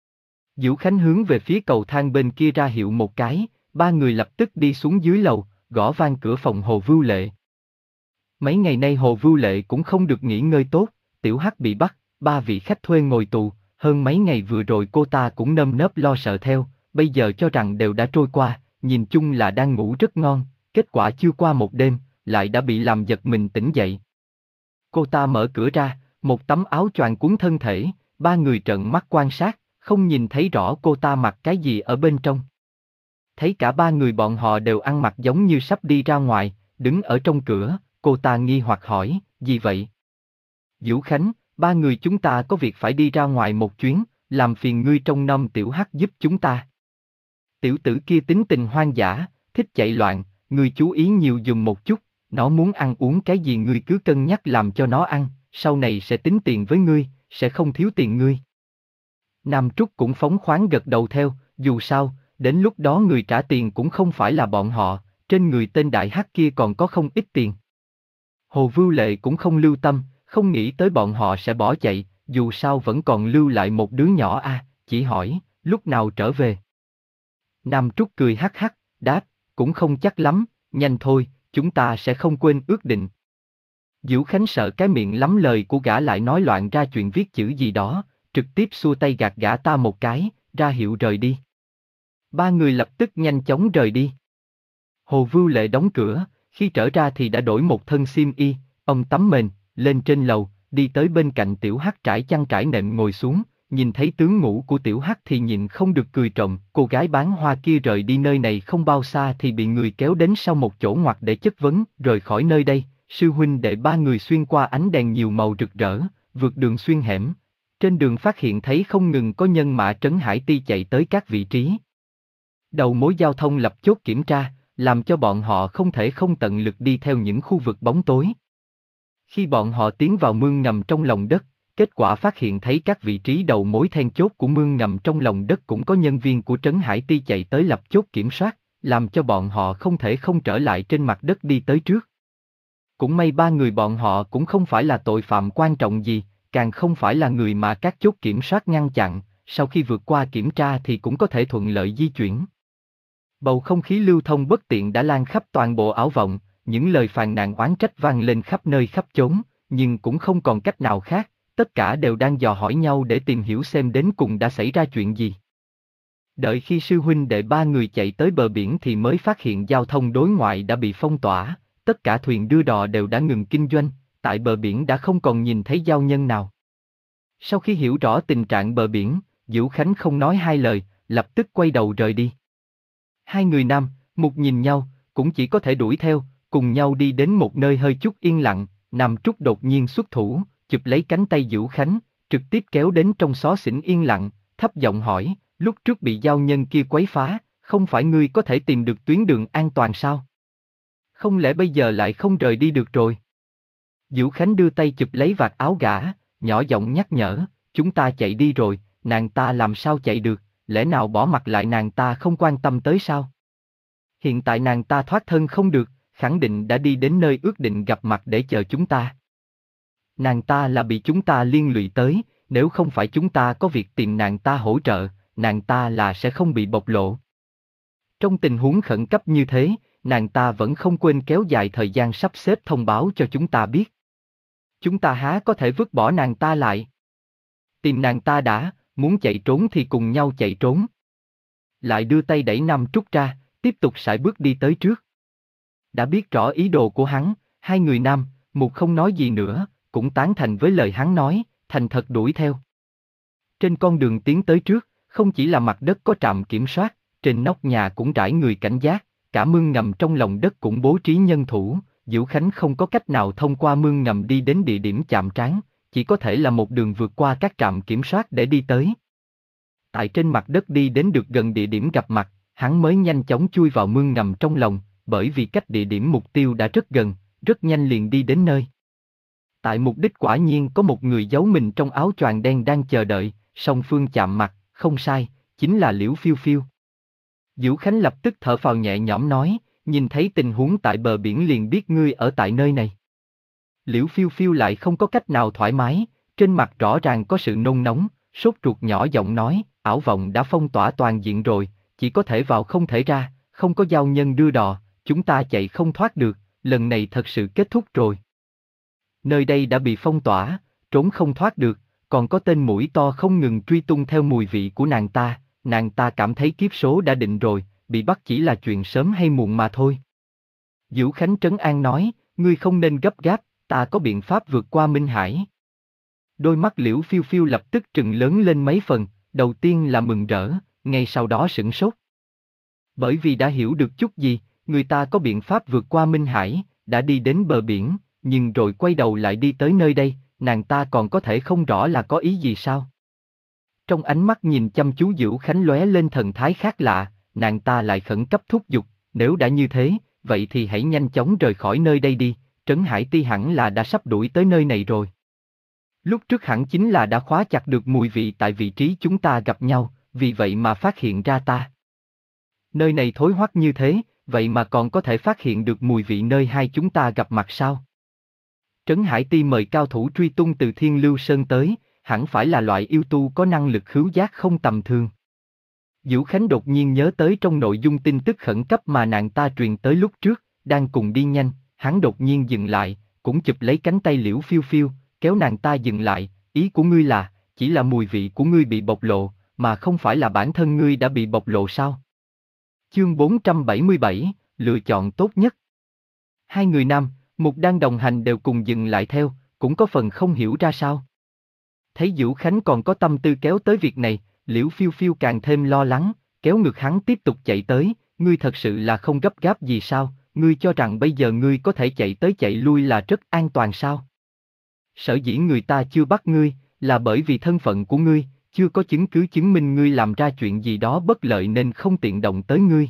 Vũ Khánh hướng về phía cầu thang bên kia ra hiệu một cái, ba người lập tức đi xuống dưới lầu, gõ vang cửa phòng Hồ Vưu Lệ. Mấy ngày nay Hồ Vưu Lệ cũng không được nghỉ ngơi tốt, Tiểu Hắc bị bắt, ba vị khách thuê ngồi tù, hơn mấy ngày vừa rồi cô ta cũng nơm nớp lo sợ theo, bây giờ cho rằng đều đã trôi qua, nhìn chung là đang ngủ rất ngon, kết quả chưa qua một đêm, lại đã bị làm giật mình tỉnh dậy. Cô ta mở cửa ra, một tấm áo choàng cuốn thân thể, ba người trợn mắt quan sát, không nhìn thấy rõ cô ta mặc cái gì ở bên trong. Thấy cả ba người bọn họ đều ăn mặc giống như sắp đi ra ngoài, đứng ở trong cửa, cô ta nghi hoặc hỏi, gì vậy? Vũ Khánh, ba người chúng ta có việc phải đi ra ngoài một chuyến, làm phiền ngươi trông nom Tiểu Hắc giúp chúng ta. Tiểu tử kia tính tình hoang dã, thích chạy loạn, ngươi chú ý nhiều dùm một chút, nó muốn ăn uống cái gì ngươi cứ cân nhắc làm cho nó ăn, sau này sẽ tính tiền với ngươi, sẽ không thiếu tiền ngươi. Nam Trúc cũng phóng khoáng gật đầu theo, dù sao, đến lúc đó người trả tiền cũng không phải là bọn họ, trên người tên Đại Hắc kia còn có không ít tiền. Hồ Vưu Lệ cũng không lưu tâm, không nghĩ tới bọn họ sẽ bỏ chạy, dù sao vẫn còn lưu lại một đứa nhỏ a, à, chỉ hỏi, lúc nào trở về. Nam Trúc cười hắc hắc, đáp, cũng không chắc lắm, nhanh thôi, chúng ta sẽ không quên ước định. Vũ Khánh sợ cái miệng lắm lời của gã lại nói loạn ra chuyện viết chữ gì đó, trực tiếp xua tay gạt gã ta một cái, ra hiệu rời đi. Ba người lập tức nhanh chóng rời đi. Hồ Vưu Lệ đóng cửa, khi trở ra thì đã đổi một thân xiêm y, ông tắm mền, lên trên lầu, đi tới bên cạnh Tiểu Hắc trải chăn trải nệm ngồi xuống, nhìn thấy tướng ngủ của Tiểu Hắc thì nhìn không được cười trộm, cô gái bán hoa kia rời đi nơi này không bao xa thì bị người kéo đến sau một chỗ ngoặt để chất vấn, rời khỏi nơi đây, sư huynh đệ ba người xuyên qua ánh đèn nhiều màu rực rỡ, vượt đường xuyên hẻm. Trên đường phát hiện thấy không ngừng có nhân mã trấn hải ti chạy tới các vị trí. Đầu mối giao thông lập chốt kiểm tra, làm cho bọn họ không thể không tận lực đi theo những khu vực bóng tối. Khi bọn họ tiến vào mương ngầm trong lòng đất, kết quả phát hiện thấy các vị trí đầu mối then chốt của mương ngầm trong lòng đất cũng có nhân viên của Trấn Hải Ti chạy tới lập chốt kiểm soát, làm cho bọn họ không thể không trở lại trên mặt đất đi tới trước. Cũng may ba người bọn họ cũng không phải là tội phạm quan trọng gì, càng không phải là người mà các chốt kiểm soát ngăn chặn, sau khi vượt qua kiểm tra thì cũng có thể thuận lợi di chuyển. Bầu không khí lưu thông bất tiện đã lan khắp toàn bộ ảo vọng, những lời phàn nàn oán trách vang lên khắp nơi khắp chốn, nhưng cũng không còn cách nào khác, tất cả đều đang dò hỏi nhau để tìm hiểu xem đến cùng đã xảy ra chuyện gì. Đợi khi sư huynh đệ ba người chạy tới bờ biển thì mới phát hiện giao thông đối ngoại đã bị phong tỏa, tất cả thuyền đưa đò đều đã ngừng kinh doanh, tại bờ biển đã không còn nhìn thấy giao nhân nào. Sau khi hiểu rõ tình trạng bờ biển, Vũ Khánh không nói hai lời, lập tức quay đầu rời đi. Hai người nam, mục nhìn nhau, cũng chỉ có thể đuổi theo, cùng nhau đi đến một nơi hơi chút yên lặng, Nam Trúc đột nhiên xuất thủ, chụp lấy cánh tay Vũ Khánh, trực tiếp kéo đến trong xó xỉnh yên lặng, thấp giọng hỏi, lúc trước bị giao nhân kia quấy phá, không phải ngươi có thể tìm được tuyến đường an toàn sao? Không lẽ bây giờ lại không rời đi được rồi? Diệu Khánh đưa tay chụp lấy vạt áo gã, nhỏ giọng nhắc nhở, chúng ta chạy đi rồi, nàng ta làm sao chạy được, lẽ nào bỏ mặc lại nàng ta không quan tâm tới sao? Hiện tại nàng ta thoát thân không được, khẳng định đã đi đến nơi ước định gặp mặt để chờ chúng ta. Nàng ta là bị chúng ta liên lụy tới, nếu không phải chúng ta có việc tìm nàng ta hỗ trợ, nàng ta là sẽ không bị bộc lộ. Trong tình huống khẩn cấp như thế, nàng ta vẫn không quên kéo dài thời gian sắp xếp thông báo cho chúng ta biết. Chúng ta há có thể vứt bỏ nàng ta lại. Tìm nàng ta đã, muốn chạy trốn thì cùng nhau chạy trốn. Lại đưa tay đẩy Nam Trúc ra, tiếp tục sải bước đi tới trước. Đã biết rõ ý đồ của hắn, hai người Nam, Mục không nói gì nữa, cũng tán thành với lời hắn nói, thành thật đuổi theo. Trên con đường tiến tới trước, không chỉ là mặt đất có trạm kiểm soát, trên nóc nhà cũng trải người cảnh giác, cả mương ngầm trong lòng đất cũng bố trí nhân thủ, Diệu Khánh không có cách nào thông qua mương ngầm đi đến địa điểm chạm trán, chỉ có thể là một đường vượt qua các trạm kiểm soát để đi tới. Tại trên mặt đất đi đến được gần địa điểm gặp mặt, hắn mới nhanh chóng chui vào mương ngầm trong lòng, bởi vì cách địa điểm mục tiêu đã rất gần, rất nhanh liền đi đến nơi. Tại mục đích quả nhiên có một người giấu mình trong áo choàng đen đang chờ đợi, song phương chạm mặt, không sai, chính là Liễu Phiêu Phiêu. Diệu Khánh lập tức thở phào nhẹ nhõm nói, nhìn thấy tình huống tại bờ biển liền biết ngươi ở tại nơi này. Liễu Phiêu Phiêu lại không có cách nào thoải mái, trên mặt rõ ràng có sự nôn nóng, sốt ruột nhỏ giọng nói, ảo vọng đã phong tỏa toàn diện rồi, chỉ có thể vào không thể ra, không có giao nhân đưa đò, chúng ta chạy không thoát được, lần này thật sự kết thúc rồi. Nơi đây đã bị phong tỏa, trốn không thoát được, còn có tên mũi to không ngừng truy tung theo mùi vị của nàng ta, nàng ta cảm thấy kiếp số đã định rồi, bị bắt chỉ là chuyện sớm hay muộn mà thôi. Diệu Khánh trấn an nói, ngươi không nên gấp gáp, ta có biện pháp vượt qua Minh Hải. Đôi mắt Liễu Phiêu Phiêu lập tức trừng lớn lên mấy phần, đầu tiên là mừng rỡ, ngay sau đó sửng sốt. Bởi vì đã hiểu được chút gì, người ta có biện pháp vượt qua Minh Hải, đã đi đến bờ biển, nhưng rồi quay đầu lại đi tới nơi đây, nàng ta còn có thể không rõ là có ý gì sao? Trong ánh mắt nhìn chăm chú Diệu Khánh lóe lên thần thái khác lạ, nàng ta lại khẩn cấp thúc giục, nếu đã như thế, vậy thì hãy nhanh chóng rời khỏi nơi đây đi, Trấn Hải Ti hẳn là đã sắp đuổi tới nơi này rồi. Lúc trước hẳn chính là đã khóa chặt được mùi vị tại vị trí chúng ta gặp nhau, vì vậy mà phát hiện ra ta. Nơi này thối hoắc như thế, vậy mà còn có thể phát hiện được mùi vị nơi hai chúng ta gặp mặt sao? Trấn Hải Ti mời cao thủ truy tung từ Thiên Lưu Sơn tới, hẳn phải là loại yêu tu có năng lực khứu giác không tầm thường. Diệu Khánh đột nhiên nhớ tới trong nội dung tin tức khẩn cấp mà nàng ta truyền tới lúc trước, đang cùng đi nhanh, hắn đột nhiên dừng lại, cũng chụp lấy cánh tay Liễu Phiêu Phiêu, kéo nàng ta dừng lại, ý của ngươi là, chỉ là mùi vị của ngươi bị bộc lộ, mà không phải là bản thân ngươi đã bị bộc lộ sao? Chương bốn trăm bảy mươi bảy, lựa chọn tốt nhất. Hai người Nam, Mục đang đồng hành đều cùng dừng lại theo, cũng có phần không hiểu ra sao. Thấy Diệu Khánh còn có tâm tư kéo tới việc này, Liễu Phiêu Phiêu càng thêm lo lắng, kéo ngược hắn tiếp tục chạy tới, ngươi thật sự là không gấp gáp gì sao, ngươi cho rằng bây giờ ngươi có thể chạy tới chạy lui là rất an toàn sao? Sở dĩ người ta chưa bắt ngươi, là bởi vì thân phận của ngươi, chưa có chứng cứ chứng minh ngươi làm ra chuyện gì đó bất lợi nên không tiện động tới ngươi.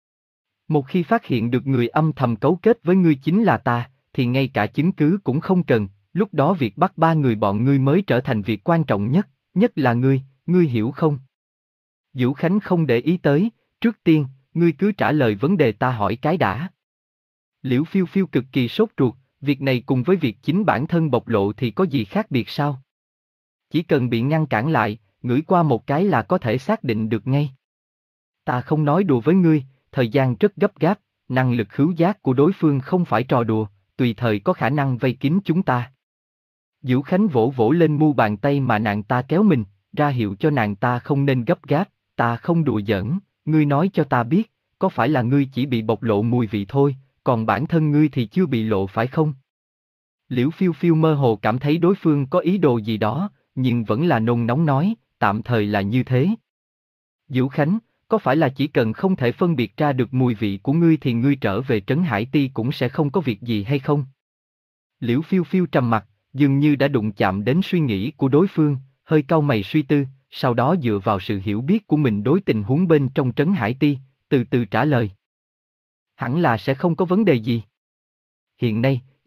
Một khi phát hiện được người âm thầm cấu kết với ngươi chính là ta, thì ngay cả chứng cứ cũng không cần, lúc đó việc bắt ba người bọn ngươi mới trở thành việc quan trọng nhất, nhất là ngươi, ngươi hiểu không? Diệu Khánh không để ý tới, trước tiên, ngươi cứ trả lời vấn đề ta hỏi cái đã. Liễu Phiêu Phiêu cực kỳ sốt ruột, việc này cùng với việc chính bản thân bộc lộ thì có gì khác biệt sao? Chỉ cần bị ngăn cản lại, ngửi qua một cái là có thể xác định được ngay. Ta không nói đùa với ngươi, thời gian rất gấp gáp, năng lực khứu giác của đối phương không phải trò đùa, tùy thời có khả năng vây kín chúng ta. Diệu Khánh vỗ vỗ lên mu bàn tay mà nàng ta kéo mình, ra hiệu cho nàng ta không nên gấp gáp, ta không đùa giỡn, ngươi nói cho ta biết, có phải là ngươi chỉ bị bộc lộ mùi vị thôi, còn bản thân ngươi thì chưa bị lộ phải không? Liễu Phiêu Phiêu mơ hồ cảm thấy đối phương có ý đồ gì đó, nhưng vẫn là nôn nóng nói, tạm thời là như thế. Diệu Khánh, có phải là chỉ cần không thể phân biệt ra được mùi vị của ngươi thì ngươi trở về Trấn Hải Ti cũng sẽ không có việc gì hay không? Liễu Phiêu Phiêu trầm mặt, dường như đã đụng chạm đến suy nghĩ của đối phương, hơi cau mày suy tư, sau đó dựa vào sự hiểu biết của mình đối tình huống bên trong Trấn Hải Ti, từ từ trả lời. Hẳn là sẽ không có vấn đề gì. Hiện nay,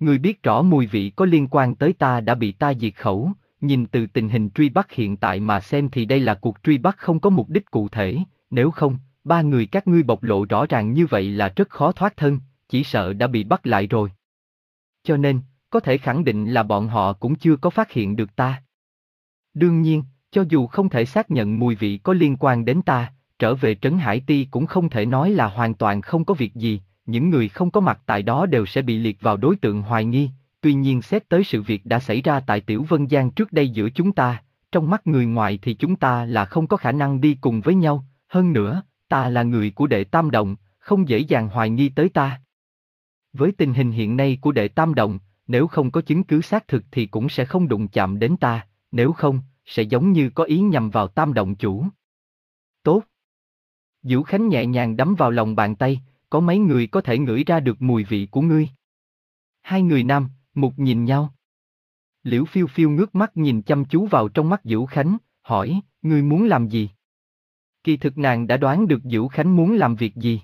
ngươi biết rõ mùi vị có liên quan tới ta đã bị ta diệt khẩu, nhìn từ tình hình truy bắt hiện tại mà xem thì đây là cuộc truy bắt không có mục đích cụ thể, nếu không, ba người các ngươi bộc lộ rõ ràng như vậy là rất khó thoát thân, chỉ sợ đã bị bắt lại rồi. Cho nên, có thể khẳng định là bọn họ cũng chưa có phát hiện được ta. Đương nhiên, cho dù không thể xác nhận mùi vị có liên quan đến ta, trở về Trấn Hải Ti cũng không thể nói là hoàn toàn không có việc gì, những người không có mặt tại đó đều sẽ bị liệt vào đối tượng hoài nghi, tuy nhiên xét tới sự việc đã xảy ra tại Tiểu Vân Giang trước đây giữa chúng ta, trong mắt người ngoài thì chúng ta là không có khả năng đi cùng với nhau, hơn nữa, ta là người của đệ Tam Động, không dễ dàng hoài nghi tới ta. Với tình hình hiện nay của đệ Tam Động, nếu không có chứng cứ xác thực thì cũng sẽ không đụng chạm đến ta, nếu không, sẽ giống như có ý nhằm vào Tam Động chủ. Tốt. Vũ Khánh nhẹ nhàng đắm vào lòng bàn tay, có mấy người có thể ngửi ra được mùi vị của ngươi. Hai người nam, mục nhìn nhau. Liễu Phiêu Phiêu ngước mắt nhìn chăm chú vào trong mắt Vũ Khánh, hỏi, ngươi muốn làm gì? Kỳ thực nàng đã đoán được Vũ Khánh muốn làm việc gì.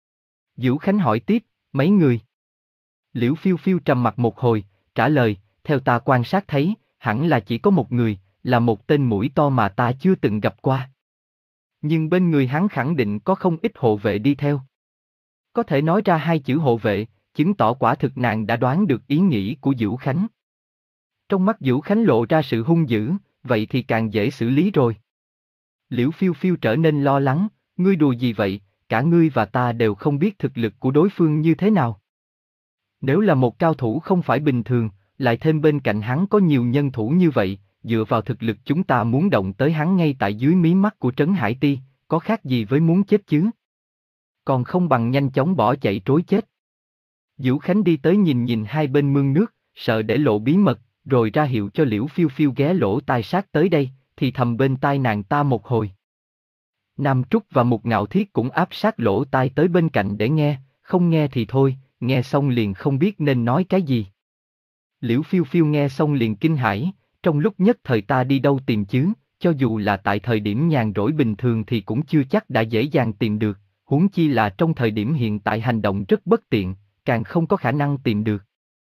Vũ Khánh hỏi tiếp, mấy người? Liễu Phiêu Phiêu trầm mặc một hồi, trả lời, theo ta quan sát thấy, hẳn là chỉ có một người, là một tên mũi to mà ta chưa từng gặp qua. Nhưng bên người hắn khẳng định có không ít hộ vệ đi theo. Có thể nói ra hai chữ hộ vệ, chứng tỏ quả thực nàng đã đoán được ý nghĩ của Vũ Khánh. Trong mắt Vũ Khánh lộ ra sự hung dữ, vậy thì càng dễ xử lý rồi. Liễu Phiêu Phiêu trở nên lo lắng, ngươi đùa gì vậy, cả ngươi và ta đều không biết thực lực của đối phương như thế nào. Nếu là một cao thủ không phải bình thường, lại thêm bên cạnh hắn có nhiều nhân thủ như vậy, dựa vào thực lực chúng ta muốn động tới hắn ngay tại dưới mí mắt của Trấn Hải Ti, có khác gì với muốn chết chứ? Còn không bằng nhanh chóng bỏ chạy trối chết. Vũ Khánh đi tới nhìn nhìn hai bên mương nước, sợ để lộ bí mật, rồi ra hiệu cho Liễu Phiêu Phiêu ghé lỗ tai sát tới đây, thì thầm bên tai nàng ta một hồi. Nam Trúc và Mục Ngạo Thiết cũng áp sát lỗ tai tới bên cạnh để nghe, không nghe thì thôi, nghe xong liền không biết nên nói cái gì. Liễu Phiêu Phiêu nghe xong liền kinh hãi, trong lúc nhất thời ta đi đâu tìm chứ, cho dù là tại thời điểm nhàn rỗi bình thường thì cũng chưa chắc đã dễ dàng tìm được, huống chi là trong thời điểm hiện tại hành động rất bất tiện, càng không có khả năng tìm được.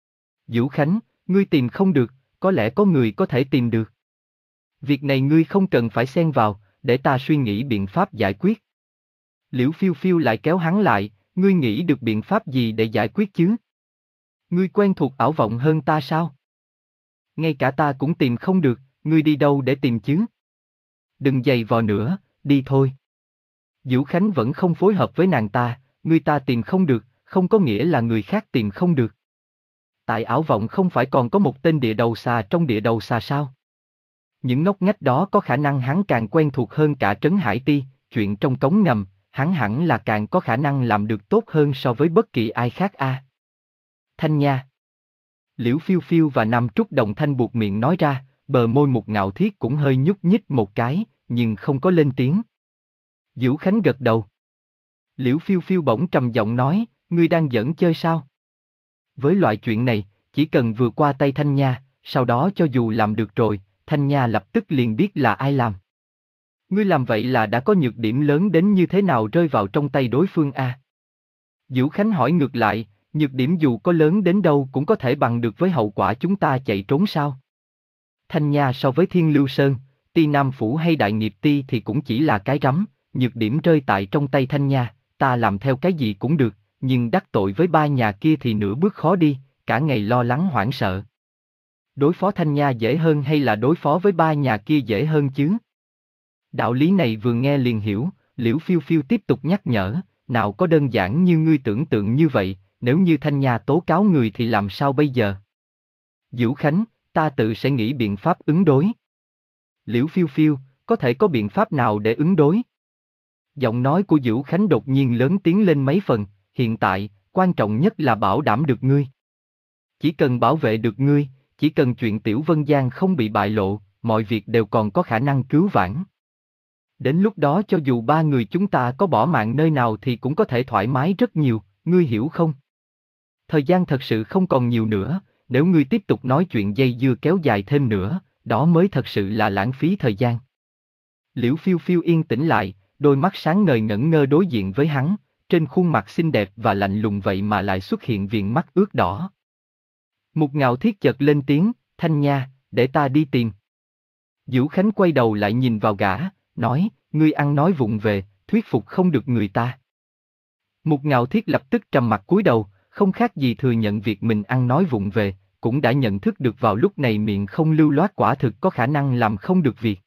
Vũ Khánh, ngươi tìm không được, có lẽ có người có thể tìm được. Việc này ngươi không cần phải xen vào, để ta suy nghĩ biện pháp giải quyết. Liễu Phiêu Phiêu lại kéo hắn lại, ngươi nghĩ được biện pháp gì để giải quyết chứ? Ngươi quen thuộc ảo vọng hơn ta sao? Ngay cả ta cũng tìm không được, ngươi đi đâu để tìm chứ? Đừng giày vò nữa, đi thôi. Vũ Khánh vẫn không phối hợp với nàng ta, ngươi ta tìm không được, không có nghĩa là người khác tìm không được. Tại ảo vọng không phải còn có một tên địa đầu xà trong địa đầu xà sao? Những ngóc ngách đó có khả năng hắn càng quen thuộc hơn cả Trấn Hải Ti, chuyện trong cống ngầm, hắn hẳn là càng có khả năng làm được tốt hơn so với bất kỳ ai khác a. À. Thanh Nha. Liễu Phiêu Phiêu và Nam Trúc đồng thanh buột miệng nói ra, bờ môi Mục Ngạo Thiết cũng hơi nhúc nhích một cái, nhưng không có lên tiếng. Vũ Khánh gật đầu. Liễu Phiêu Phiêu bỗng trầm giọng nói, ngươi đang giỡn chơi sao? Với loại chuyện này, chỉ cần vừa qua tay Thanh Nha, sau đó cho dù làm được rồi, Thanh Nha lập tức liền biết là ai làm. Ngươi làm vậy là đã có nhược điểm lớn đến như thế nào rơi vào trong tay đối phương a? À? Vũ Khánh hỏi ngược lại, nhược điểm dù có lớn đến đâu cũng có thể bằng được với hậu quả chúng ta chạy trốn sao? Thanh Nha so với Thiên Lưu Sơn, Ti Nam Phủ hay Đại Nghiệp Ti thì cũng chỉ là cái rắm, nhược điểm rơi tại trong tay Thanh Nha, ta làm theo cái gì cũng được, nhưng đắc tội với ba nhà kia thì nửa bước khó đi, cả ngày lo lắng hoảng sợ. Đối phó Thanh Nha dễ hơn hay là đối phó với ba nhà kia dễ hơn chứ? Đạo lý này vừa nghe liền hiểu, Liễu Phiêu Phiêu tiếp tục nhắc nhở, nào có đơn giản như ngươi tưởng tượng như vậy, nếu như Thanh Nha tố cáo người thì làm sao bây giờ? Vũ Khánh, ta tự sẽ nghĩ biện pháp ứng đối. Liễu Phiêu Phiêu, có thể có biện pháp nào để ứng đối? Giọng nói của Vũ Khánh đột nhiên lớn tiếng lên mấy phần, hiện tại, quan trọng nhất là bảo đảm được ngươi. Chỉ cần bảo vệ được ngươi, chỉ cần chuyện Tiểu Vân Giang không bị bại lộ, mọi việc đều còn có khả năng cứu vãn. Đến lúc đó cho dù ba người chúng ta có bỏ mạng nơi nào thì cũng có thể thoải mái rất nhiều, ngươi hiểu không? Thời gian thật sự không còn nhiều nữa, nếu ngươi tiếp tục nói chuyện dây dưa kéo dài thêm nữa, đó mới thật sự là lãng phí thời gian. Liễu Phiêu Phiêu yên tĩnh lại, đôi mắt sáng ngời ngẩn ngơ đối diện với hắn, trên khuôn mặt xinh đẹp và lạnh lùng vậy mà lại xuất hiện viền mắt ướt đỏ. Mục Ngạo Thiết chợt lên tiếng, Thanh Nha, để ta đi tìm. Vũ Khánh quay đầu lại nhìn vào gã, nói, ngươi ăn nói vụng về, thuyết phục không được người ta. Mục Ngạo Thiết lập tức trầm mặt cúi đầu, không khác gì thừa nhận việc mình ăn nói vụng về, cũng đã nhận thức được vào lúc này miệng không lưu loát quả thực có khả năng làm không được việc.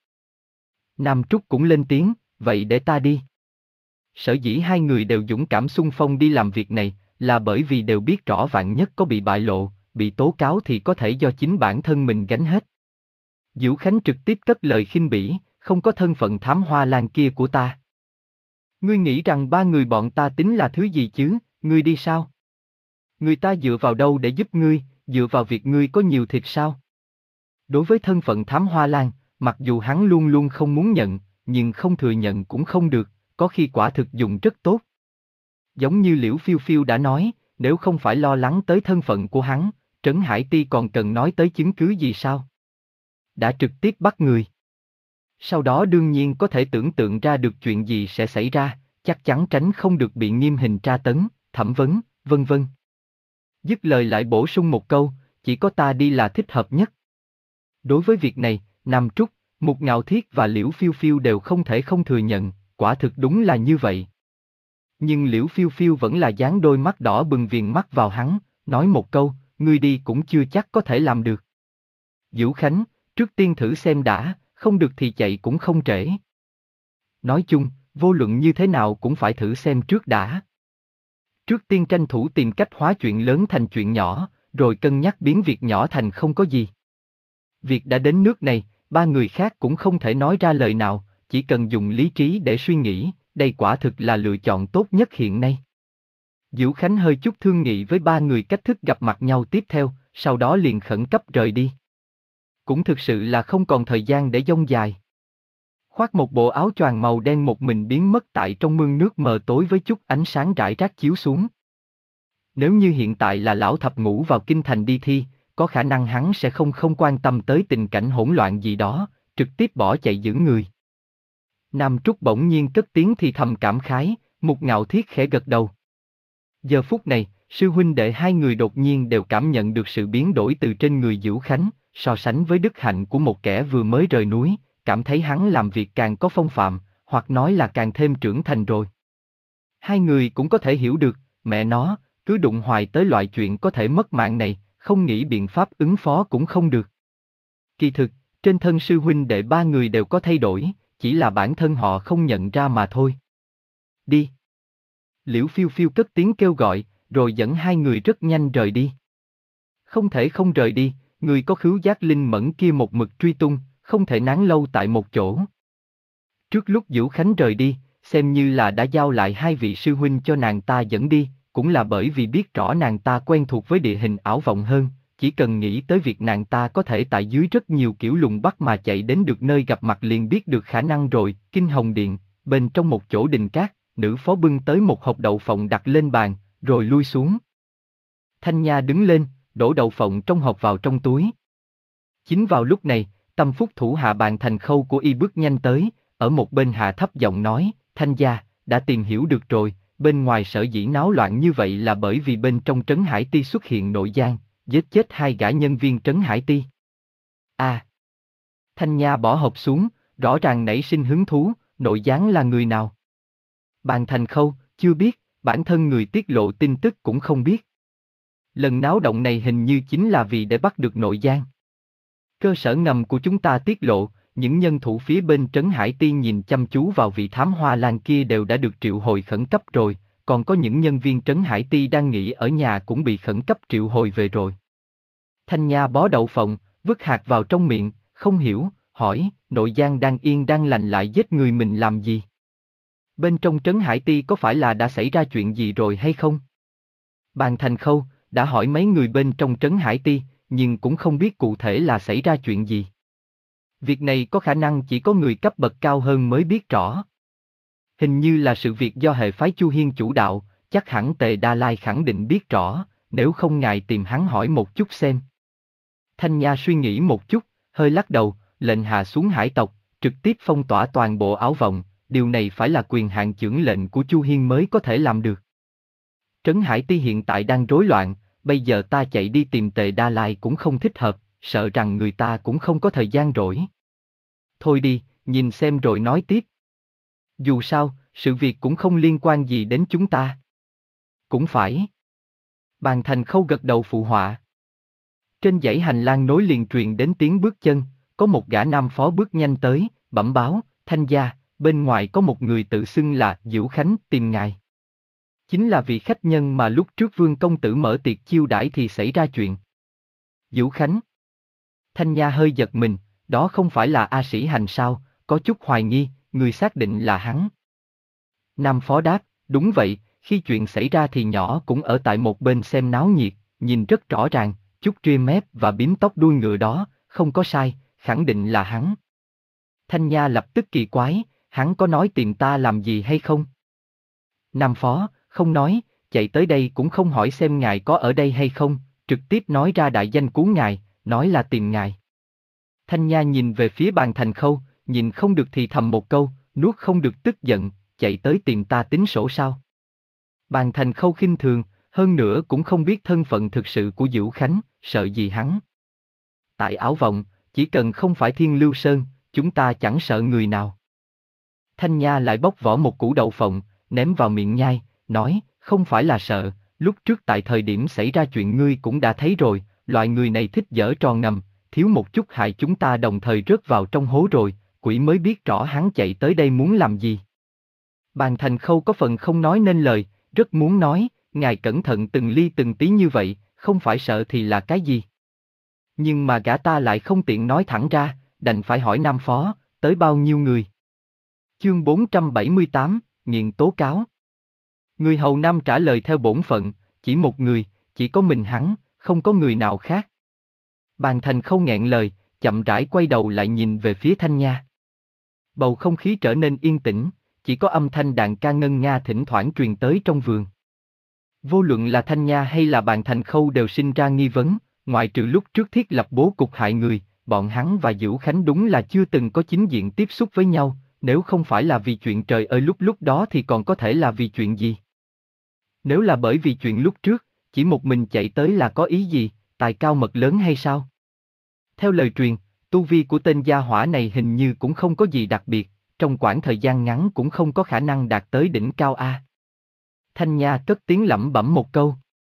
Nam Trúc cũng lên tiếng, vậy để ta đi. Sở dĩ hai người đều dũng cảm xung phong đi làm việc này, là bởi vì đều biết rõ vạn nhất có bị bại lộ, bị tố cáo thì có thể do chính bản thân mình gánh hết. Vũ Khánh trực tiếp cất lời khinh bỉ, không có thân phận thám hoa lan kia của ta. Ngươi nghĩ rằng ba người bọn ta tính là thứ gì chứ, ngươi đi sao? Người ta dựa vào đâu để giúp ngươi, dựa vào việc ngươi có nhiều thịt sao? Đối với thân phận thám hoa lan, mặc dù hắn luôn luôn không muốn nhận, nhưng không thừa nhận cũng không được, có khi quả thực dùng rất tốt. Giống như Liễu Phiêu Phiêu đã nói, nếu không phải lo lắng tới thân phận của hắn, Trấn Hải Ti còn cần nói tới chứng cứ gì sao? Đã trực tiếp bắt người. Sau đó đương nhiên có thể tưởng tượng ra được chuyện gì sẽ xảy ra, chắc chắn tránh không được bị nghiêm hình tra tấn, thẩm vấn, vân vân. Dứt lời lại bổ sung một câu, chỉ có ta đi là thích hợp nhất. Đối với việc này, Nam Trúc, Mục Ngạo Thiết và Liễu Phiêu Phiêu đều không thể không thừa nhận, quả thực đúng là như vậy. Nhưng Liễu Phiêu Phiêu vẫn là dán đôi mắt đỏ bừng viền mắt vào hắn, nói một câu, ngươi đi cũng chưa chắc có thể làm được. Vũ Khánh, trước tiên thử xem đã, không được thì chạy cũng không trễ. Nói chung, vô luận như thế nào cũng phải thử xem trước đã. Trước tiên tranh thủ tìm cách hóa chuyện lớn thành chuyện nhỏ, rồi cân nhắc biến việc nhỏ thành không có gì. Việc đã đến nước này, ba người khác cũng không thể nói ra lời nào, chỉ cần dùng lý trí để suy nghĩ, đây quả thực là lựa chọn tốt nhất hiện nay. Vũ Khánh hơi chút thương nghị với ba người cách thức gặp mặt nhau tiếp theo, sau đó liền khẩn cấp rời đi. Cũng thực sự là không còn thời gian để dông dài. Khoác một bộ áo choàng màu đen một mình biến mất tại trong mương nước mờ tối với chút ánh sáng rải rác chiếu xuống. Nếu như hiện tại là lão thập ngũ vào kinh thành đi thi, có khả năng hắn sẽ không không quan tâm tới tình cảnh hỗn loạn gì đó, trực tiếp bỏ chạy giữ người. Nam Trúc bỗng nhiên cất tiếng thì thầm cảm khái, Mục Ngạo Thiết khẽ gật đầu. Giờ phút này, sư huynh đệ hai người đột nhiên đều cảm nhận được sự biến đổi từ trên người Vũ Khánh, so sánh với đức hạnh của một kẻ vừa mới rời núi, cảm thấy hắn làm việc càng có phong phạm, hoặc nói là càng thêm trưởng thành rồi. Hai người cũng có thể hiểu được, mẹ nó, cứ đụng hoài tới loại chuyện có thể mất mạng này, không nghĩ biện pháp ứng phó cũng không được. Kỳ thực, trên thân sư huynh đệ ba người đều có thay đổi, chỉ là bản thân họ không nhận ra mà thôi. Đi. Liễu Phiêu Phiêu cất tiếng kêu gọi, rồi dẫn hai người rất nhanh rời đi. Không thể không rời đi, người có khứu giác linh mẫn kia một mực truy tung, không thể nán lâu tại một chỗ. Trước lúc Vũ Khánh rời đi, xem như là đã giao lại hai vị sư huynh cho nàng ta dẫn đi, cũng là bởi vì biết rõ nàng ta quen thuộc với địa hình ảo vọng hơn, chỉ cần nghĩ tới việc nàng ta có thể tại dưới rất nhiều kiểu lùng bắt mà chạy đến được nơi gặp mặt liền biết được khả năng rồi. Kinh Hồng Điện, bên trong một chỗ đình cát, nữ phó bưng tới một hộp đậu phộng đặt lên bàn, rồi lui xuống. Thanh Nha đứng lên, đổ đậu phộng trong hộp vào trong túi. Chính vào lúc này, tâm phúc thủ hạ Bàn Thành Khâu của y bước nhanh tới, ở một bên hạ thấp giọng nói, Thanh gia, đã tìm hiểu được rồi, bên ngoài sở dĩ náo loạn như vậy là bởi vì bên trong Trấn Hải Ti xuất hiện nội gián, giết chết hai gã nhân viên Trấn Hải Ti. À! Thanh Nha bỏ hộp xuống, rõ ràng nảy sinh hứng thú, nội gián là người nào? Bàn Thành Khâu, chưa biết, bản thân người tiết lộ tin tức cũng không biết. Lần náo động này hình như chính là vì để bắt được nội gián. Cơ sở ngầm của chúng ta tiết lộ, những nhân thủ phía bên Trấn Hải Ti nhìn chăm chú vào vị thám hoa lan kia đều đã được triệu hồi khẩn cấp rồi, còn có những nhân viên Trấn Hải Ti đang nghỉ ở nhà cũng bị khẩn cấp triệu hồi về rồi. Thanh Nha bó đậu phộng, vứt hạt vào trong miệng, không hiểu, hỏi, nội gián đang yên đang lành lại giết người mình làm gì? Bên trong Trấn Hải Ti có phải là đã xảy ra chuyện gì rồi hay không? Bàn Thành Khâu, đã hỏi mấy người bên trong Trấn Hải Ti, nhưng cũng không biết cụ thể là xảy ra chuyện gì. Việc này có khả năng chỉ có người cấp bậc cao hơn mới biết rõ. Hình như là sự việc do hệ phái Chu Hiên chủ đạo, chắc hẳn Tề Đa Lai khẳng định biết rõ, nếu không ngài tìm hắn hỏi một chút xem. Thanh Nha suy nghĩ một chút, hơi lắc đầu, lệnh hạ xuống hải tộc, trực tiếp phong tỏa toàn bộ ảo vọng, điều này phải là quyền hạn chưởng lệnh của Chu Hiên mới có thể làm được. Trấn Hải Ti hiện tại đang rối loạn, bây giờ ta chạy đi tìm Tề Đa Lai cũng không thích hợp, sợ rằng người ta cũng không có thời gian rỗi. Thôi đi, nhìn xem rồi nói tiếp. Dù sao, sự việc cũng không liên quan gì đến chúng ta. Cũng phải. Bàn Thành Khâu gật đầu phụ họa. Trên dãy hành lang nối liền truyền đến tiếng bước chân, có một gã nam phó bước nhanh tới, bẩm báo, Thanh gia, bên ngoài có một người tự xưng là Dữu Khánh tìm ngài. Chính là vị khách nhân mà lúc trước Vương công tử mở tiệc chiêu đãi thì xảy ra chuyện. Dữu Khánh. Thanh Nha hơi giật mình, đó không phải là A Sĩ Hành sao, có chút hoài nghi, người xác định là hắn. Nam phó đáp, đúng vậy, khi chuyện xảy ra thì nhỏ cũng ở tại một bên xem náo nhiệt, nhìn rất rõ ràng, chút ria mép và bím tóc đuôi ngựa đó, không có sai, khẳng định là hắn. Thanh Nha lập tức kỳ quái, hắn có nói tìm ta làm gì hay không? Nam phó, không nói, chạy tới đây cũng không hỏi xem ngài có ở đây hay không, trực tiếp nói ra đại danh của ngài, nói là tìm ngài. Thanh Nha nhìn về phía Bàn Thành Khâu, nhìn không được thì thầm một câu, nuốt không được tức giận, chạy tới tìm ta tính sổ sao? Bàn Thành Khâu khinh thường, hơn nữa cũng không biết thân phận thực sự của Dữu Khánh, sợ gì hắn. Tại Ảo Vọng, chỉ cần không phải Thiên Lưu Sơn, chúng ta chẳng sợ người nào. Thanh Nha lại bóc vỏ một củ đậu phộng, ném vào miệng nhai, nói, không phải là sợ, lúc trước tại thời điểm xảy ra chuyện ngươi cũng đã thấy rồi, loại người này thích giở trò ngầm, thiếu một chút hại chúng ta đồng thời rớt vào trong hố rồi, quỷ mới biết rõ hắn chạy tới đây muốn làm gì. Bàn Thành Khâu có phần không nói nên lời, rất muốn nói, ngài cẩn thận từng ly từng tí như vậy, không phải sợ thì là cái gì. Nhưng mà gã ta lại không tiện nói thẳng ra, đành phải hỏi Nam phó, tới bao nhiêu người. Chương bốn trăm bảy mươi tám, nghiện tố cáo. Người hầu Nam trả lời theo bổn phận, chỉ một người, chỉ có mình hắn, không có người nào khác. Bàn Thành Khâu nghẹn lời, chậm rãi quay đầu lại nhìn về phía Thanh Nha. Bầu không khí trở nên yên tĩnh, chỉ có âm thanh đàn ca ngân nga thỉnh thoảng truyền tới trong vườn. Vô luận là Thanh Nha hay là Bàn Thành Khâu đều sinh ra nghi vấn, ngoại trừ lúc trước thiết lập bố cục hại người, bọn hắn và Dữu Khánh đúng là chưa từng có chính diện tiếp xúc với nhau, nếu không phải là vì chuyện trời ơi lúc lúc đó thì còn có thể là vì chuyện gì? Nếu là bởi vì chuyện lúc trước, chỉ một mình chạy tới là có ý gì, tài cao mật lớn hay sao? Theo lời truyền, tu vi của tên gia hỏa này hình như cũng không có gì đặc biệt, trong quãng thời gian ngắn cũng không có khả năng đạt tới đỉnh cao A. Thanh Nha cất tiếng lẩm bẩm một câu.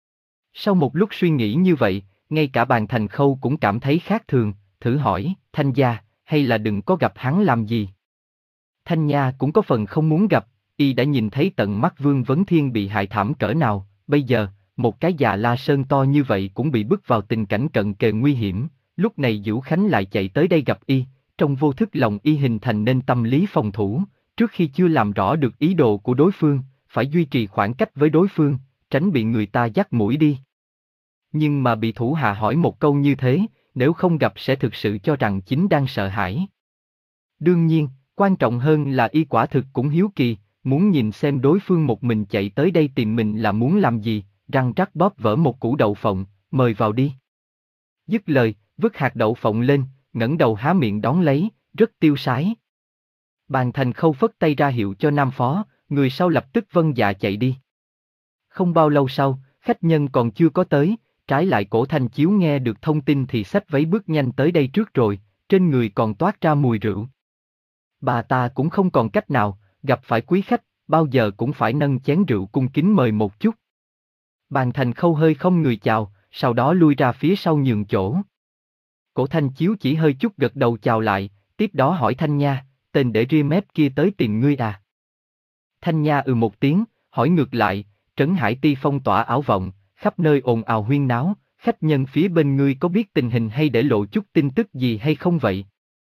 Sau một lúc suy nghĩ như vậy, ngay cả Bàn Thành Khâu cũng cảm thấy khác thường, thử hỏi, Thanh gia, hay là đừng có gặp hắn làm gì? Thanh Nha cũng có phần không muốn gặp, y đã nhìn thấy tận mắt Vương Vấn Thiên bị hại thảm cỡ nào, bây giờ, một cái già La Sơn to như vậy cũng bị bước vào tình cảnh cận kề nguy hiểm, lúc này Dữu Khánh lại chạy tới đây gặp y, trong vô thức lòng y hình thành nên tâm lý phòng thủ, trước khi chưa làm rõ được ý đồ của đối phương, phải duy trì khoảng cách với đối phương, tránh bị người ta dắt mũi đi. Nhưng mà bị thủ hạ hỏi một câu như thế, nếu không gặp sẽ thực sự cho rằng chính đang sợ hãi. Đương nhiên, quan trọng hơn là y quả thực cũng hiếu kỳ, muốn nhìn xem đối phương một mình chạy tới đây tìm mình là muốn làm gì, răng rắc bóp vỡ một củ đậu phộng, mời vào đi. Dứt lời, vứt hạt đậu phộng lên, ngẩng đầu há miệng đón lấy, rất tiêu sái. Bàn Thành Khâu phất tay ra hiệu cho Nam phó, người sau lập tức vâng dạ chạy đi. Không bao lâu sau, khách nhân còn chưa có tới, trái lại Cổ Thanh Chiếu nghe được thông tin thì xách váy bước nhanh tới đây trước rồi, trên người còn toát ra mùi rượu. Bà ta cũng không còn cách nào, gặp phải quý khách, bao giờ cũng phải nâng chén rượu cung kính mời một chút. Bàn Thành Khâu hơi không người chào, sau đó lui ra phía sau nhường chỗ. Cổ Thanh Chiếu chỉ hơi chút gật đầu chào lại, tiếp đó hỏi Thanh Nha, tên để ria mép kia tới tìm ngươi à? Thanh Nha ừ một tiếng, hỏi ngược lại, Trấn Hải Ti phong tỏa Ảo Vọng, khắp nơi ồn ào huyên náo, khách nhân phía bên ngươi có biết tình hình hay để lộ chút tin tức gì hay không vậy?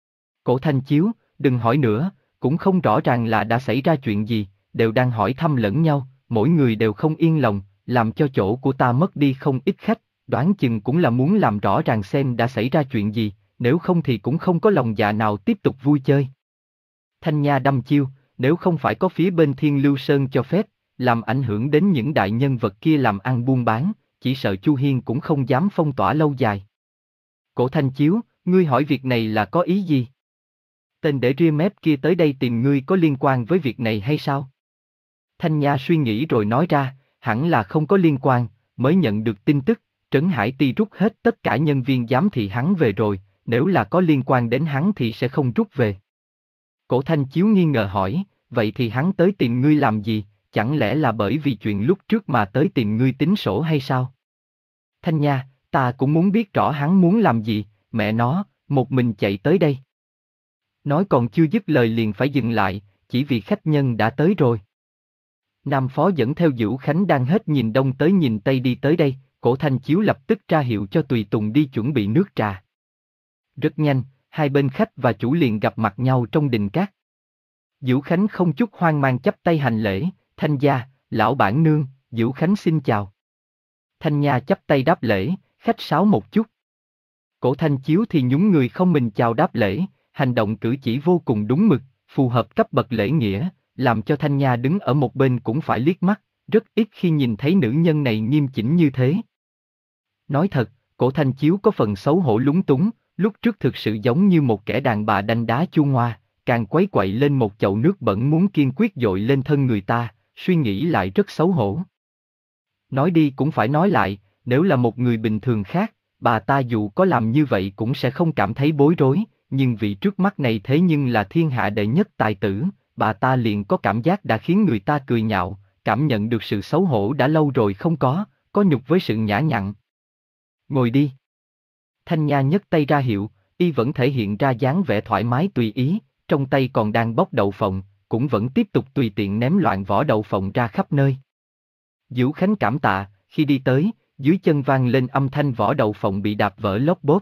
Cổ Thanh Chiếu, đừng hỏi nữa, cũng không rõ ràng là đã xảy ra chuyện gì, đều đang hỏi thăm lẫn nhau, mỗi người đều không yên lòng, làm cho chỗ của ta mất đi không ít khách, đoán chừng cũng là muốn làm rõ ràng xem đã xảy ra chuyện gì, nếu không thì cũng không có lòng dạ nào tiếp tục vui chơi. Thanh Nha đăm chiêu, nếu không phải có phía bên Thiên Lưu Sơn cho phép, làm ảnh hưởng đến những đại nhân vật kia làm ăn buôn bán, chỉ sợ Chu Hiên cũng không dám phong tỏa lâu dài. Cổ Thanh Chiếu, ngươi hỏi việc này là có ý gì? Tên để ria mép kia tới đây tìm ngươi có liên quan với việc này hay sao? Thanh Nha suy nghĩ rồi nói ra, hẳn là không có liên quan, mới nhận được tin tức, Trấn Hải Ti rút hết tất cả nhân viên giám thị hắn về rồi, nếu là có liên quan đến hắn thì sẽ không rút về. Cổ Thanh Chiếu nghi ngờ hỏi, vậy thì hắn tới tìm ngươi làm gì, chẳng lẽ là bởi vì chuyện lúc trước mà tới tìm ngươi tính sổ hay sao? Thanh Nha, ta cũng muốn biết rõ hắn muốn làm gì, mẹ nó, một mình chạy tới đây. Nói còn chưa dứt lời liền phải dừng lại, chỉ vì khách nhân đã tới rồi. Nam Phó dẫn theo Dữu Khánh đang hết nhìn đông tới nhìn tây đi tới đây, Cổ Thanh Chiếu lập tức ra hiệu cho tùy tùng đi chuẩn bị nước trà. Rất nhanh, hai bên khách và chủ liền gặp mặt nhau trong đình cát. Dữu Khánh không chút hoang mang chắp tay hành lễ, Thanh gia, lão bản nương, Dữu Khánh xin chào. Thanh Nha chắp tay đáp lễ, khách sáo một chút. Cổ Thanh Chiếu thì nhún người không mình chào đáp lễ, hành động cử chỉ vô cùng đúng mực, phù hợp cấp bậc lễ nghĩa, làm cho Thanh Nha đứng ở một bên cũng phải liếc mắt, rất ít khi nhìn thấy nữ nhân này nghiêm chỉnh như thế. Nói thật, Cổ Thanh Chiếu có phần xấu hổ lúng túng, lúc trước thực sự giống như một kẻ đàn bà đanh đá chua ngoa, càng quấy quậy lên một chậu nước bẩn muốn kiên quyết dội lên thân người ta, suy nghĩ lại rất xấu hổ. Nói đi cũng phải nói lại, nếu là một người bình thường khác, bà ta dù có làm như vậy cũng sẽ không cảm thấy bối rối, nhưng vị trước mắt này thế nhưng là thiên hạ đệ nhất tài tử, bà ta liền có cảm giác đã khiến người ta cười nhạo, cảm nhận được sự xấu hổ đã lâu rồi không có, có nhục với sự nhã nhặn. Ngồi đi. Thanh Nha nhấc tay ra hiệu, y vẫn thể hiện ra dáng vẻ thoải mái tùy ý, trong tay còn đang bóc đậu phộng, cũng vẫn tiếp tục tùy tiện ném loạn vỏ đậu phộng ra khắp nơi. Dữu Khánh cảm tạ, khi đi tới, dưới chân vang lên âm thanh vỏ đậu phộng bị đạp vỡ lốp bốp.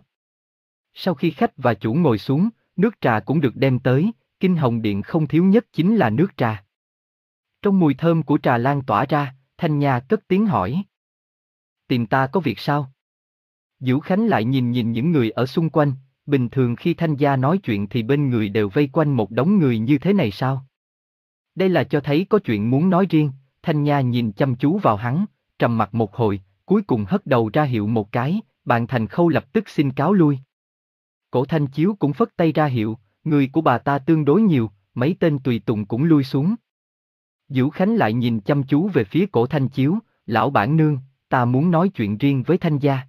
Sau khi khách và chủ ngồi xuống, nước trà cũng được đem tới, Kinh Hồng Điện không thiếu nhất chính là nước trà. Trong mùi thơm của trà lan tỏa ra, Thanh Nha cất tiếng hỏi. Tìm ta có việc sao? Dữu Khánh lại nhìn nhìn những người ở xung quanh, bình thường khi Thanh gia nói chuyện thì bên người đều vây quanh một đống người như thế này sao? Đây là cho thấy có chuyện muốn nói riêng, Thanh Nha nhìn chăm chú vào hắn, trầm mặc một hồi, cuối cùng hất đầu ra hiệu một cái, Bàn Thành Khâu lập tức xin cáo lui. Cổ Thanh Chiếu cũng phất tay ra hiệu, người của bà ta tương đối nhiều, mấy tên tùy tùng cũng lui xuống. Dữu Khánh lại nhìn chăm chú về phía Cổ Thanh Chiếu, lão bản nương, ta muốn nói chuyện riêng với Thanh gia.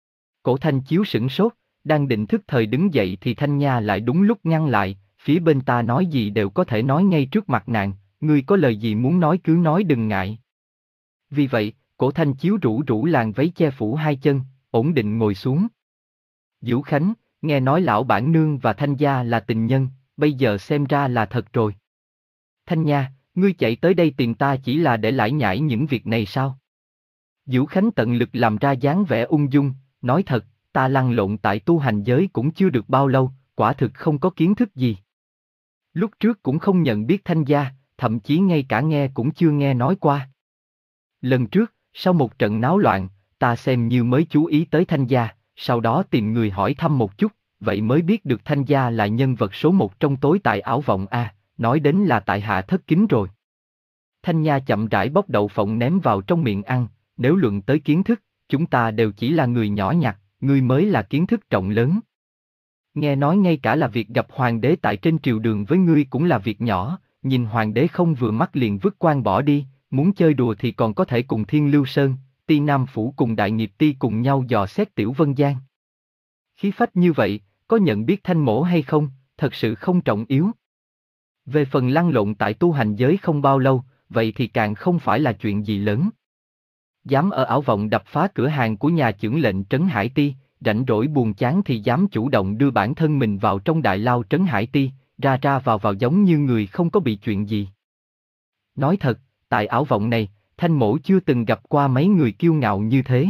Cổ Thanh Chiếu sửng sốt, đang định thức thời đứng dậy thì Thanh Nha lại đúng lúc ngăn lại, phía bên ta nói gì đều có thể nói ngay trước mặt nàng, ngươi có lời gì muốn nói cứ nói đừng ngại. Vì vậy, Cổ Thanh Chiếu rủ rủ làn váy che phủ hai chân, ổn định ngồi xuống. Dữu Khánh, nghe nói lão bản nương và Thanh gia là tình nhân, bây giờ xem ra là thật rồi. Thanh Nha, ngươi chạy tới đây tìm ta chỉ là để lải nhải những việc này sao? Dữu Khánh tận lực làm ra dáng vẻ ung dung, nói thật, ta lăn lộn tại tu hành giới cũng chưa được bao lâu, quả thực không có kiến thức gì. Lúc trước cũng không nhận biết Thanh gia, thậm chí ngay cả nghe cũng chưa nghe nói qua. Lần trước, sau một trận náo loạn, ta xem như mới chú ý tới Thanh gia, sau đó tìm người hỏi thăm một chút, vậy mới biết được Thanh gia là nhân vật số một trong tối tại Ảo Vọng A, nói đến là tại hạ thất kính rồi. Thanh Nha chậm rãi bóc đậu phộng ném vào trong miệng ăn, nếu luận tới kiến thức, chúng ta đều chỉ là người nhỏ nhặt, ngươi mới là kiến thức trọng lớn. Nghe nói ngay cả là việc gặp hoàng đế tại trên triều đường với ngươi cũng là việc nhỏ, nhìn hoàng đế không vừa mắt liền vứt quan bỏ đi, muốn chơi đùa thì còn có thể cùng Thiên Lưu Sơn, Ti Nam Phủ cùng Đại Nghiệp Ti cùng nhau dò xét Tiểu Vân Giang. Khí phách như vậy, có nhận biết Thanh mỗ hay không, thật sự không trọng yếu. Về phần lăn lộn tại tu hành giới không bao lâu, vậy thì càng không phải là chuyện gì lớn. Dám ở Ảo Vọng đập phá cửa hàng của nhà chưởng lệnh Trấn Hải Ti, rảnh rỗi buồn chán thì dám chủ động đưa bản thân mình vào trong đại lao Trấn Hải Ti, ra ra vào vào giống như người không có bị chuyện gì. Nói thật, tại Ảo Vọng này, Thanh mỗ chưa từng gặp qua mấy người kiêu ngạo như thế.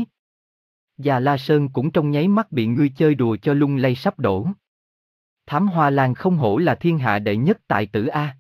Già La Sơn cũng trong nháy mắt bị ngươi chơi đùa cho lung lay sắp đổ. Thám Hoa Lan không hổ là thiên hạ đệ nhất tài tử A.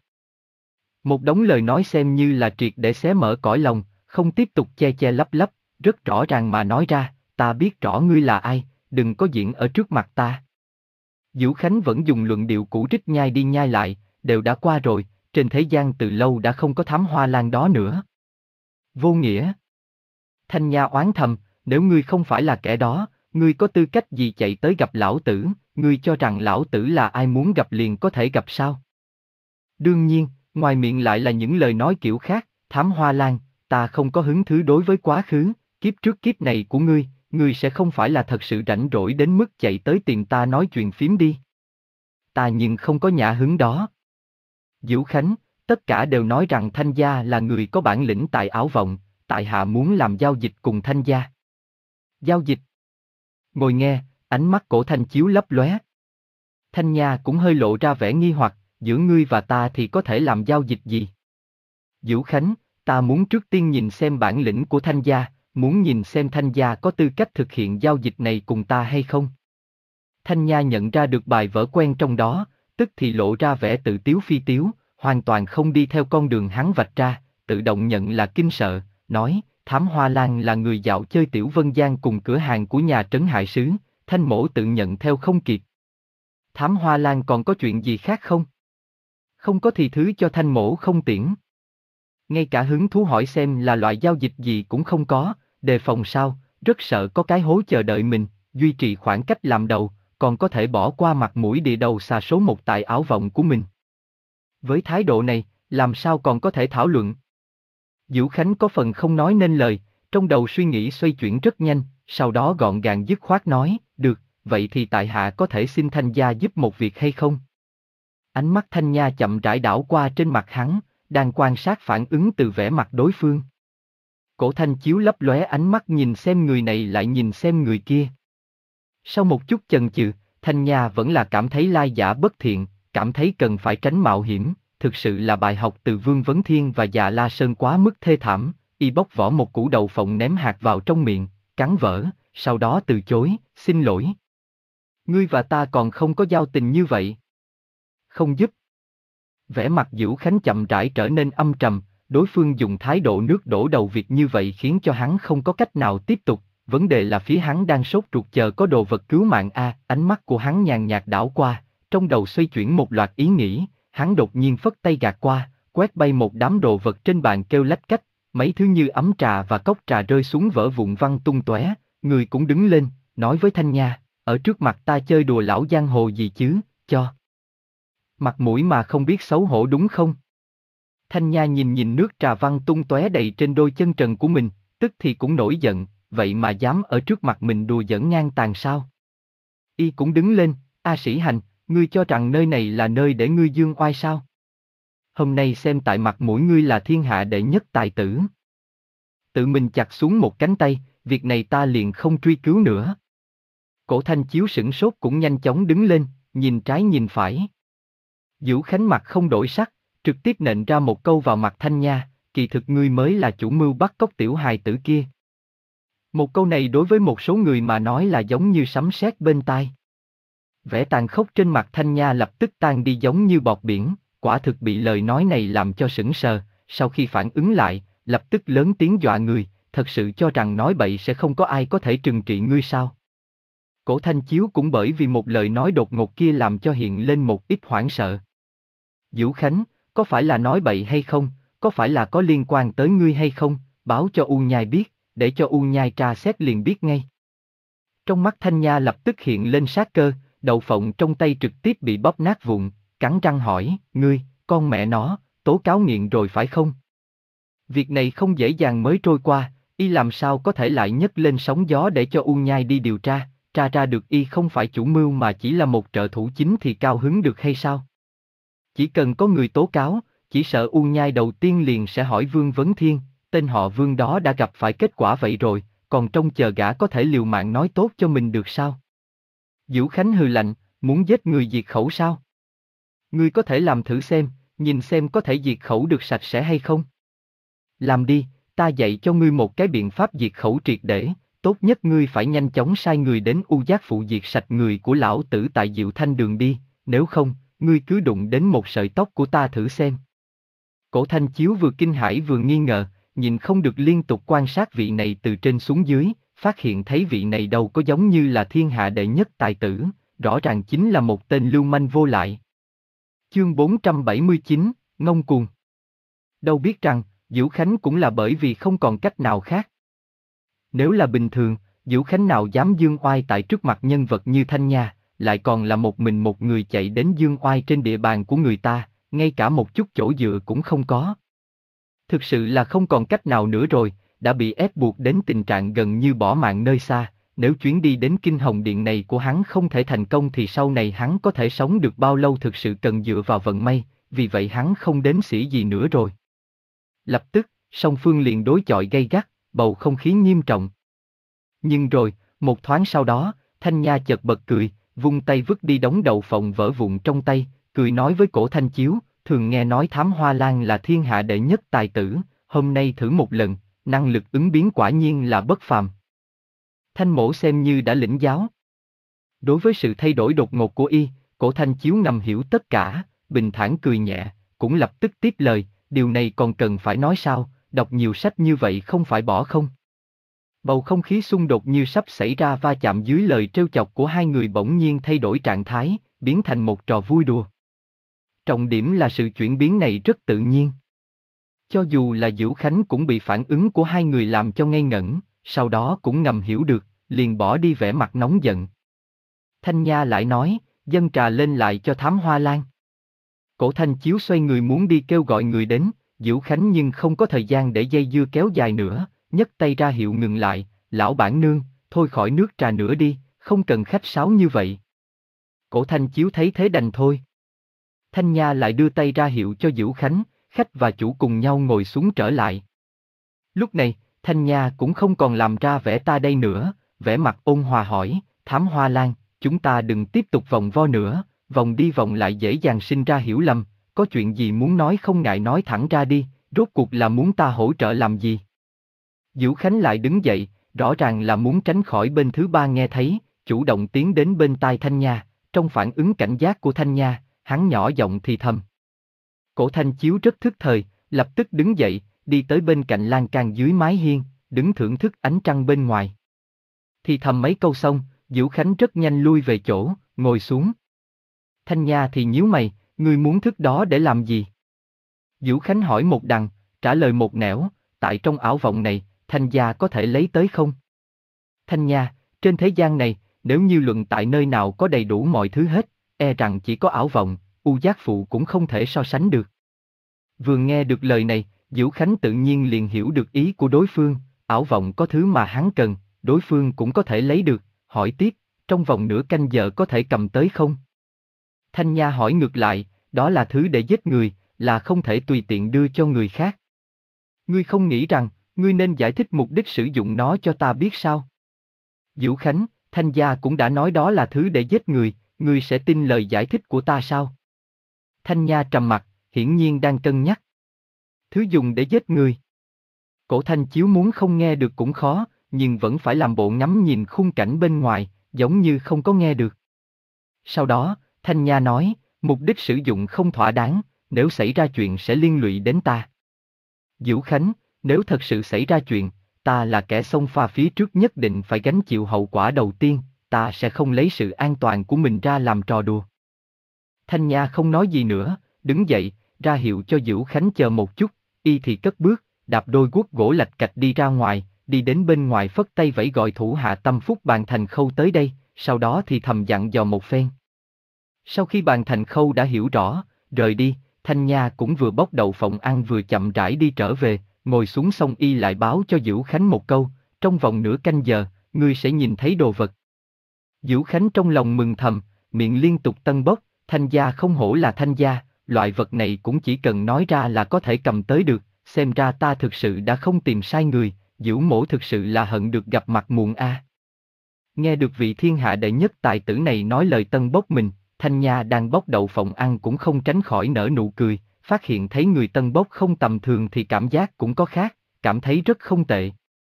Một đống lời nói xem như là triệt để xé mở cõi lòng, không tiếp tục che che lấp lấp, rất rõ ràng mà nói ra, ta biết rõ ngươi là ai, đừng có diễn ở trước mặt ta. Dữu Khánh vẫn dùng luận điệu cũ rích nhai đi nhai lại, đều đã qua rồi, trên thế gian từ lâu đã không có Thám Hoa Lan đó nữa. Vô nghĩa. Thanh Nha oán thầm, nếu ngươi không phải là kẻ đó, ngươi có tư cách gì chạy tới gặp lão tử, ngươi cho rằng lão tử là ai muốn gặp liền có thể gặp sao? Đương nhiên, ngoài miệng lại là những lời nói kiểu khác, Thám Hoa Lan, ta không có hứng thú đối với quá khứ, kiếp trước kiếp này của ngươi, ngươi sẽ không phải là thật sự rảnh rỗi đến mức chạy tới tìm ta nói chuyện phím đi. Ta nhưng không có nhã hứng đó. Vũ Khánh, tất cả đều nói rằng Thanh gia là người có bản lĩnh tại Ảo Vọng, tại hạ muốn làm giao dịch cùng Thanh gia. Giao dịch? Ngồi nghe, ánh mắt Cổ Thanh Chiếu lấp lóe. Thanh Nha cũng hơi lộ ra vẻ nghi hoặc, giữa ngươi và ta thì có thể làm giao dịch gì? Vũ Khánh, ta muốn trước tiên nhìn xem bản lĩnh của Thanh gia, muốn nhìn xem Thanh gia có tư cách thực hiện giao dịch này cùng ta hay không. Thanh Nha nhận ra được bài vở quen trong đó, tức thì lộ ra vẻ tự tiếu phi tiếu, hoàn toàn không đi theo con đường hắn vạch ra, tự động nhận là kinh sợ, nói, Thám Hoa Lan là người dạo chơi Tiểu Vân Giang cùng cửa hàng của nhà trấn hại sứ, Thanh mỗ tự nhận theo không kịp. Thám Hoa Lan còn có chuyện gì khác không? Không có thì thứ cho Thanh mỗ không tiễn. Ngay cả hứng thú hỏi xem là loại giao dịch gì cũng không có, đề phòng sao, rất sợ có cái hố chờ đợi mình, duy trì khoảng cách làm đầu, còn có thể bỏ qua mặt mũi địa đầu xà số một tại Ảo Vọng của mình. Với thái độ này, làm sao còn có thể thảo luận? Vũ Khánh có phần không nói nên lời, trong đầu suy nghĩ xoay chuyển rất nhanh, sau đó gọn gàng dứt khoát nói, được, vậy thì tại hạ có thể xin Thanh gia giúp một việc hay không? Ánh mắt Thanh Nha chậm rãi đảo qua trên mặt hắn, đang quan sát phản ứng từ vẻ mặt đối phương. Cổ Thanh Chiếu lấp lóe ánh mắt nhìn xem người này lại nhìn xem người kia. Sau một chút chần chừ, Thanh Nha vẫn là cảm thấy lai giả bất thiện, cảm thấy cần phải tránh mạo hiểm, thực sự là bài học từ Vương Vấn Thiên và Dạ La Sơn quá mức thê thảm, y bóc vỏ một củ đậu phộng ném hạt vào trong miệng, cắn vỡ, sau đó từ chối, xin lỗi. Ngươi và ta còn không có giao tình như vậy. Không giúp. Vẻ mặt Vũ Khánh chậm rãi trở nên âm trầm, đối phương dùng thái độ nước đổ đầu việc như vậy khiến cho hắn không có cách nào tiếp tục, vấn đề là phía hắn đang sốt ruột chờ có đồ vật cứu mạng a, ánh mắt của hắn nhàn nhạt đảo qua, trong đầu xoay chuyển một loạt ý nghĩ, hắn đột nhiên phất tay gạt qua, quét bay một đám đồ vật trên bàn kêu lách cách, mấy thứ như ấm trà và cốc trà rơi xuống vỡ vụn văng tung tóe, người cũng đứng lên, nói với Thanh Nha, ở trước mặt ta chơi đùa lão giang hồ gì chứ, cho. Mặt mũi mà không biết xấu hổ đúng không? Thanh Nha nhìn nhìn nước trà văng tung tóe đầy trên đôi chân trần của mình, tức thì cũng nổi giận, vậy mà dám ở trước mặt mình đùa giỡn ngang tàn sao? Y cũng đứng lên, A Sĩ Hành, ngươi cho rằng nơi này là nơi để ngươi dương oai sao? Hôm nay xem tại mặt mũi ngươi là thiên hạ đệ nhất tài tử. Tự mình chặt xuống một cánh tay, việc này ta liền không truy cứu nữa. Cổ Thanh Chiếu sửng sốt cũng nhanh chóng đứng lên, nhìn trái nhìn phải. Vũ Khánh mặt không đổi sắc, trực tiếp nện ra một câu vào mặt Thanh Nha, kỳ thực ngươi mới là chủ mưu bắt cóc tiểu hài tử kia. Một câu này đối với một số người mà nói là giống như sấm sét bên tai. Vẻ tàn khốc trên mặt Thanh Nha lập tức tan đi giống như bọt biển, quả thực bị lời nói này làm cho sững sờ, sau khi phản ứng lại, lập tức lớn tiếng dọa người, thật sự cho rằng nói bậy sẽ không có ai có thể trừng trị ngươi sao? Cổ Thanh Chiếu cũng bởi vì một lời nói đột ngột kia làm cho hiện lên một ít hoảng sợ. Vũ Khánh, có phải là nói bậy hay không, có phải là có liên quan tới ngươi hay không, báo cho U Nhai biết, để cho U Nhai tra xét liền biết ngay. Trong mắt Thanh Nha lập tức hiện lên sát cơ, đậu phộng trong tay trực tiếp bị bóp nát vụn, cắn răng hỏi, ngươi, con mẹ nó, tố cáo nghiện rồi phải không? Việc này không dễ dàng mới trôi qua, y làm sao có thể lại nhấc lên sóng gió để cho U Nhai đi điều tra, tra ra được y không phải chủ mưu mà chỉ là một trợ thủ chính thì cao hứng được hay sao? Chỉ cần có người tố cáo, chỉ sợ U Nhai đầu tiên liền sẽ hỏi Vương Vấn Thiên, tên họ Vương đó đã gặp phải kết quả vậy rồi, còn trông chờ gã có thể liều mạng nói tốt cho mình được sao? Vũ Khánh hừ lạnh, muốn giết người diệt khẩu sao? Ngươi có thể làm thử xem, nhìn xem có thể diệt khẩu được sạch sẽ hay không? Làm đi, ta dạy cho ngươi một cái biện pháp diệt khẩu triệt để, tốt nhất ngươi phải nhanh chóng sai người đến U Giác Phụ diệt sạch người của lão tử tại Diệu Thanh Đường đi, nếu không, ngươi cứ đụng đến một sợi tóc của ta thử xem. Cổ Thanh Chiếu vừa kinh hãi vừa nghi ngờ, nhìn không được liên tục quan sát vị này từ trên xuống dưới, phát hiện thấy vị này đâu có giống như là thiên hạ đệ nhất tài tử, rõ ràng chính là một tên lưu manh vô lại. Chương bốn trăm bảy mươi chín, ngông cuồng. Đâu biết rằng, Vũ Khánh cũng là bởi vì không còn cách nào khác. Nếu là bình thường, Vũ Khánh nào dám dương oai tại trước mặt nhân vật như Thanh Nha, lại còn là một mình một người chạy đến dương oai trên địa bàn của người ta, ngay cả một chút chỗ dựa cũng không có. Thực sự là không còn cách nào nữa rồi, đã bị ép buộc đến tình trạng gần như bỏ mạng nơi xa. Nếu chuyến đi đến Kinh Hồng Điện này của hắn không thể thành công thì sau này hắn có thể sống được bao lâu thực sự cần dựa vào vận may, vì vậy hắn không đếm xỉa gì nữa rồi. Lập tức, song phương liền đối chọi gay gắt, bầu không khí nghiêm trọng. Nhưng rồi, một thoáng sau đó, Thanh Nha chợt bật cười, vung tay vứt đi đống đậu phộng vỡ vụn trong tay, cười nói với Cổ Thanh Chiếu, thường nghe nói Thám Hoa Lan là thiên hạ đệ nhất tài tử, hôm nay thử một lần, năng lực ứng biến quả nhiên là bất phàm. Thanh Mỗ xem như đã lĩnh giáo. Đối với sự thay đổi đột ngột của y, Cổ Thanh Chiếu ngầm hiểu tất cả, bình thản cười nhẹ, cũng lập tức tiếp lời, điều này còn cần phải nói sao, đọc nhiều sách như vậy không phải bỏ không? Bầu không khí xung đột như sắp xảy ra va chạm dưới lời trêu chọc của hai người bỗng nhiên thay đổi trạng thái, biến thành một trò vui đùa. Trọng điểm là sự chuyển biến này rất tự nhiên. Cho dù là Dữu Khánh cũng bị phản ứng của hai người làm cho ngây ngẩn, sau đó cũng ngầm hiểu được, liền bỏ đi vẻ mặt nóng giận. Thanh Nha lại nói, dâng trà lên lại cho Thám Hoa Lan. Cổ Thanh Chiếu xoay người muốn đi kêu gọi người đến, Dữu Khánh nhưng không có thời gian để dây dưa kéo dài nữa, nhấc tay ra hiệu ngừng lại, lão bản nương, thôi khỏi nước trà nữa đi, không cần khách sáo như vậy. Cổ Thanh Chiếu thấy thế đành thôi. Thanh Nha lại đưa tay ra hiệu cho Dữu Khánh, khách và chủ cùng nhau ngồi xuống trở lại. Lúc này, Thanh Nha cũng không còn làm ra vẻ ta đây nữa, vẻ mặt ôn hòa hỏi, Thám Hoa Lan, chúng ta đừng tiếp tục vòng vo nữa, vòng đi vòng lại dễ dàng sinh ra hiểu lầm, có chuyện gì muốn nói không ngại nói thẳng ra đi, rốt cuộc là muốn ta hỗ trợ làm gì? Dữu Khánh lại đứng dậy, rõ ràng là muốn tránh khỏi bên thứ ba nghe thấy, chủ động tiến đến bên tai Thanh Nha, trong phản ứng cảnh giác của Thanh Nha, hắn nhỏ giọng thì thầm. Cổ Thanh Chiếu rất thức thời, lập tức đứng dậy, đi tới bên cạnh lan can dưới mái hiên, đứng thưởng thức ánh trăng bên ngoài. Thì thầm mấy câu xong, Dữu Khánh rất nhanh lui về chỗ, ngồi xuống. Thanh Nha thì nhíu mày, ngươi muốn thức đó để làm gì? Dữu Khánh hỏi một đằng, trả lời một nẻo, tại trong ảo vọng này, Thanh gia có thể lấy tới không? Thanh Nha, trên thế gian này, nếu như luận tại nơi nào có đầy đủ mọi thứ hết, e rằng chỉ có ảo vọng, U Giác Phụ cũng không thể so sánh được. Vừa nghe được lời này, Dữu Khánh tự nhiên liền hiểu được ý của đối phương, ảo vọng có thứ mà hắn cần, đối phương cũng có thể lấy được, hỏi tiếp, trong vòng nửa canh giờ có thể cầm tới không? Thanh Nha hỏi ngược lại, đó là thứ để giết người, là không thể tùy tiện đưa cho người khác. Ngươi không nghĩ rằng, ngươi nên giải thích mục đích sử dụng nó cho ta biết sao? Dữu Khánh, Thanh gia cũng đã nói đó là thứ để giết người, ngươi sẽ tin lời giải thích của ta sao? Thanh Nha trầm mặt, hiển nhiên đang cân nhắc. Thứ dùng để giết người. Cổ Thanh Chiếu muốn không nghe được cũng khó, nhưng vẫn phải làm bộ ngắm nhìn khung cảnh bên ngoài, giống như không có nghe được. Sau đó, Thanh Nha nói, mục đích sử dụng không thỏa đáng, nếu xảy ra chuyện sẽ liên lụy đến ta. Dữu Khánh, nếu thật sự xảy ra chuyện, ta là kẻ xông pha phía trước nhất định phải gánh chịu hậu quả đầu tiên, ta sẽ không lấy sự an toàn của mình ra làm trò đùa. Thanh Nha không nói gì nữa, đứng dậy, ra hiệu cho Dữu Khánh chờ một chút, y thì cất bước, đạp đôi guốc gỗ lạch cạch đi ra ngoài, đi đến bên ngoài phất tay vẫy gọi thủ hạ Tâm Phúc Bàn Thành Khâu tới đây, sau đó thì thầm dặn dò một phen. Sau khi Bàn Thành Khâu đã hiểu rõ, rời đi, Thanh Nha cũng vừa bóc đậu phộng ăn vừa chậm rãi đi trở về, ngồi xuống xong y lại báo cho Dữu Khánh một câu, trong vòng nửa canh giờ, ngươi sẽ nhìn thấy đồ vật. Dữu Khánh trong lòng mừng thầm, miệng liên tục tân bốc, Thanh gia không hổ là Thanh gia, loại vật này cũng chỉ cần nói ra là có thể cầm tới được, xem ra ta thực sự đã không tìm sai người, Dữu mỗ thực sự là hận được gặp mặt muộn a. À. Nghe được vị thiên hạ đệ nhất tài tử này nói lời tân bốc mình, Thanh Nha đang bóc đậu phộng ăn cũng không tránh khỏi nở nụ cười, phát hiện thấy người tân bốc không tầm thường thì cảm giác cũng có khác, cảm thấy rất không tệ.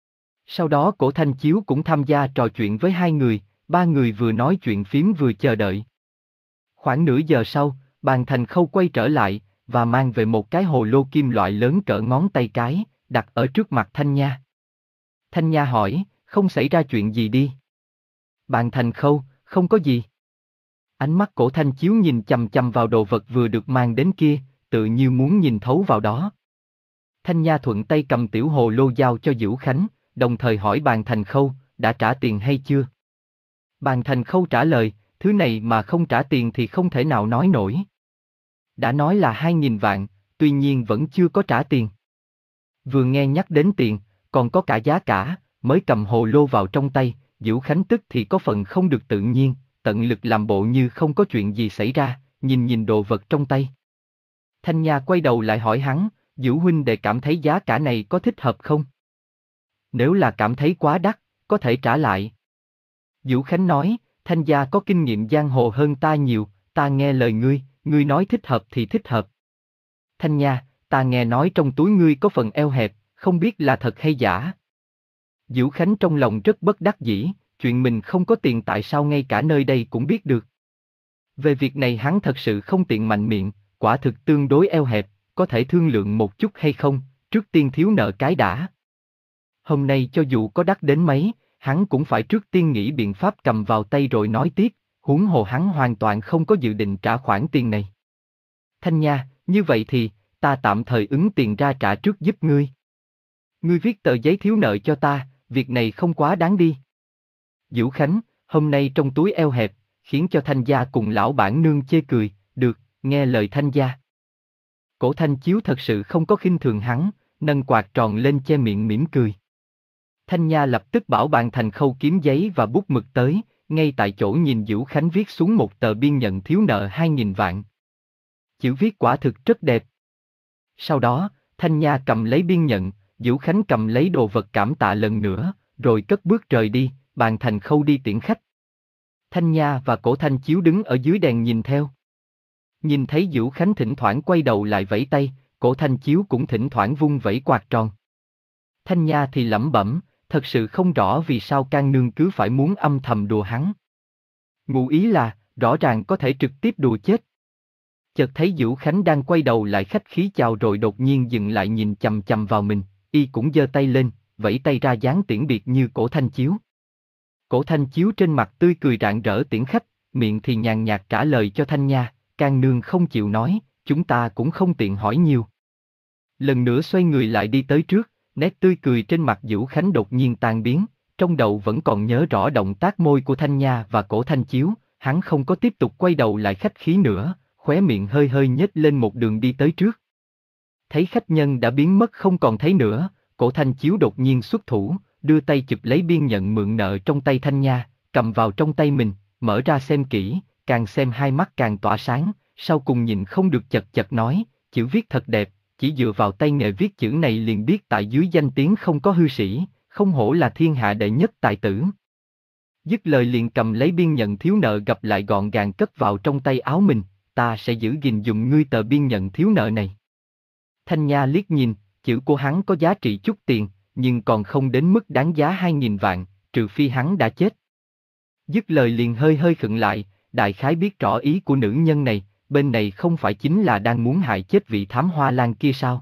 Sau đó Cổ Thanh Chiếu cũng tham gia trò chuyện với hai người, ba người vừa nói chuyện phím vừa chờ đợi. Khoảng nửa giờ sau, Bàn Thành Khâu quay trở lại, và mang về một cái hồ lô kim loại lớn cỡ ngón tay cái, đặt ở trước mặt Thanh Nha. Thanh Nha hỏi, không xảy ra chuyện gì đi? Bàn Thành Khâu, không có gì. Ánh mắt Cổ Thanh Chiếu nhìn chằm chằm vào đồ vật vừa được mang đến kia, tự như muốn nhìn thấu vào đó. Thanh Nha thuận tay cầm tiểu hồ lô giao cho Dữu Khánh, đồng thời hỏi Bàn Thành Khâu, đã trả tiền hay chưa? Bàn Thành Khâu trả lời, thứ này mà không trả tiền thì không thể nào nói nổi. Đã nói là hai nghìn vạn, tuy nhiên vẫn chưa có trả tiền. Vừa nghe nhắc đến tiền, còn có cả giá cả, mới cầm hồ lô vào trong tay, Diễu Khánh tức thì có phần không được tự nhiên, tận lực làm bộ như không có chuyện gì xảy ra, nhìn nhìn đồ vật trong tay. Thanh Nha quay đầu lại hỏi hắn, Diễu huynh đệ cảm thấy giá cả này có thích hợp không? Nếu là cảm thấy quá đắt, có thể trả lại. Diễu Khánh nói, Thanh gia có kinh nghiệm giang hồ hơn ta nhiều, ta nghe lời ngươi, ngươi nói thích hợp thì thích hợp. Thanh Nha, ta nghe nói trong túi ngươi có phần eo hẹp, không biết là thật hay giả. Diễu Khánh trong lòng rất bất đắc dĩ, chuyện mình không có tiền tại sao ngay cả nơi đây cũng biết được. Về việc này hắn thật sự không tiện mạnh miệng, quả thực tương đối eo hẹp, có thể thương lượng một chút hay không, trước tiên thiếu nợ cái đã. Hôm nay cho dù có đắt đến mấy, hắn cũng phải trước tiên nghĩ biện pháp cầm vào tay rồi nói tiếp, huống hồ hắn hoàn toàn không có dự định trả khoản tiền này. Thanh Nha, như vậy thì, ta tạm thời ứng tiền ra trả trước giúp ngươi. Ngươi viết tờ giấy thiếu nợ cho ta, việc này không quá đáng đi. Diễu Khánh, hôm nay trong túi eo hẹp, khiến cho Thanh gia cùng lão bản nương chê cười, được, nghe lời Thanh gia. Cổ Thanh Chiếu thật sự không có khinh thường hắn, nâng quạt tròn lên che miệng mỉm cười. Thanh Nha lập tức bảo bạn Thành Khâu kiếm giấy và bút mực tới, ngay tại chỗ nhìn Diễu Khánh viết xuống một tờ biên nhận thiếu nợ hai nghìn vạn. Chữ viết quả thực rất đẹp. Sau đó, Thanh Nha cầm lấy biên nhận, Diễu Khánh cầm lấy đồ vật cảm tạ lần nữa, rồi cất bước rời đi, bạn Thành Khâu đi tiễn khách. Thanh Nha và Cổ Thanh Chiếu đứng ở dưới đèn nhìn theo. Nhìn thấy Diễu Khánh thỉnh thoảng quay đầu lại vẫy tay, Cổ Thanh Chiếu cũng thỉnh thoảng vung vẫy quạt tròn. Thanh Nha thì lẩm bẩm, thật sự không rõ vì sao Can Nương cứ phải muốn âm thầm đùa hắn. Ngụ ý là, rõ ràng có thể trực tiếp đùa chết. Chợt thấy Diễu Khánh đang quay đầu lại khách khí chào rồi đột nhiên dừng lại nhìn chằm chằm vào mình, y cũng giơ tay lên, vẫy tay ra dáng tiễn biệt như Cổ Thanh Chiếu. Cổ Thanh Chiếu trên mặt tươi cười rạng rỡ tiễn khách, miệng thì nhàn nhạt trả lời cho Thanh Nha, Can Nương không chịu nói, chúng ta cũng không tiện hỏi nhiều. Lần nữa xoay người lại đi tới trước, nét tươi cười trên mặt Diễu Khánh đột nhiên tan biến, trong đầu vẫn còn nhớ rõ động tác môi của Thanh Nha và Cổ Thanh Chiếu, hắn không có tiếp tục quay đầu lại khách khí nữa, khóe miệng hơi hơi nhếch lên một đường đi tới trước. Thấy khách nhân đã biến mất không còn thấy nữa, Cổ Thanh Chiếu đột nhiên xuất thủ, đưa tay chụp lấy biên nhận mượn nợ trong tay Thanh Nha, cầm vào trong tay mình, mở ra xem kỹ, càng xem hai mắt càng tỏa sáng, sau cùng nhìn không được chật chật nói, chữ viết thật đẹp, chỉ dựa vào tay nghề viết chữ này liền biết tại dưới danh tiếng không có hư sĩ, không hổ là thiên hạ đệ nhất tài tử. Dứt lời liền cầm lấy biên nhận thiếu nợ gập lại gọn gàng cất vào trong tay áo mình, ta sẽ giữ gìn dùm ngươi tờ biên nhận thiếu nợ này. Thanh Nha liếc nhìn, chữ của hắn có giá trị chút tiền, nhưng còn không đến mức đáng giá hai nghìn vạn, trừ phi hắn đã chết. Dứt lời liền hơi hơi khựng lại, đại khái biết rõ ý của nữ nhân này, bên này không phải chính là đang muốn hại chết vị thám hoa lang kia sao?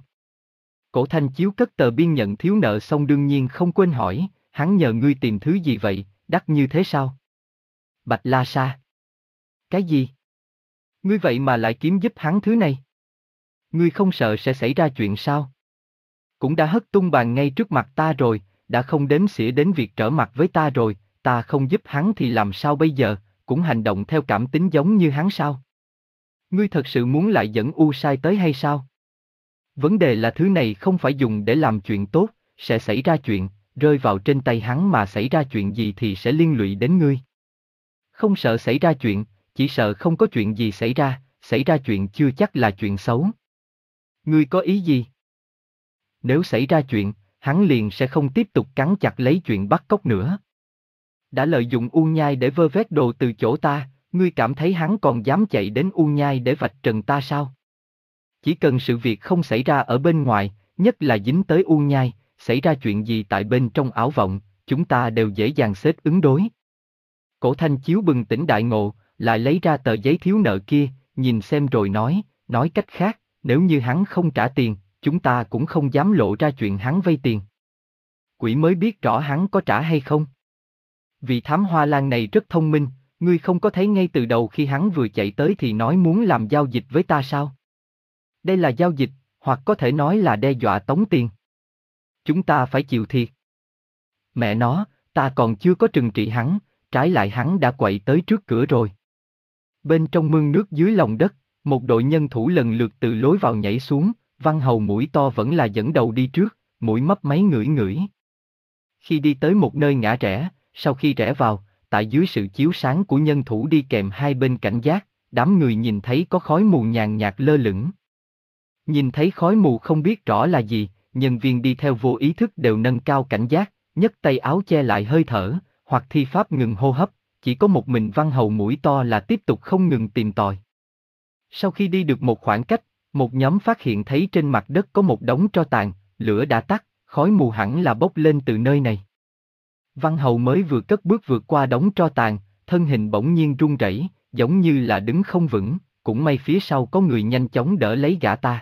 Cổ Thanh Chiếu cất tờ biên nhận thiếu nợ xong đương nhiên không quên hỏi, hắn nhờ ngươi tìm thứ gì vậy, đắt như thế sao? Bạch La Sa. Cái gì? Ngươi vậy mà lại kiếm giúp hắn thứ này? Ngươi không sợ sẽ xảy ra chuyện sao? Cũng đã hất tung bàn ngay trước mặt ta rồi, đã không đếm xỉa đến việc trở mặt với ta rồi, ta không giúp hắn thì làm sao bây giờ, cũng hành động theo cảm tính giống như hắn sao? Ngươi thật sự muốn lại dẫn U Sai tới hay sao? Vấn đề là thứ này không phải dùng để làm chuyện tốt, sẽ xảy ra chuyện, rơi vào trên tay hắn mà xảy ra chuyện gì thì sẽ liên lụy đến ngươi. Không sợ xảy ra chuyện, chỉ sợ không có chuyện gì xảy ra, xảy ra chuyện chưa chắc là chuyện xấu. Ngươi có ý gì? Nếu xảy ra chuyện, hắn liền sẽ không tiếp tục cắn chặt lấy chuyện bắt cóc nữa. Đã lợi dụng U Nhai để vơ vét đồ từ chỗ ta, ngươi cảm thấy hắn còn dám chạy đến U Nhai để vạch trần ta sao? Chỉ cần sự việc không xảy ra ở bên ngoài, nhất là dính tới U Nhai, xảy ra chuyện gì tại bên trong ảo vọng, chúng ta đều dễ dàng xếp ứng đối. Cổ Thanh Chiếu bừng tỉnh đại ngộ, lại lấy ra tờ giấy thiếu nợ kia, nhìn xem rồi nói, nói cách khác, nếu như hắn không trả tiền, chúng ta cũng không dám lộ ra chuyện hắn vay tiền. Quỷ mới biết rõ hắn có trả hay không. Vị thám hoa lang này rất thông minh, ngươi không có thấy ngay từ đầu khi hắn vừa chạy tới thì nói muốn làm giao dịch với ta sao? Đây là giao dịch, hoặc có thể nói là đe dọa tống tiền. Chúng ta phải chịu thiệt. Mẹ nó, ta còn chưa có trừng trị hắn, trái lại hắn đã quậy tới trước cửa rồi. Bên trong mương nước dưới lòng đất, một đội nhân thủ lần lượt từ lối vào nhảy xuống, Văn Hầu mũi to vẫn là dẫn đầu đi trước, mũi mấp máy ngửi ngửi. Khi đi tới một nơi ngã rẽ, sau khi rẽ vào, tại dưới sự chiếu sáng của nhân thủ đi kèm hai bên cảnh giác, đám người nhìn thấy có khói mù nhàn nhạt lơ lửng. Nhìn thấy khói mù không biết rõ là gì, nhân viên đi theo vô ý thức đều nâng cao cảnh giác, nhấc tay áo che lại hơi thở, hoặc thi pháp ngừng hô hấp, chỉ có một mình Văn Hầu mũi to là tiếp tục không ngừng tìm tòi. Sau khi đi được một khoảng cách, một nhóm phát hiện thấy trên mặt đất có một đống tro tàn, lửa đã tắt, khói mù hẳn là bốc lên từ nơi này. Văn Hầu mới vừa cất bước vượt qua đống tro tàn, thân hình bỗng nhiên run rẩy, giống như là đứng không vững, cũng may phía sau có người nhanh chóng đỡ lấy gã ta.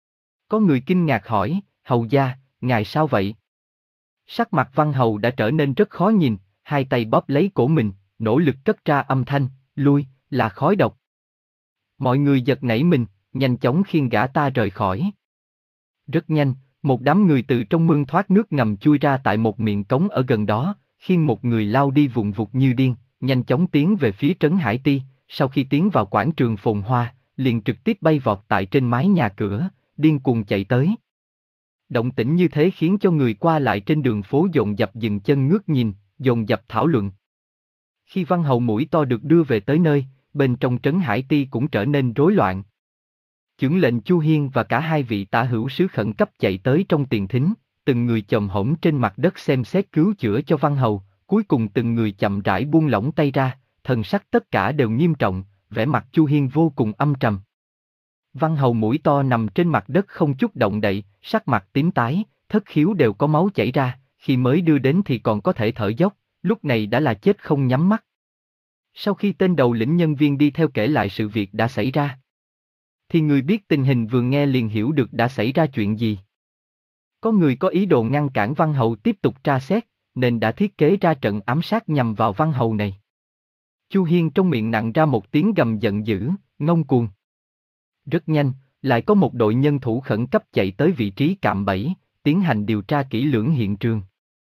Có người kinh ngạc hỏi, Hầu gia, ngài sao vậy? Sắc mặt Văn Hầu đã trở nên rất khó nhìn, hai tay bóp lấy cổ mình, nỗ lực cất ra âm thanh, lui, là khói độc. Mọi người giật nảy mình, nhanh chóng khiêng gã ta rời khỏi. Rất nhanh, một đám người từ trong mương thoát nước ngầm chui ra tại một miệng cống ở gần đó, khiêng một người lao đi vụng vụt như điên, nhanh chóng tiến về phía Trấn Hải Ti, sau khi tiến vào quảng trường phồn hoa, liền trực tiếp bay vọt tại trên mái nhà cửa, điên cuồng chạy tới. Động tĩnh như thế khiến cho người qua lại trên đường phố dồn dập dừng chân ngước nhìn, dồn dập thảo luận. Khi Văn Hầu mũi to được đưa về tới nơi, bên trong Trấn Hải Ti cũng trở nên rối loạn. Chưởng lệnh Chu Hiên và cả hai vị tả hữu sứ khẩn cấp chạy tới trong tiền thính, từng người chồm hổm trên mặt đất xem xét cứu chữa cho Văn Hầu, cuối cùng từng người chậm rãi buông lỏng tay ra, thần sắc tất cả đều nghiêm trọng, vẻ mặt Chu Hiên vô cùng âm trầm. Văn Hầu mũi to nằm trên mặt đất không chút động đậy, sắc mặt tím tái, thất khiếu đều có máu chảy ra, khi mới đưa đến thì còn có thể thở dốc, lúc này đã là chết không nhắm mắt. Sau khi tên đầu lĩnh nhân viên đi theo kể lại sự việc đã xảy ra, thì người biết tình hình vừa nghe liền hiểu được đã xảy ra chuyện gì. Có người có ý đồ ngăn cản Văn Hầu tiếp tục tra xét, nên đã thiết kế ra trận ám sát nhằm vào Văn Hầu này. Chu Hiên trong miệng nặng ra một tiếng gầm giận dữ, ngông cuồng. Rất nhanh, lại có một đội nhân thủ khẩn cấp chạy tới vị trí cạm bẫy, tiến hành điều tra kỹ lưỡng hiện trường.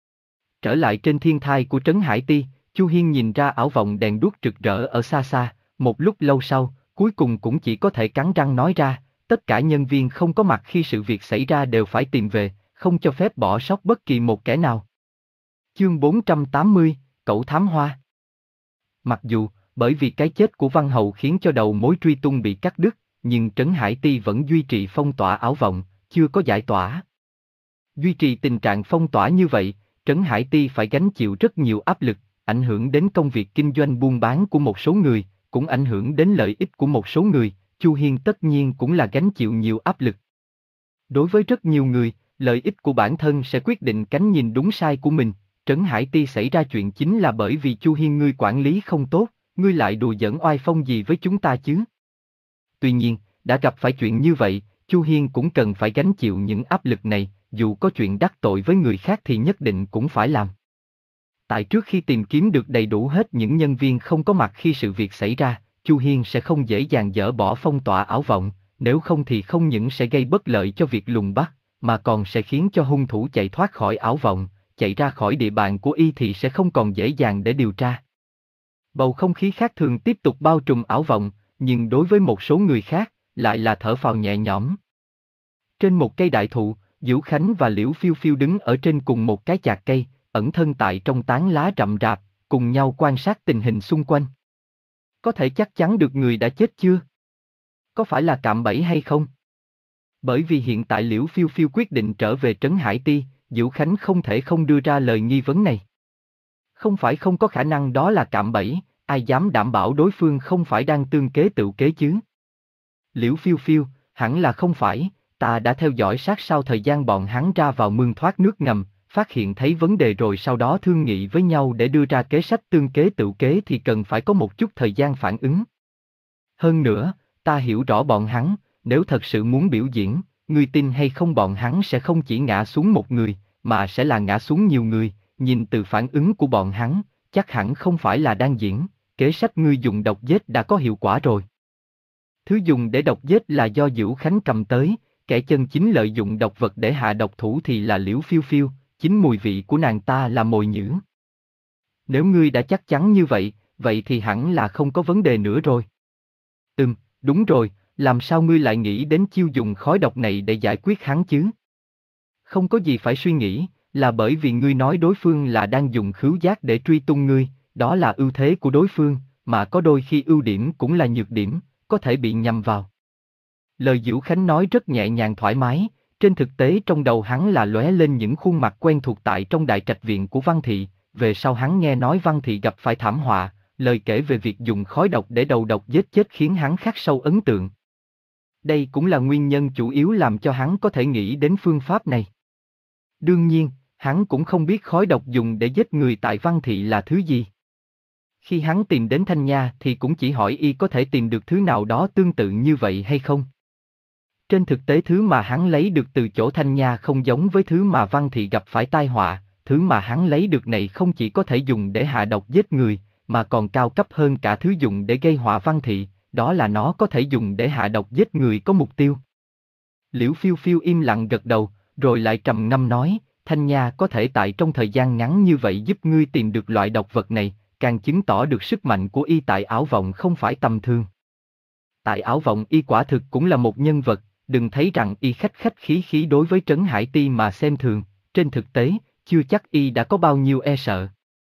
Trở lại trên thiên thai của Trấn Hải Ti, Chu Hiên nhìn ra ảo vọng đèn đuốc rực rỡ ở xa xa, một lúc lâu sau, cuối cùng cũng chỉ có thể cắn răng nói ra, tất cả nhân viên không có mặt khi sự việc xảy ra đều phải tìm về, không cho phép bỏ sót bất kỳ một kẻ nào. Chương bốn trăm tám mươi, Cẩu Thám Hoa. Mặc dù, bởi vì cái chết của Văn Hầu khiến cho đầu mối truy tung bị cắt đứt, nhưng Trấn Hải Ti vẫn duy trì phong tỏa ảo vọng, chưa có giải tỏa. Duy trì tình trạng phong tỏa như vậy, Trấn Hải Ti phải gánh chịu rất nhiều áp lực, ảnh hưởng đến công việc kinh doanh buôn bán của một số người, cũng ảnh hưởng đến lợi ích của một số người, Chu Hiên tất nhiên cũng là gánh chịu nhiều áp lực. Đối với rất nhiều người, lợi ích của bản thân sẽ quyết định cánh nhìn đúng sai của mình, Trấn Hải Ti xảy ra chuyện chính là bởi vì Chu Hiên ngươi quản lý không tốt, ngươi lại đùa giỡn oai phong gì với chúng ta chứ? Tuy nhiên, đã gặp phải chuyện như vậy, Chu Hiên cũng cần phải gánh chịu những áp lực này, dù có chuyện đắc tội với người khác thì nhất định cũng phải làm. Tại trước khi tìm kiếm được đầy đủ hết những nhân viên không có mặt khi sự việc xảy ra, Chu Hiên sẽ không dễ dàng dỡ bỏ phong tỏa ảo vọng, nếu không thì không những sẽ gây bất lợi cho việc lùng bắt, mà còn sẽ khiến cho hung thủ chạy thoát khỏi ảo vọng, chạy ra khỏi địa bàn của y thì sẽ không còn dễ dàng để điều tra. Bầu không khí khác thường tiếp tục bao trùm ảo vọng, nhưng đối với một số người khác, lại là thở phào nhẹ nhõm. Trên một cây đại thụ, Diễu Khánh và Liễu Phiêu Phiêu đứng ở trên cùng một cái chạc cây, ẩn thân tại trong tán lá rậm rạp, cùng nhau quan sát tình hình xung quanh. Có thể chắc chắn được người đã chết chưa? Có phải là cạm bẫy hay không? Bởi vì hiện tại Liễu Phiêu Phiêu quyết định trở về Trấn Hải Ti, Diễu Khánh không thể không đưa ra lời nghi vấn này. Không phải không có khả năng đó là cạm bẫy, ai dám đảm bảo đối phương không phải đang tương kế tự kế chứ? Liễu Phiêu Phiêu, hẳn là không phải, ta đã theo dõi sát sao thời gian bọn hắn ra vào mương thoát nước ngầm, phát hiện thấy vấn đề rồi sau đó thương nghị với nhau để đưa ra kế sách tương kế tự kế thì cần phải có một chút thời gian phản ứng. Hơn nữa, ta hiểu rõ bọn hắn, nếu thật sự muốn biểu diễn, ngươi tin hay không bọn hắn sẽ không chỉ ngã xuống một người, mà sẽ là ngã xuống nhiều người, nhìn từ phản ứng của bọn hắn, chắc hẳn không phải là đang diễn, kế sách ngươi dùng độc giết đã có hiệu quả rồi. Thứ dùng để độc giết là do Diễu Khánh cầm tới, kẻ chân chính lợi dụng độc vật để hạ độc thủ thì là Liễu Phiêu Phiêu, chính mùi vị của nàng ta là mồi nhử. Nếu ngươi đã chắc chắn như vậy, vậy thì hẳn là không có vấn đề nữa rồi. Ừm, đúng rồi, làm sao ngươi lại nghĩ đến chiêu dùng khói độc này để giải quyết hắn chứ? Không có gì phải suy nghĩ, là bởi vì ngươi nói đối phương là đang dùng khứu giác để truy tung ngươi, đó là ưu thế của đối phương, mà có đôi khi ưu điểm cũng là nhược điểm, có thể bị nhầm vào. Lời Diễu Khánh nói rất nhẹ nhàng thoải mái, trên thực tế trong đầu hắn là lóe lên những khuôn mặt quen thuộc tại trong đại trạch viện của Văn Thị, về sau hắn nghe nói Văn Thị gặp phải thảm họa, lời kể về việc dùng khói độc để đầu độc giết chết khiến hắn khắc sâu ấn tượng. Đây cũng là nguyên nhân chủ yếu làm cho hắn có thể nghĩ đến phương pháp này. Đương nhiên, hắn cũng không biết khói độc dùng để giết người tại Văn Thị là thứ gì. Khi hắn tìm đến Thanh Nha thì cũng chỉ hỏi y có thể tìm được thứ nào đó tương tự như vậy hay không. Trên thực tế thứ mà hắn lấy được từ chỗ Thanh Nha không giống với thứ mà Văn Thị gặp phải tai họa, thứ mà hắn lấy được này không chỉ có thể dùng để hạ độc giết người, mà còn cao cấp hơn cả thứ dùng để gây họa Văn Thị, đó là nó có thể dùng để hạ độc giết người có mục tiêu. Liễu Phiêu Phiêu im lặng gật đầu, rồi lại trầm ngâm nói, Thanh Nha có thể tại trong thời gian ngắn như vậy giúp ngươi tìm được loại độc vật này, càng chứng tỏ được sức mạnh của y tại Ảo Vọng không phải tầm thường. Tại Ảo Vọng y quả thực cũng là một nhân vật, đừng thấy rằng y khách khách khí khí đối với Trấn Hải Ti mà xem thường, trên thực tế, chưa chắc y đã có bao nhiêu e sợ.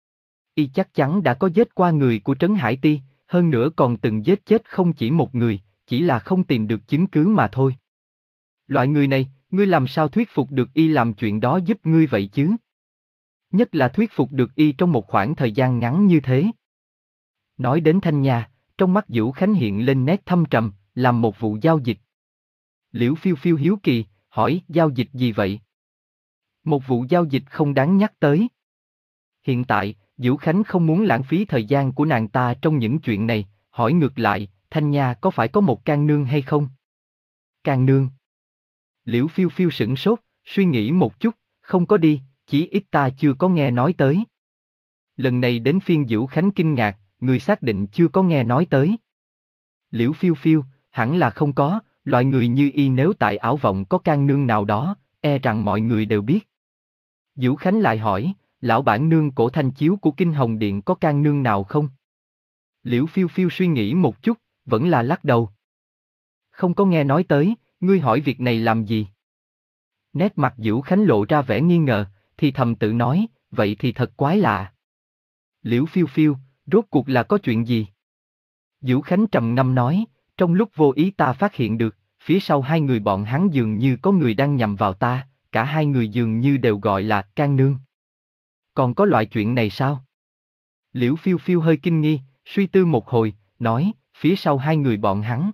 Y chắc chắn đã có giết qua người của Trấn Hải Ti, hơn nữa còn từng giết chết không chỉ một người, chỉ là không tìm được chứng cứ mà thôi. Loại người này, ngươi làm sao thuyết phục được y làm chuyện đó giúp ngươi vậy chứ? Nhất là thuyết phục được y trong một khoảng thời gian ngắn như thế. Nói đến Thanh Nha, trong mắt Diễu Khánh hiện lên nét thâm trầm, làm một vụ giao dịch. Liễu Phiêu Phiêu hiếu kỳ, hỏi, giao dịch gì vậy? Một vụ giao dịch không đáng nhắc tới. Hiện tại, Diễu Khánh không muốn lãng phí thời gian của nàng ta trong những chuyện này, hỏi ngược lại, Thanh Nha có phải có một can nương hay không? Can nương? Liễu Phiêu Phiêu sửng sốt, suy nghĩ một chút, không có đi, chí ít ta chưa có nghe nói tới. Lần này đến phiên Diễu Khánh kinh ngạc, người xác định chưa có nghe nói tới. Liễu Phiêu Phiêu, hẳn là không có, loại người như y nếu tại Ảo Vọng có can nương nào đó, e rằng mọi người đều biết. Diễu Khánh lại hỏi, lão bản nương Cổ Thanh Chiếu của Kinh Hồng Điện có can nương nào không? Liễu Phiêu Phiêu suy nghĩ một chút, vẫn là lắc đầu. Không có nghe nói tới, ngươi hỏi việc này làm gì? Nét mặt Diễu Khánh lộ ra vẻ nghi ngờ, thì thầm tự nói, vậy thì thật quái lạ. Liễu Phiêu Phiêu, rốt cuộc là có chuyện gì? Diễu Khánh trầm ngâm nói, trong lúc vô ý ta phát hiện được, phía sau hai người bọn hắn dường như có người đang nhằm vào ta, cả hai người dường như đều gọi là can nương. Còn có loại chuyện này sao? Liễu Phiêu Phiêu hơi kinh nghi, suy tư một hồi, nói, phía sau hai người bọn hắn.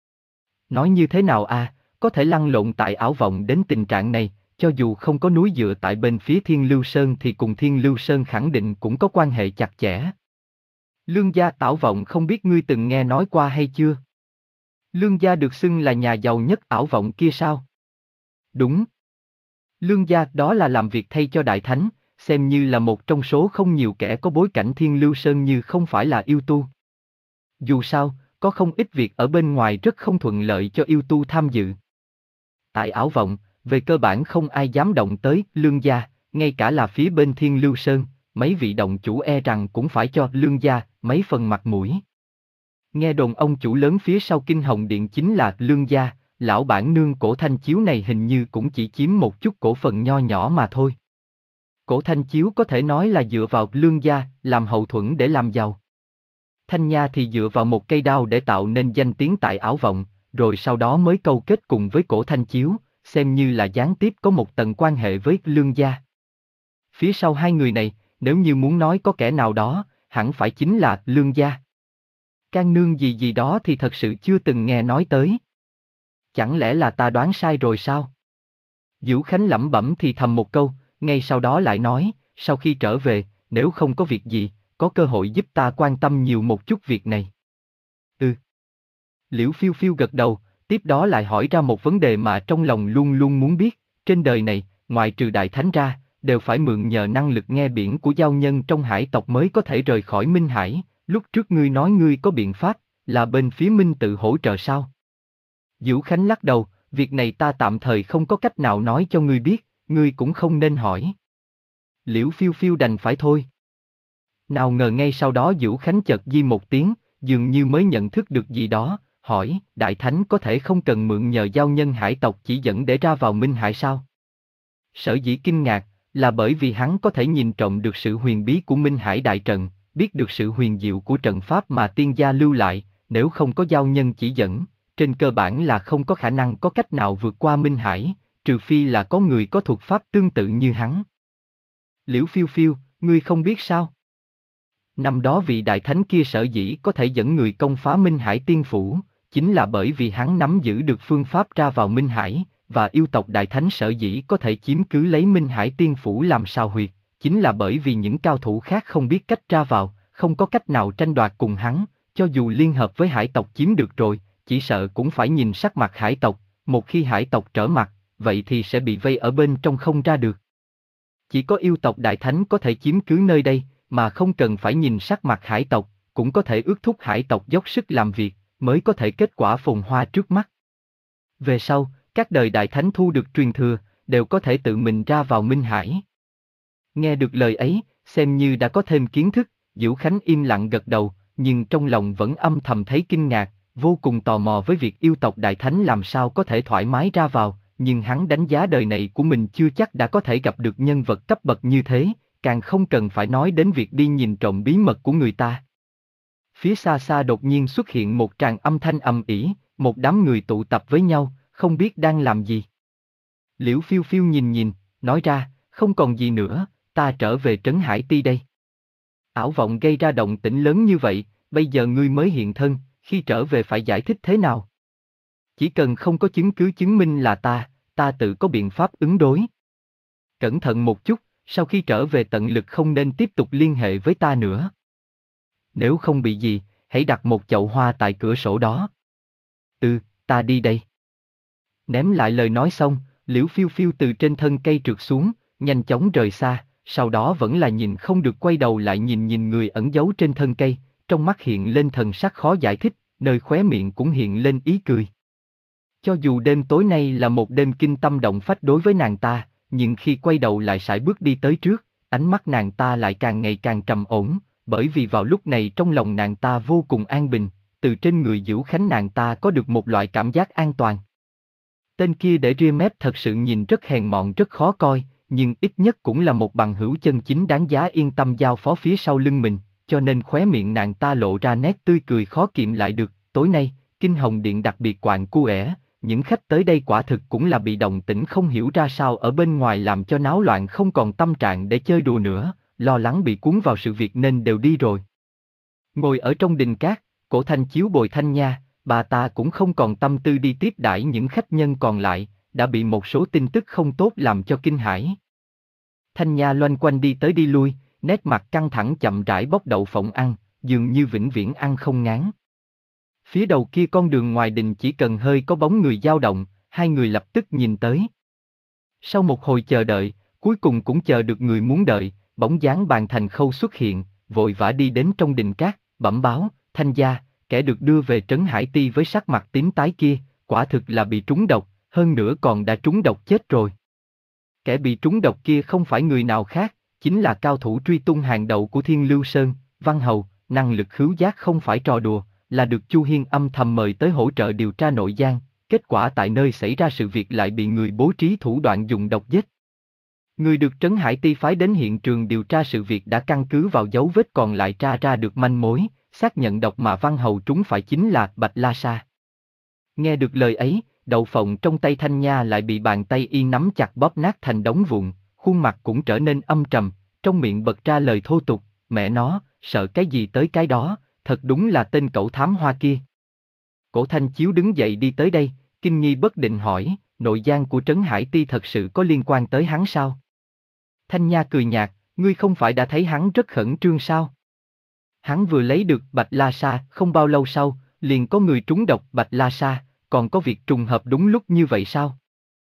Nói như thế nào à, có thể lăn lộn tại Ảo Vọng đến tình trạng này, cho dù không có núi dựa tại bên phía Thiên Lưu Sơn thì cùng Thiên Lưu Sơn khẳng định cũng có quan hệ chặt chẽ. Lương gia Ảo Vọng không biết ngươi từng nghe nói qua hay chưa? Lương gia được xưng là nhà giàu nhất Ảo Vọng kia sao? Đúng. Lương gia đó là làm việc thay cho Đại Thánh, xem như là một trong số không nhiều kẻ có bối cảnh Thiên Lưu Sơn như không phải là yêu tu. Dù sao, có không ít việc ở bên ngoài rất không thuận lợi cho yêu tu tham dự. Tại Ảo Vọng, về cơ bản không ai dám động tới Lương gia, ngay cả là phía bên Thiên Lưu Sơn, mấy vị động chủ e rằng cũng phải cho Lương gia mấy phần mặt mũi. Nghe đồn ông chủ lớn phía sau Kinh Hồng Điện chính là Lương gia, lão bản nương Cổ Thanh Chiếu này hình như cũng chỉ chiếm một chút cổ phần nho nhỏ mà thôi. Cổ Thanh Chiếu có thể nói là dựa vào Lương gia làm hậu thuẫn để làm giàu. Thanh Nha thì dựa vào một cây đao để tạo nên danh tiếng tại Ảo Vọng, rồi sau đó mới câu kết cùng với Cổ Thanh Chiếu, xem như là gián tiếp có một tầng quan hệ với Lương gia. Phía sau hai người này, nếu như muốn nói có kẻ nào đó, hẳn phải chính là Lương gia. Can nương gì gì đó thì thật sự chưa từng nghe nói tới. Chẳng lẽ là ta đoán sai rồi sao? Diễu Khánh lẩm bẩm thì thầm một câu, ngay sau đó lại nói, sau khi trở về, nếu không có việc gì, có cơ hội giúp ta quan tâm nhiều một chút việc này. Ừ. Liễu Phiêu Phiêu gật đầu, tiếp đó lại hỏi ra một vấn đề mà trong lòng luôn luôn muốn biết, trên đời này, ngoài trừ Đại Thánh ra, đều phải mượn nhờ năng lực nghe biển của giao nhân trong hải tộc mới có thể rời khỏi Minh Hải, lúc trước ngươi nói ngươi có biện pháp, là bên phía Minh tự hỗ trợ sao? Diễu Khánh lắc đầu, việc này ta tạm thời không có cách nào nói cho ngươi biết, ngươi cũng không nên hỏi. Liễu Phiêu Phiêu đành phải thôi. Nào ngờ ngay sau đó Diễu Khánh chợt di một tiếng, dường như mới nhận thức được gì đó, hỏi, Đại Thánh có thể không cần mượn nhờ giao nhân hải tộc chỉ dẫn để ra vào Minh Hải sao? Sở dĩ kinh ngạc, Là bởi vì hắn có thể nhìn trộm được sự huyền bí của Minh Hải Đại Trận, biết được sự huyền diệu của trận pháp mà tiên gia lưu lại, nếu không có giao nhân chỉ dẫn, trên cơ bản là không có khả năng có cách nào vượt qua Minh Hải, trừ phi là có người có thuật pháp tương tự như hắn. Liễu Phiêu Phiêu, ngươi không biết sao? Năm đó vị đại thánh kia sở dĩ có thể dẫn người công phá Minh Hải Tiên Phủ, chính là bởi vì hắn nắm giữ được phương pháp ra vào Minh Hải, và yêu tộc đại thánh sở dĩ có thể chiếm cứ lấy Minh Hải Tiên Phủ làm sao huyệt, chính là bởi vì những cao thủ khác không biết cách ra vào, không có cách nào tranh đoạt cùng hắn, cho dù liên hợp với hải tộc chiếm được rồi, chỉ sợ cũng phải nhìn sắc mặt hải tộc, một khi hải tộc trở mặt, vậy thì sẽ bị vây ở bên trong không ra được. Chỉ có yêu tộc đại thánh có thể chiếm cứ nơi đây, mà không cần phải nhìn sắc mặt hải tộc, cũng có thể ước thúc hải tộc dốc sức làm việc, mới có thể kết quả phồn hoa trước mắt. Về sau, các đời đại thánh thu được truyền thừa, đều có thể tự mình ra vào Minh Hải. Nghe được lời ấy, xem như đã có thêm kiến thức, Diễu Khánh im lặng gật đầu, nhưng trong lòng vẫn âm thầm thấy kinh ngạc, vô cùng tò mò với việc yêu tộc đại thánh làm sao có thể thoải mái ra vào, nhưng hắn đánh giá đời này của mình chưa chắc đã có thể gặp được nhân vật cấp bậc như thế, càng không cần phải nói đến việc đi nhìn trộm bí mật của người ta. Phía xa xa đột nhiên xuất hiện một tràng âm thanh ầm ĩ, một đám người tụ tập với nhau, không biết đang làm gì. Liễu Phiêu Phiêu nhìn nhìn, nói ra, không còn gì nữa, ta trở về Trấn Hải Ti đây. Ảo vọng gây ra động tĩnh lớn như vậy, bây giờ ngươi mới hiện thân, khi trở về phải giải thích thế nào? Chỉ cần không có chứng cứ chứng minh là ta, ta tự có biện pháp ứng đối. Cẩn thận một chút, sau khi trở về tận lực không nên tiếp tục liên hệ với ta nữa. Nếu không bị gì, hãy đặt một chậu hoa tại cửa sổ đó. Ừ, ta đi đây. Ném lại lời nói xong, Liễu Phiêu Phiêu từ trên thân cây trượt xuống, nhanh chóng rời xa, sau đó vẫn là nhìn không được quay đầu lại nhìn nhìn người ẩn giấu trên thân cây, trong mắt hiện lên thần sắc khó giải thích, nơi khóe miệng cũng hiện lên ý cười. Cho dù đêm tối nay là một đêm kinh tâm động phách đối với nàng ta, nhưng khi quay đầu lại sải bước đi tới trước, ánh mắt nàng ta lại càng ngày càng trầm ổn, bởi vì vào lúc này trong lòng nàng ta vô cùng an bình, từ trên người Diễu Khánh nàng ta có được một loại cảm giác an toàn. Tên kia để ria mép thật sự nhìn rất hèn mọn rất khó coi, nhưng ít nhất cũng là một bằng hữu chân chính đáng giá yên tâm giao phó phía sau lưng mình, cho nên khóe miệng nàng ta lộ ra nét tươi cười khó kiềm lại được. Tối nay, Kinh Hồng Điện đặc biệt quạnh quẽ, những khách tới đây quả thực cũng là bị động tĩnh không hiểu ra sao ở bên ngoài làm cho náo loạn không còn tâm trạng để chơi đùa nữa, lo lắng bị cuốn vào sự việc nên đều đi rồi. Ngồi ở trong đình cát, Cổ Thanh chiếu bồi Thanh Nha, bà ta cũng không còn tâm tư đi tiếp đãi những khách nhân còn lại, đã bị một số tin tức không tốt làm cho kinh hãi. Thanh Nha loanh quanh đi tới đi lui, nét mặt căng thẳng chậm rãi bóc đậu phộng ăn, dường như vĩnh viễn ăn không ngán. Phía đầu kia con đường ngoài đình chỉ cần hơi có bóng người dao động, hai người lập tức nhìn tới. Sau một hồi chờ đợi, cuối cùng cũng chờ được người muốn đợi, bóng dáng Bàn Thành Khâu xuất hiện, vội vã đi đến trong đình cát, bẩm báo, Thanh gia, kẻ được đưa về Trấn Hải Ti với sắc mặt tím tái kia, quả thực là bị trúng độc, hơn nữa còn đã trúng độc chết rồi. Kẻ bị trúng độc kia không phải người nào khác, chính là cao thủ truy tung hàng đầu của Thiên Lưu Sơn, Văn Hầu, năng lực khứu giác không phải trò đùa, là được Chu Hiên âm thầm mời tới hỗ trợ điều tra nội gian, kết quả tại nơi xảy ra sự việc lại bị người bố trí thủ đoạn dùng độc giết. Người được Trấn Hải Ti phái đến hiện trường điều tra sự việc đã căn cứ vào dấu vết còn lại tra ra được manh mối, xác nhận độc mà Văn Hầu trúng phải chính là Bạch La Sa. Nghe được lời ấy, đậu phộng trong tay Thanh Nha lại bị bàn tay y nắm chặt bóp nát thành đống vụn, khuôn mặt cũng trở nên âm trầm, trong miệng bật ra lời thô tục, mẹ nó, sợ cái gì tới cái đó, thật đúng là tên cẩu thám hoa kia. Cổ Thanh Chiếu đứng dậy đi tới đây, kinh nghi bất định hỏi, nội gian của Trấn Hải Ti thật sự có liên quan tới hắn sao? Thanh Nha cười nhạt, ngươi không phải đã thấy hắn rất khẩn trương sao? Hắn vừa lấy được Bạch La Sa, không bao lâu sau, liền có người trúng độc Bạch La Sa, còn có việc trùng hợp đúng lúc như vậy sao?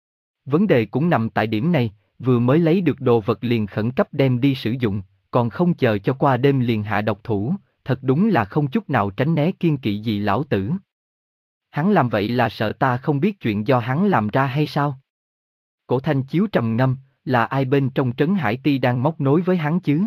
Vấn đề cũng nằm tại điểm này, vừa mới lấy được đồ vật liền khẩn cấp đem đi sử dụng, còn không chờ cho qua đêm liền hạ độc thủ, thật đúng là không chút nào tránh né kiêng kỵ gì lão tử. Hắn làm vậy là sợ ta không biết chuyện do hắn làm ra hay sao? Cổ Thanh Chiếu trầm ngâm, là ai bên trong Trấn Hải Ti đang móc nối với hắn chứ?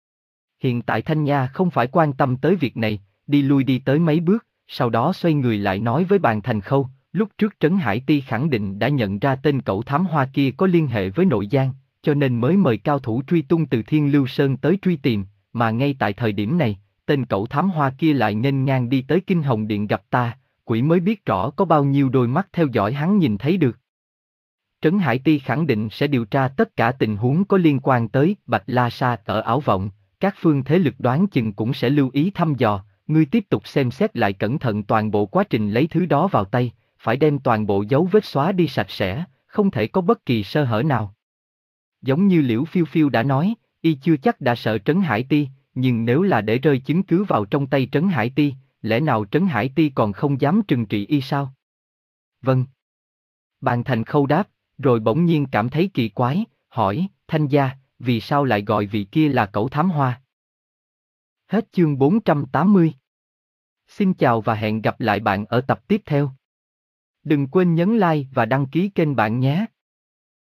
Hiện tại Thanh Nha không phải quan tâm tới việc này, đi lui đi tới mấy bước, sau đó xoay người lại nói với Bàn Thành Khâu, lúc trước Trấn Hải Ti khẳng định đã nhận ra tên cẩu thám hoa kia có liên hệ với nội gian, cho nên mới mời cao thủ truy tung từ Thiên Lưu Sơn tới truy tìm, mà ngay tại thời điểm này, tên cẩu thám hoa kia lại nghênh ngang đi tới Kinh Hồng Điện gặp ta, quỷ mới biết rõ có bao nhiêu đôi mắt theo dõi hắn nhìn thấy được. Trấn Hải Ti khẳng định sẽ điều tra tất cả tình huống có liên quan tới Bạch La Sa ở Ảo Vọng, các phương thế lực đoán chừng cũng sẽ lưu ý thăm dò, ngươi tiếp tục xem xét lại cẩn thận toàn bộ quá trình lấy thứ đó vào tay, phải đem toàn bộ dấu vết xóa đi sạch sẽ, không thể có bất kỳ sơ hở nào. Giống như Liễu Phiêu Phiêu đã nói, y chưa chắc đã sợ Trấn Hải Ti, nhưng nếu là để rơi chứng cứ vào trong tay Trấn Hải Ti, lẽ nào Trấn Hải Ti còn không dám trừng trị y sao? Vâng. Bàn Thành Khâu đáp, rồi bỗng nhiên cảm thấy kỳ quái, hỏi, Thanh gia, vì sao lại gọi vị kia là cẩu thám hoa? Hết chương bốn trăm tám mươi. Xin chào và hẹn gặp lại bạn ở tập tiếp theo. Đừng quên nhấn like và đăng ký kênh bạn nhé.